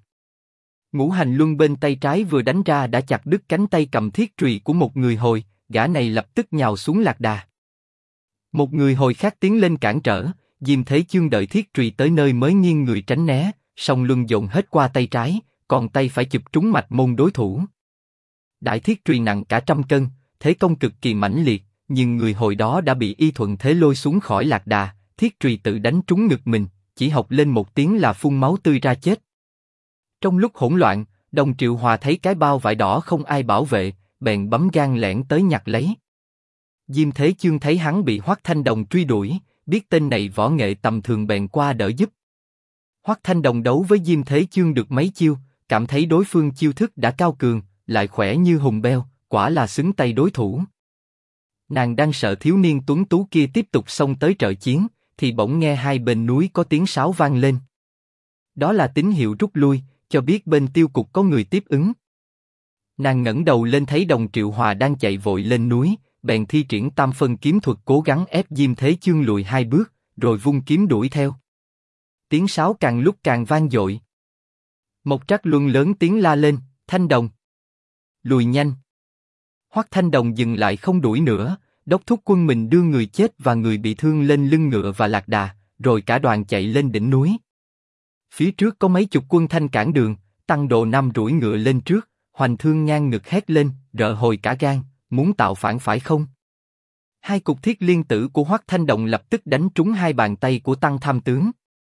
Speaker 1: Ngũ Hành Luân bên tay trái vừa đánh ra đã chặt đứt cánh tay cầm thiết trùy của một người hồi, gã này lập tức nhào xuống lạc đà. Một người hồi khác tiến lên cản trở, Diêm Thế Chương đợi thiết trùy tới nơi mới nghiêng người tránh né, song luân dồn hết qua tay trái, còn tay phải chụp trúng mạch môn đối thủ. Đại thiết trùy nặng cả 100 cân, thế công cực kỳ mãnh liệt, nhưng người hồi đó đã bị y thuận thế lôi xuống khỏi lạc đà, thiết trùy tự đánh trúng ngực mình, chỉ học lên một tiếng là phun máu tươi ra chết. Trong lúc hỗn loạn, Đồng Triệu Hòa thấy cái bao vải đỏ không ai bảo vệ, bèn bấm gan lẻn tới nhặt lấy. Diêm Thế Chương thấy hắn bị Hoắc Thanh Đồng truy đuổi, biết tên này võ nghệ tầm thường bèn qua đỡ giúp. Hoắc Thanh Đồng đấu với Diêm Thế Chương được mấy chiêu, cảm thấy đối phương chiêu thức đã cao cường, lại khỏe như hùng beo, quả là xứng tay đối thủ. Nàng đang sợ thiếu niên tuấn tú kia tiếp tục xông tới trợ chiến, thì bỗng nghe hai bên núi có tiếng sáo vang lên. Đó là tín hiệu rút lui, cho biết bên tiêu cục có người tiếp ứng. Nàng ngẩng đầu lên thấy Đồng Triệu Hòa đang chạy vội lên núi, bèn thi triển tam phân kiếm thuật cố gắng ép Diêm Thế Chương lùi 2 bước, rồi vung kiếm đuổi theo. Tiếng sáo càng lúc càng vang dội. Mộc Trác Luân lớn tiếng la lên, Thanh Đồng, lùi nhanh. Hoắc Thanh Đồng dừng lại không đuổi nữa, đốc thúc quân mình đưa người chết và người bị thương lên lưng ngựa và lạc đà, rồi cả đoàn chạy lên đỉnh núi. Phía trước có mấy chục quân Thanh cản đường, Tăng Đồ Nam rủi ngựa lên trước, Hoành Thương ngang ngực hét lên, rợ hồi cả gan, muốn tạo phản phải không? Hai cục thiết liên tử của Hoắc Thanh Đồng lập tức đánh trúng hai bàn tay của Tăng Tham tướng.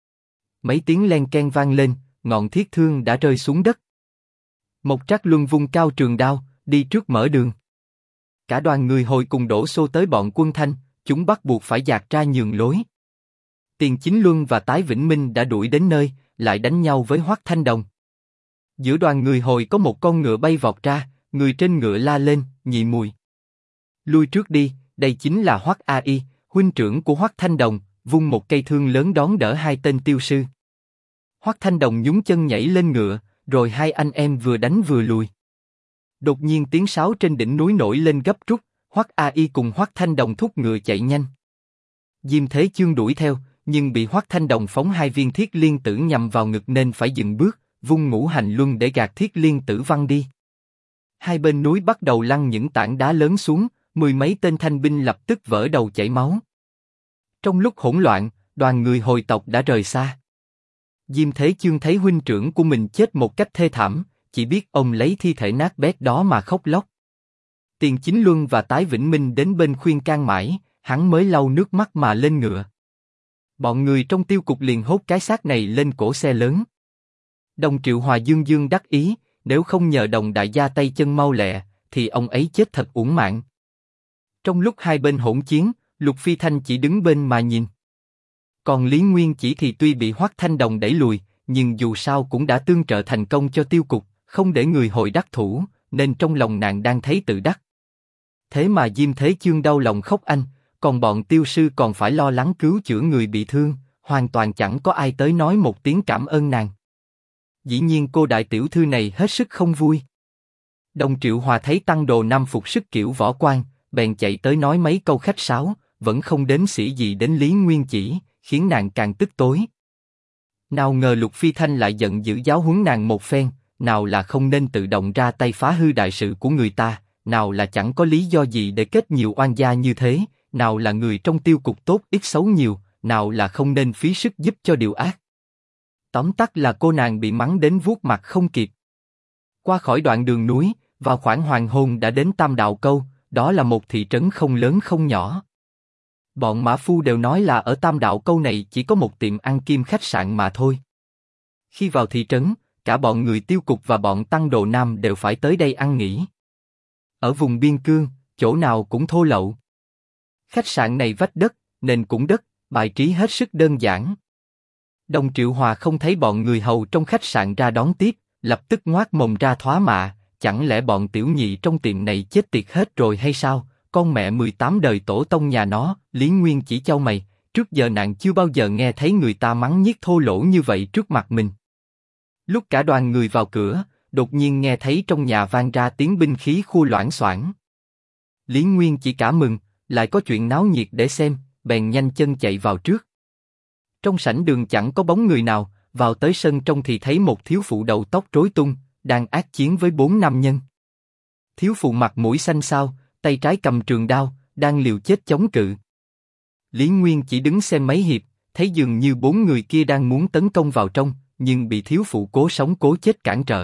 Speaker 1: Mấy tiếng len ken vang lên, ngọn thiết thương đã rơi xuống đất. Mộc Trác Luân vung cao trường đao, đi trước mở đường. Cả đoàn người hồi cùng đổ xô tới bọn quân Thanh, chúng bắt buộc phải dạt ra nhường lối. Tiền Chính Luân và Tái Vĩnh Minh đã đuổi đến nơi, lại đánh nhau với Hoắc Thanh Đồng. Giữa đoàn người hồi có một con ngựa bay vọt ra, người trên ngựa la lên, Nhị Mùi, lui trước đi, đây chính là Hoắc A Y, huynh trưởng của Hoắc Thanh Đồng, vung một cây thương lớn đón đỡ hai tên tiêu sư. Hoắc Thanh Đồng nhún chân nhảy lên ngựa, rồi hai anh em vừa đánh vừa lùi. Đột nhiên tiếng sáo trên đỉnh núi nổi lên gấp rút, Hoắc A Y cùng Hoắc Thanh Đồng thúc ngựa chạy nhanh. Diêm Thế Chương đuổi theo, nhưng bị Hoắc Thanh Đồng phóng 2 viên thiết liên tử nhằm vào ngực nên phải dừng bước, vung ngũ hành luân để gạt thiết liên tử văng đi. Hai bên núi bắt đầu lăn những tảng đá lớn xuống, 10 mấy tên thanh binh lập tức vỡ đầu chảy máu. Trong lúc hỗn loạn, đoàn người hồi tộc đã rời xa. Diêm Thế Chương thấy huynh trưởng của mình chết một cách thê thảm, chỉ biết ông lấy thi thể nát bét đó mà khóc lóc. Tiền Chính Luân và Tái Vĩnh Minh đến bên khuyên can mãi, hắn mới lau nước mắt mà lên ngựa. Bọn người trong tiêu cục liền hốt cái xác này lên cổ xe lớn. Đồng Triệu Hòa dương dương đắc ý, nếu không nhờ Đồng đại gia tay chân mau lẹ, thì ông ấy chết thật uổng mạng. Trong lúc hai bên hỗn chiến, Lục Phi Thanh chỉ đứng bên mà nhìn. Còn Lý Nguyên Chỉ thì tuy bị Hoắc Thanh Đồng đẩy lùi, nhưng dù sao cũng đã tương trợ thành công cho tiêu cục, không để người hội đắc thủ, nên trong lòng nàng đang thấy tự đắc. Thế mà Diêm Thế Chương đau lòng khóc anh, còn bọn tiêu sư còn phải lo lắng cứu chữa người bị thương, hoàn toàn chẳng có ai tới nói một tiếng cảm ơn nàng. Dĩ nhiên cô đại tiểu thư này hết sức không vui. Đồng Triệu Hòa thấy Tăng Đồ Nam phục sức kiểu võ quan, bèn chạy tới nói mấy câu khách sáo, vẫn không đến xỉ gì đến Lý Nguyên Chỉ, khiến nàng càng tức tối. Nào ngờ Lục Phi Thanh lại giận dữ giáo huấn nàng một phen, nào là không nên tự động ra tay phá hư đại sự của người ta, nào là chẳng có lý do gì để kết nhiều oan gia như thế, nào là người trong tiêu cục tốt ít xấu nhiều, nào là không nên phí sức giúp cho điều ác. Tóm tắt là cô nàng bị mắng đến vuốt mặt không kịp. Qua khỏi đoạn đường núi, vào khoảng hoàng hôn đã đến Tam Đạo Câu, đó là một thị trấn không lớn không nhỏ. Bọn mã phu đều nói là ở Tam Đạo Câu này chỉ có một tiệm ăn kim khách sạn mà thôi. Khi vào thị trấn, cả bọn người tiêu cục và bọn Tăng Đồ Nam đều phải tới đây ăn nghỉ. Ở vùng biên cương, chỗ nào cũng thô lậu. Khách sạn này vách đất, nền cũng đất, bài trí hết sức đơn giản. Đồng Triệu Hòa không thấy bọn người hầu trong khách sạn ra đón tiếp, lập tức ngoác mồm ra thóa mạ, chẳng lẽ bọn tiểu nhị trong tiệm này chết tiệt hết rồi hay sao? Con mẹ 18 đời tổ tông nhà nó. Lý Nguyên Chỉ chau mày, trước giờ nàng chưa bao giờ nghe thấy người ta mắng nhiếc thô lỗ như vậy trước mặt mình. Lúc cả đoàn người vào cửa, đột nhiên nghe thấy trong nhà vang ra tiếng binh khí khua loảng xoảng. Lý Nguyên Chỉ cả mừng, lại có chuyện náo nhiệt để xem, bèn nhanh chân chạy vào trước. Trong sảnh đường chẳng có bóng người nào, vào tới sân trong thì thấy một thiếu phụ đầu tóc rối tung, đang ác chiến với 4 nam nhân. Thiếu phụ mặt mũi xanh xao, tay trái cầm trường đao, đang liều chết chống cự. Lý Nguyên Chỉ đứng xem mấy hiệp, thấy dường như 4 người kia đang muốn tấn công vào trong, nhưng bị thiếu phụ cố sống cố chết cản trở.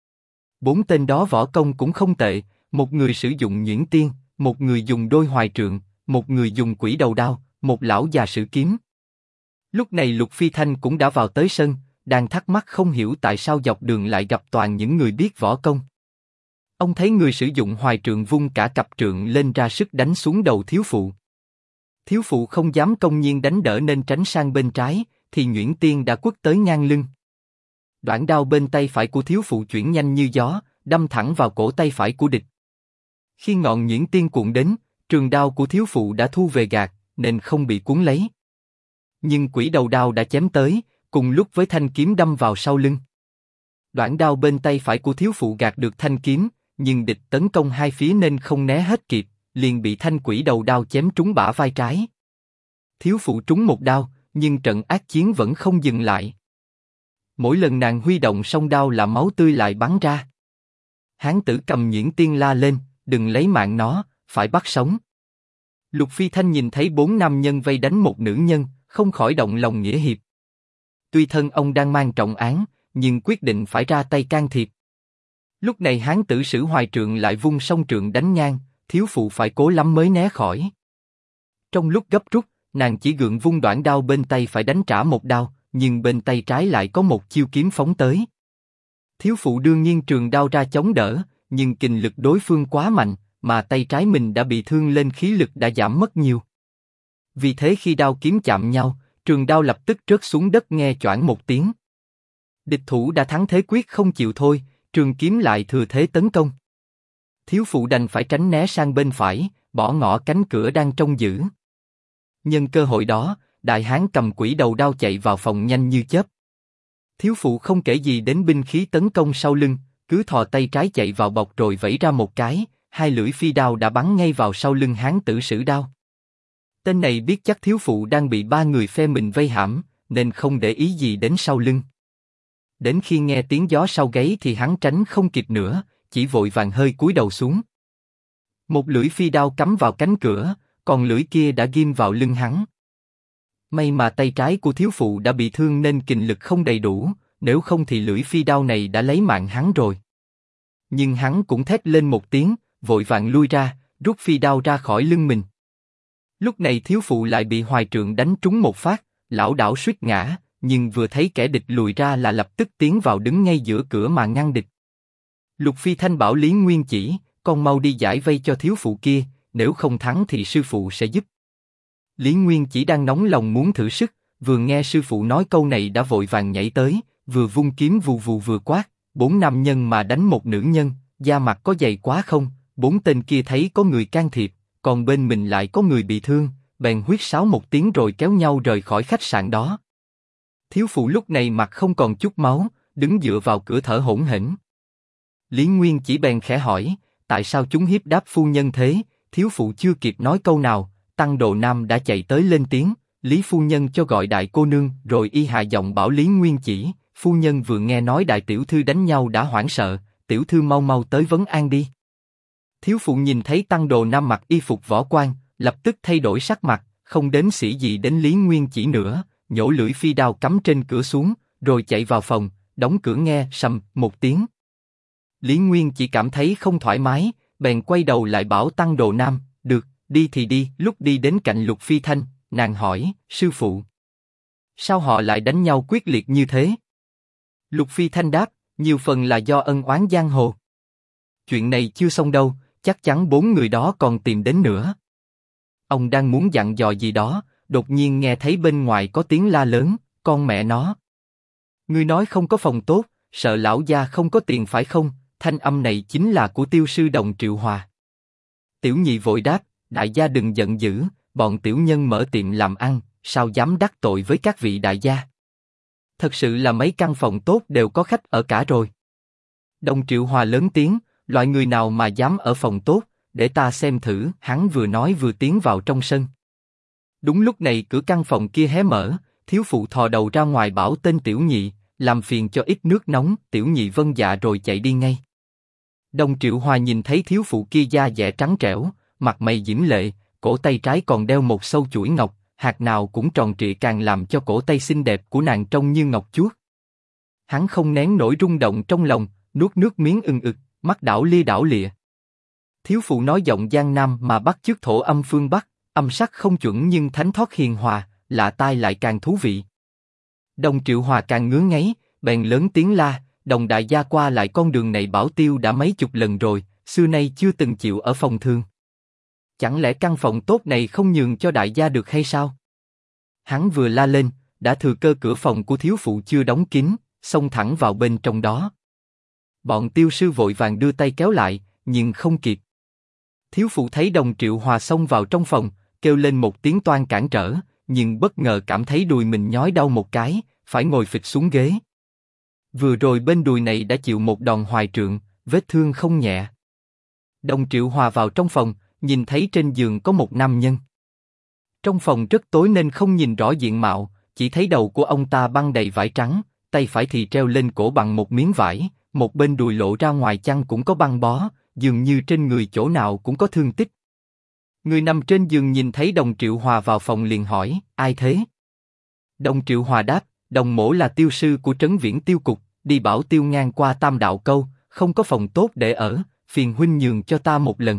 Speaker 1: 4 tên đó võ công cũng không tệ, một người sử dụng nhuyễn tiên, một người dùng đôi hoài trượng, một người dùng quỷ đầu đao, một lão già sử kiếm. Lúc này Lục Phi Thanh cũng đã vào tới sân, đang thắc mắc không hiểu tại sao dọc đường lại gặp toàn những người biết võ công. Ông thấy người sử dụng hoài trượng vung cả cặp trượng lên ra sức đánh xuống đầu thiếu phụ. Thiếu phụ không dám công nhiên đánh đỡ nên tránh sang bên trái, thì nhuyễn tiên đã quất tới ngang lưng. Đoạn đao bên tay phải của thiếu phụ chuyển nhanh như gió, đâm thẳng vào cổ tay phải của địch. Khi ngọn nhuyễn tiên cuộn đến, trường đao của thiếu phụ đã thu về gạt, nên không bị cuốn lấy. Nhưng quỷ đầu đao đã chém tới, cùng lúc với thanh kiếm đâm vào sau lưng. Đoạn đao bên tay phải của thiếu phụ gạt được thanh kiếm, nhưng địch tấn công hai phía nên không né hết kịp, liền bị thanh quỷ đầu đao chém trúng bả vai trái. Thiếu phụ trúng một đao, nhưng trận ác chiến vẫn không dừng lại. Mỗi lần nàng huy động song đao là máu tươi lại bắn ra. Hán tử cầm nhuyễn tiên la lên, đừng lấy mạng nó, phải bắt sống. Lục Phi Thanh nhìn thấy 4 nam nhân vây đánh một nữ nhân, không khỏi động lòng nghĩa hiệp. Tuy thân ông đang mang trọng án, nhưng quyết định phải ra tay can thiệp. Lúc này hán tử sử hoài trượng lại vung song trượng đánh ngang, thiếu phụ phải cố lắm mới né khỏi. Trong lúc gấp rút, nàng chỉ gượng vung đoạn đao bên tay phải đánh trả một đao, nhưng bên tay trái lại có một chiêu kiếm phóng tới. Thiếu phụ đương nhiên trường đao ra chống đỡ, nhưng kình lực đối phương quá mạnh, mà tay trái mình đã bị thương lên khí lực đã giảm mất nhiều. Vì thế khi đao kiếm chạm nhau, trường đao lập tức rớt xuống đất nghe choảng một tiếng. Địch thủ đã thắng thế quyết không chịu thôi, trường kiếm lại thừa thế tấn công. Thiếu phụ đành phải tránh né sang bên phải, bỏ ngỏ cánh cửa đang trông giữ. Nhân cơ hội đó, đại hán cầm quỷ đầu đao chạy vào phòng nhanh như chớp. Thiếu phụ không kể gì đến binh khí tấn công sau lưng, cứ thò tay trái chạy vào bọc rồi vẫy ra một cái, hai lưỡi phi đao đã bắn ngay vào sau lưng hán tử Sử Đao. Tên này biết chắc thiếu phụ đang bị ba người phe mình vây hãm, nên không để ý gì đến sau lưng. Đến khi nghe tiếng gió sau gáy thì hắn tránh không kịp nữa, chỉ vội vàng hơi cúi đầu xuống. Một lưỡi phi đao cắm vào cánh cửa, còn lưỡi kia đã ghim vào lưng hắn. May mà tay trái của thiếu phụ đã bị thương nên kình lực không đầy đủ, nếu không thì lưỡi phi đao này đã lấy mạng hắn rồi. Nhưng hắn cũng thét lên một tiếng, vội vàng lui ra, rút phi đao ra khỏi lưng mình. Lúc này thiếu phụ lại bị Hoài Trượng đánh trúng một phát, lảo đảo suýt ngã, nhưng vừa thấy kẻ địch lùi ra là lập tức tiến vào đứng ngay giữa cửa mà ngăn địch. Lục Phi Thanh bảo Lý Nguyên Chỉ, con mau đi giải vây cho thiếu phụ kia, nếu không thắng thì sư phụ sẽ giúp. Lý Nguyên Chỉ đang nóng lòng muốn thử sức, vừa nghe sư phụ nói câu này đã vội vàng nhảy tới, vừa vung kiếm vù vù vừa quát, 4 nam nhân mà đánh một nữ nhân, da mặt có dày quá không? 4 tên kia thấy có người can thiệp, còn bên mình lại có người bị thương, bèn huýt sáo một tiếng rồi kéo nhau rời khỏi khách sạn đó. Thiếu phụ lúc này mặt không còn chút máu, đứng dựa vào cửa thở hổn hển. Lý Nguyên Chỉ bèn khẽ hỏi, tại sao chúng hiếp đáp phu nhân thế? Thiếu phụ chưa kịp nói câu nào, Tăng Đồ Nam đã chạy tới lên tiếng, Lý phu nhân cho gọi đại cô nương, rồi y hạ giọng bảo Lý Nguyên Chỉ, phu nhân vừa nghe nói đại tiểu thư đánh nhau đã hoảng sợ, tiểu thư mau mau tới vấn an đi. Thiếu phụ nhìn thấy Tăng Đồ Nam mặc y phục võ quan, lập tức thay đổi sắc mặt, không đếm xỉa gì đến Lý Nguyên Chỉ nữa, nhổ lưỡi phi đao cắm trên cửa xuống, rồi chạy vào phòng, đóng cửa nghe sầm một tiếng. Lý Nguyên Chỉ cảm thấy không thoải mái, bèn quay đầu lại bảo Tăng Đồ Nam, được, đi thì đi. Lúc đi đến cạnh Lục Phi Thanh, nàng hỏi, sư phụ, sao họ lại đánh nhau quyết liệt như thế? Lục Phi Thanh đáp, nhiều phần là do ân oán giang hồ. Chuyện này chưa xong đâu, chắc chắn 4 người đó còn tìm đến nữa. Ông đang muốn dặn dò gì đó, đột nhiên nghe thấy bên ngoài có tiếng la lớn, con mẹ nó. Ngươi nói không có phòng tốt, sợ lão gia không có tiền phải không? Thanh âm này chính là của tiêu sư Đồng Triệu Hòa. Tiểu nhị vội đáp, đại gia đừng giận dữ, bọn tiểu nhân mở tiệm làm ăn, sao dám đắc tội với các vị đại gia? Thật sự là mấy căn phòng tốt đều có khách ở cả rồi. Đồng Triệu Hòa lớn tiếng, loại người nào mà dám ở phòng tốt, để ta xem thử. Hắn vừa nói vừa tiến vào trong sân. Đúng lúc này cửa căn phòng kia hé mở, thiếu phụ thò đầu ra ngoài bảo tên tiểu nhị, làm phiền cho ít nước nóng. Tiểu nhị vâng dạ rồi chạy đi ngay. Đồng Triệu Hòa nhìn thấy thiếu phụ kia da dẻ trắng trẻo, mặt mày diễm lệ, cổ tay trái còn đeo một sâu chuỗi ngọc, hạt nào cũng tròn trịa, càng làm cho cổ tay xinh đẹp của nàng trông như ngọc chuốt. Hắn không nén nổi rung động trong lòng, nuốt nước miếng ừng ực, mắt đảo lia đảo lịa. Thiếu phụ nói giọng Giang Nam mà bắt chước thổ âm phương Bắc, âm sắc không chuẩn nhưng thánh thoát hiền hòa, lạ tai lại càng thú vị. Đồng Triệu Hòa càng ngứa ngáy, bèn lớn tiếng la, Đồng đại gia qua lại con đường này bảo tiêu đã mấy chục lần rồi, xưa nay chưa từng chịu ở phòng thường. Chẳng lẽ căn phòng tốt này không nhường cho đại gia được hay sao? Hắn vừa la lên, đã thừa cơ cửa phòng của thiếu phụ chưa đóng kín, xông thẳng vào bên trong đó. Bọn tiêu sư vội vàng đưa tay kéo lại, nhưng không kịp. Thiếu phụ thấy Đồng Triệu Hòa xông vào trong phòng, kêu lên một tiếng toan cản trở, nhưng bất ngờ cảm thấy đùi mình nhói đau một cái, phải ngồi phịch xuống ghế. Vừa rồi bên đùi này đã chịu một đòn Hoài Trượng, vết thương không nhẹ. Đồng Triệu Hòa vào trong phòng, nhìn thấy trên giường có một nam nhân. Trong phòng rất tối nên không nhìn rõ diện mạo, chỉ thấy đầu của ông ta băng đầy vải trắng, tay phải thì treo lên cổ bằng một miếng vải, một bên đùi lộ ra ngoài chăn cũng có băng bó, dường như trên người chỗ nào cũng có thương tích. Người nằm trên giường nhìn thấy Đồng Triệu Hòa vào phòng liền hỏi, ai thế? Đồng Triệu Hòa đáp, Đồng mỗ là tiêu sư của Trấn Viễn Tiêu Cục, đi bảo tiêu ngang qua Tam Đạo Câu, không có phòng tốt để ở, phiền huynh nhường cho ta một lần.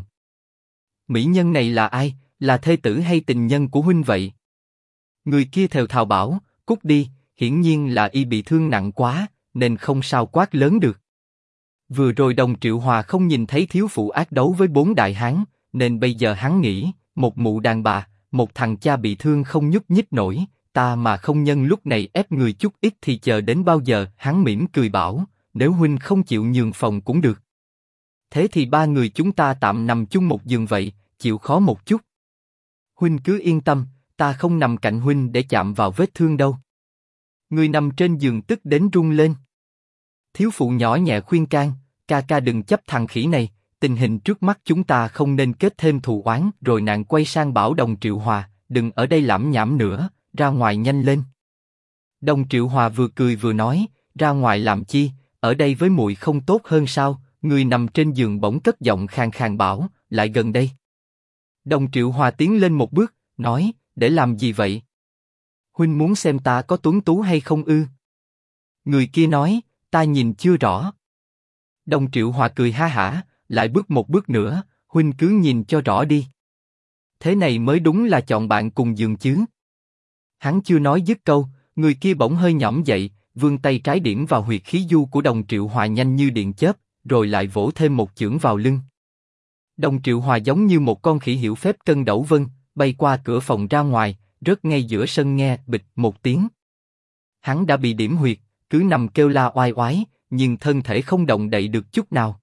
Speaker 1: Mỹ nhân này là ai, là thê tử hay tình nhân của huynh vậy? Người kia thều thào bảo, cút đi, hiển nhiên là y bị thương nặng quá, nên không sao quát lớn được. Vừa rồi Đồng Triệu Hòa không nhìn thấy thiếu phụ ác đấu với 4 đại hán, nên bây giờ hắn nghĩ, một mụ đàn bà, một thằng cha bị thương không nhúc nhích nổi, ta mà không nhân lúc này ép người chút ít thì chờ đến bao giờ? Hắn mỉm cười bảo, nếu huynh không chịu nhường phòng cũng được. Thế thì 3 người chúng ta tạm nằm chung một giường vậy, chịu khó một chút. Huynh cứ yên tâm, ta không nằm cạnh huynh để chạm vào vết thương đâu. Người nằm trên giường tức đến run lên. Thiếu phụ nhỏ nhẹ khuyên can, ca ca đừng chấp thằng khỉ này, tình hình trước mắt chúng ta không nên kết thêm thù oán. Rồi nàng quay sang bảo Đồng Triệu Hòa, đừng ở đây lảm nhảm nữa, ra ngoài nhanh lên. Đồng Triệu Hòa vừa cười vừa nói, ra ngoài làm chi, ở đây với muội không tốt hơn sao? Người nằm trên giường bỗng cất giọng khàn khàn bảo, lại gần đây. Đồng Triệu Hòa tiến lên một bước, nói, để làm gì vậy? Huynh muốn xem ta có tuấn tú hay không ư? Người kia nói, ta nhìn chưa rõ. Đồng Triệu Hòa cười ha hả, lại bước một bước nữa, huynh cứ nhìn cho rõ đi. Thế này mới đúng là chọn bạn cùng giường chứ. Hắn chưa nói dứt câu, người kia bỗng hơi nhõm dậy, vươn tay trái điểm vào huyệt khí du của Đồng Triệu Hòa nhanh như điện chớp, rồi lại vỗ thêm một chưởng vào lưng. Đồng Triệu Hòa giống như một con khỉ hiểu phép cân đẩu vân, bay qua cửa phòng ra ngoài, rớt ngay giữa sân nghe bịch một tiếng. Hắn đã bị điểm huyệt, cứ nằm kêu la oai oái, nhưng thân thể không động đậy được chút nào.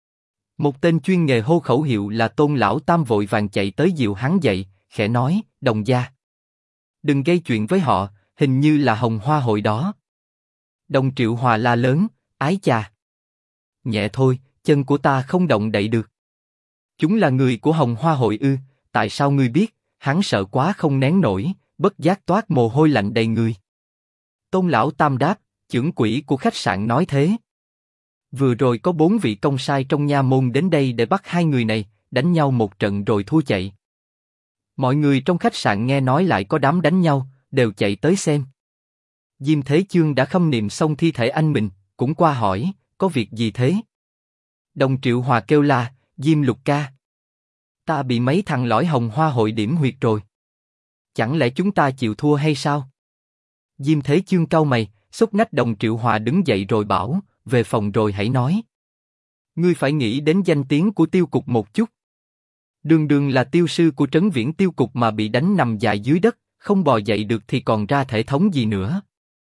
Speaker 1: Một tên chuyên nghề hô khẩu hiệu là Tôn Lão Tam vội vàng chạy tới dìu hắn dậy, khẽ nói, Đồng gia, đừng gây chuyện với họ, hình như là Hồng Hoa hội đó. Đồng Triệu Hòa la lớn, ái chà. Nhẹ thôi, chân của ta không động đậy được. Chúng là người của Hồng Hoa hội ư? Tại sao ngươi biết? Hắn sợ quá không nén nổi, bất giác toát mồ hôi lạnh đầy người. Tôn Lão Tam đáp, chưởng quỹ của khách sạn nói thế. Vừa rồi có 4 vị công sai trong nha môn đến đây để bắt hai người này, đánh nhau một trận rồi thua chạy. Mọi người trong khách sạn nghe nói lại có đám đánh nhau, đều chạy tới xem. Diêm Thế Chương đã khâm niệm xong thi thể anh mình, cũng qua hỏi, có việc gì thế? Đồng Triệu Hòa kêu la, Diêm Lục ca, ta bị mấy thằng lõi Hồng Hoa hội điểm huyệt rồi. Chẳng lẽ chúng ta chịu thua hay sao? Diêm Thế Chương cau mày, xúc nách. Đồng Triệu Hòa đứng dậy rồi bảo, về phòng rồi hãy nói. Ngươi phải nghĩ đến danh tiếng của Tiêu Cục một chút. Đường đường là tiêu sư của Trấn Viễn Tiêu Cục mà bị đánh nằm dài dưới đất, không bò dậy được thì còn ra thể thống gì nữa.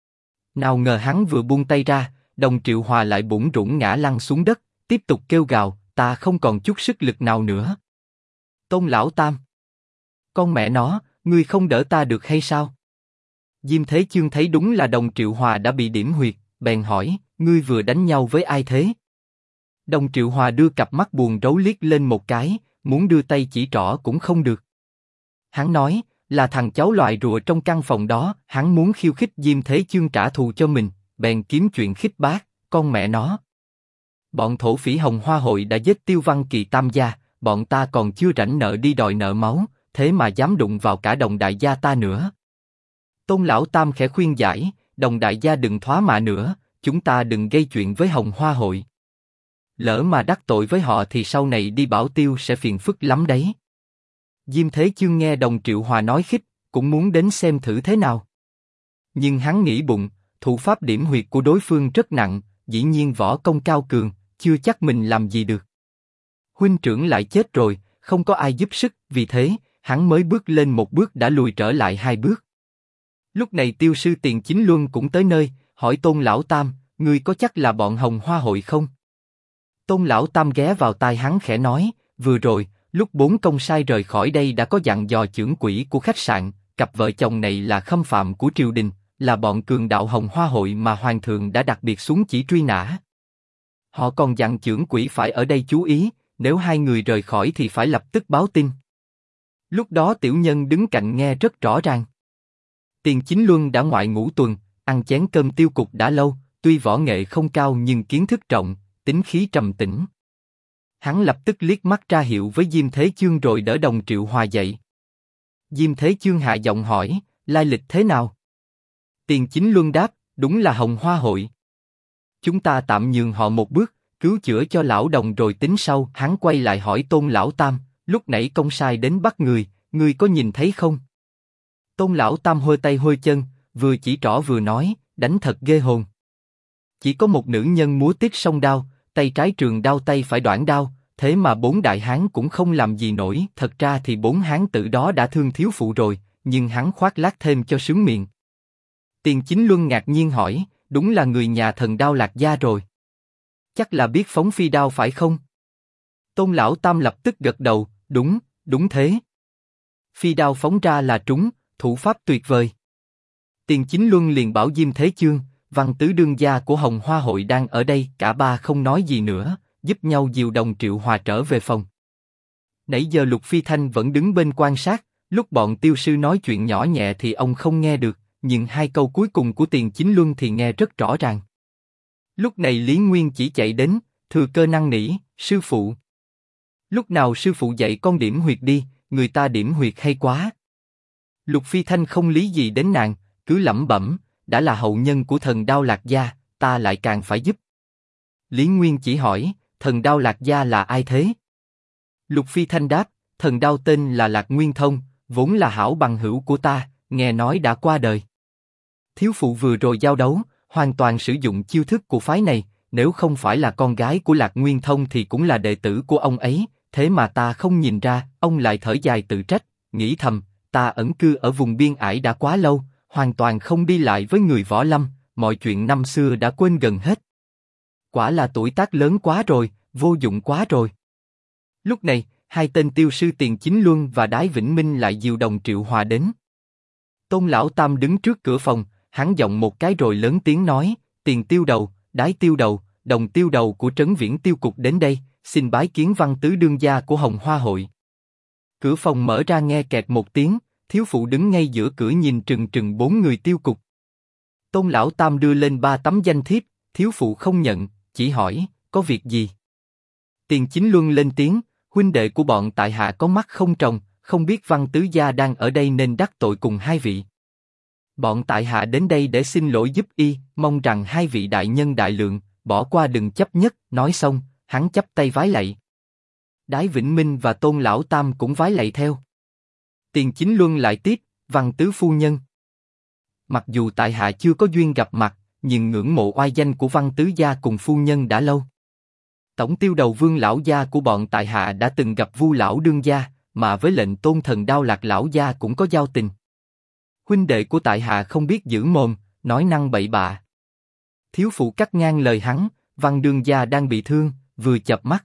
Speaker 1: Nào ngờ hắn vừa buông tay ra, Đồng Triệu Hòa lại bủn rủn ngã lăn xuống đất, tiếp tục kêu gào, ta không còn chút sức lực nào nữa. Tôn Lão Tam, con mẹ nó, ngươi không đỡ ta được hay sao? Diêm Thế Chương thấy đúng là Đồng Triệu Hòa đã bị điểm huyệt, bèn hỏi, ngươi vừa đánh nhau với ai thế? Đồng Triệu Hòa đưa cặp mắt buồn rầu liếc lên một cái, muốn đưa tay chỉ trỏ cũng không được. Hắn nói, là thằng cháu loại rùa trong căn phòng đó, hắn muốn khiêu khích Diêm Thế Chương trả thù cho mình, bèn kiếm chuyện khích bác, con mẹ nó. Bọn thổ phỉ Hồng Hoa hội đã giết Tiêu Văn Kỳ tam gia, bọn ta còn chưa rảnh nợ đi đòi nợ máu, thế mà dám đụng vào cả Đồng đại gia ta nữa. Tôn Lão Tam khẽ khuyên giải, Đồng đại gia đừng thoá mạ nữa, chúng ta đừng gây chuyện với Hồng Hoa hội. Lỡ mà đắc tội với họ thì sau này đi bảo Tiêu sẽ phiền phức lắm đấy. Diêm Thế Chương nghe Đồng Triệu Hòa nói khích, cũng muốn đến xem thử thế nào. Nhưng hắn nghĩ bụng, thủ pháp điểm huyệt của đối phương rất nặng, dĩ nhiên võ công cao cường, chưa chắc mình làm gì được. Huynh trưởng lại chết rồi, không có ai giúp sức, vì thế, hắn mới bước lên một bước đã lùi trở lại 2 bước. Lúc này tiêu sư Tiền Chính Luân cũng tới nơi, hỏi Tôn Lão Tam, ngươi có chắc là bọn Hồng Hoa hội không? Tôn Lão Tam ghé vào tai hắn khẽ nói, vừa rồi, lúc 4 công sai rời khỏi đây đã có dặn dò chưởng quỹ của khách sạn, cặp vợ chồng này là khâm phạm của triều đình, là bọn cường đạo Hồng Hoa hội mà hoàng thượng đã đặc biệt xuống chỉ truy nã. Họ còn dặn chưởng quỹ phải ở đây chú ý, nếu hai người rời khỏi thì phải lập tức báo tin. Lúc đó tiểu nhân đứng cạnh nghe rất rõ ràng. Tiền Chính Luân đã ngoại ngũ tuần, ăn chén cơm Tiêu Cục đã lâu, tuy võ nghệ không cao nhưng kiến thức rộng, tính khí trầm tĩnh. Hắn lập tức liếc mắt ra hiệu với Diêm Thế Chương rồi đỡ Đồng Triệu Hòa dậy. Diêm Thế Chương hạ giọng hỏi, lai lịch thế nào? Tiền Chính Luân đáp, đúng là Hồng Hoa hội. Chúng ta tạm nhường họ một bước, cứu chữa cho lão Đồng rồi tính sau. Hắn quay lại hỏi Tôn Lão Tam, lúc nãy công sai đến bắt người, ngươi có nhìn thấy không? Tôn Lão Tam hôi tay hôi chân, vừa chỉ trỏ vừa nói, đánh thật ghê hồn. Chỉ có một nữ nhân múa tiết song đao, tay trái trường đao tay phải đoản đao, thế mà 4 đại hán cũng không làm gì nổi. Thật ra thì 4 hán tử đó đã thương thiếu phụ rồi, nhưng hắn khoác lác thêm cho sướng miệng. Tiền Chính Luân ngạc nhiên hỏi, đúng là người nhà thần đao Lạc gia rồi. Chắc là biết phóng phi đao phải không? Tôn Lão Tam lập tức gật đầu, đúng, đúng thế. Phi đao phóng ra là trúng, thủ pháp tuyệt vời. Tiền Chính Luân liền bảo Diêm Thế Chương, Văn tứ đương gia của Hồng Hoa hội đang ở đây, cả ba không nói gì nữa, giúp nhau dìu đồng Triệu Hòa trở về phòng. Nãy giờ Lục Phi Thanh vẫn đứng bên quan sát, lúc bọn tiêu sư nói chuyện nhỏ nhẹ thì ông không nghe được, nhưng hai câu cuối cùng của Tiền Chính Luân thì nghe rất rõ ràng. Lúc này Lý Nguyên chỉ chạy đến, thừa cơ năn nỉ, sư phụ. Lúc nào sư phụ dạy con điểm huyệt đi, người ta điểm huyệt hay quá. Lục Phi Thanh không lý gì đến nàng, cứ lẩm bẩm, đã là hậu nhân của thần Đao Lạc Gia, ta lại càng phải giúp. Lý Nguyên chỉ hỏi, thần Đao Lạc Gia là ai thế? Lục Phi Thanh đáp, thần Đao tên là Lạc Nguyên Thông, vốn là hảo bằng hữu của ta, nghe nói đã qua đời. Thiếu phụ vừa rồi giao đấu, hoàn toàn sử dụng chiêu thức của phái này, nếu không phải là con gái của Lạc Nguyên Thông thì cũng là đệ tử của ông ấy, thế mà ta không nhìn ra. Ông lại thở dài tự trách, nghĩ thầm, ta ẩn cư ở vùng biên ải đã quá lâu, hoàn toàn không đi lại với người võ lâm, mọi chuyện năm xưa đã quên gần hết. Quả là tuổi tác lớn quá rồi, vô dụng quá rồi. Lúc này, hai tên tiêu sư Tiền Chính Luân và Đái Vĩnh Minh lại dìu đồng Triệu Hòa đến. Tôn Lão Tam đứng trước cửa phòng, hắn giọng một cái rồi lớn tiếng nói, Tiền tiêu đầu, Đái tiêu đầu, Đồng tiêu đầu của Trấn Viễn tiêu cục đến đây, xin bái kiến Văn tứ đương gia của Hồng Hoa hội. Cửa phòng mở ra nghe kẹt một tiếng, thiếu phụ đứng ngay giữa cửa nhìn trừng trừng bốn người tiêu cục. Tôn Lão Tam đưa lên 3 tấm danh thiếp, thiếu phụ không nhận, chỉ hỏi, có việc gì? Tiền Chính Luân lên tiếng, huynh đệ của bọn tại hạ có mắt không tròng, không biết Văn tứ gia đang ở đây nên đắc tội cùng hai vị. Bọn tại hạ đến đây để xin lỗi giúp y, mong rằng hai vị đại nhân đại lượng, bỏ qua đừng chấp nhất. Nói xong, hắn chắp tay vái lạy. Đái Vĩnh Minh và Tôn Lão Tam cũng vái lạy theo. Tiền Chính Luân lại tiếp, Văn tứ phu nhân. Mặc dù tại hạ chưa có duyên gặp mặt, nhưng ngưỡng mộ oai danh của Văn tứ gia cùng phu nhân đã lâu. Tổng tiêu đầu Vương lão gia của bọn tại hạ đã từng gặp Vu lão đương gia, mà với lệnh Tôn thần Đao Lạc lão gia cũng có giao tình. Huynh đệ của tại hạ không biết giữ mồm, nói năng bậy bạ. Thiếu phụ cắt ngang lời hắn, Văn đương gia đang bị thương, vừa chợp mắt.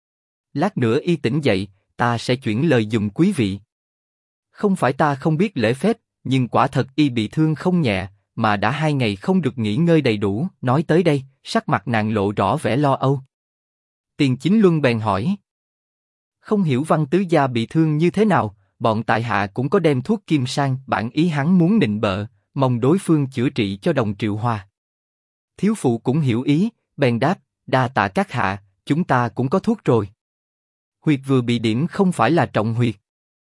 Speaker 1: Lát nữa y tỉnh dậy, ta sẽ chuyển lời dùm quý vị. Không phải ta không biết lễ phép, nhưng quả thật y bị thương không nhẹ, mà đã 2 ngày không được nghỉ ngơi đầy đủ. Nói tới đây, sắc mặt nàng lộ rõ vẻ lo âu. Tiền Chính Luân bèn hỏi, không hiểu Văn tứ gia bị thương như thế nào? Bọn tại hạ cũng có đem thuốc kim sang, bản ý hắn muốn nịnh bợ, mong đối phương chữa trị cho đồng Triệu Hòa. Thiếu phụ cũng hiểu ý, bèn đáp, đa tạ các hạ, chúng ta cũng có thuốc rồi. Huyệt vừa bị điểm không phải là trọng huyệt.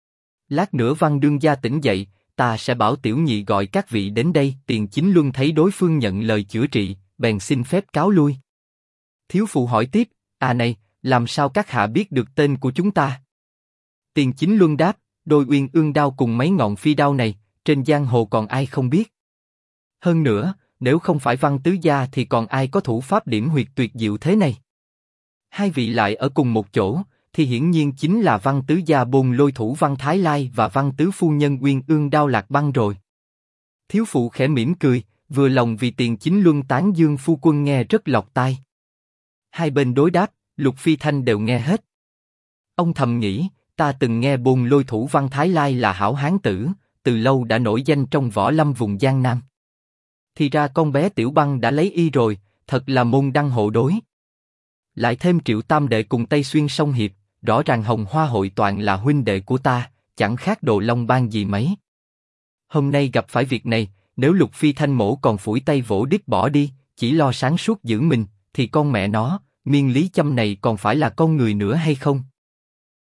Speaker 1: Lát nữa Văn đương gia tỉnh dậy, ta sẽ bảo tiểu nhị gọi các vị đến đây. Tiền Chính Luân thấy đối phương nhận lời chữa trị, bèn xin phép cáo lui. Thiếu phụ hỏi tiếp, này, làm sao các hạ biết được tên của chúng ta? Tiền Chính Luân đáp, đôi uyên ương đao cùng mấy ngọn phi đao này, trên giang hồ còn ai không biết. Hơn nữa, nếu không phải Văn tứ gia thì còn ai có thủ pháp điểm huyệt tuyệt diệu thế này? Hai vị lại ở cùng một chỗ, thì hiển nhiên chính là Văn tứ gia Bồn Lôi thủ Văn Thái Lai và Văn tứ phu nhân Uyên ương đao Lạc Băng rồi. Thiếu phụ khẽ mỉm cười, vừa lòng vì Tiền Chính Luân tán dương phu quân nghe rất lọt tai. Hai bên đối đáp, Lục Phi Thanh đều nghe hết. Ông thầm nghĩ, ta từng nghe Bồn Lôi thủ Văn Thái Lai là hảo hán tử, từ lâu đã nổi danh trong võ lâm vùng Giang Nam. Thì ra con bé Tiểu Băng đã lấy y rồi, thật là môn đăng hộ đối. Lại thêm Triệu Tam đệ cùng Tây Xuyên song hiệp, rõ ràng Hồng Hoa hội toàn là huynh đệ của ta, chẳng khác Đồ Long Bang gì mấy. Hôm nay gặp phải việc này, nếu Lục Phi Thanh mổ còn phủi tay vỗ đít bỏ đi, chỉ lo sáng suốt giữ mình, thì con mẹ nó, Miên Lý Châm này còn phải là con người nữa hay không?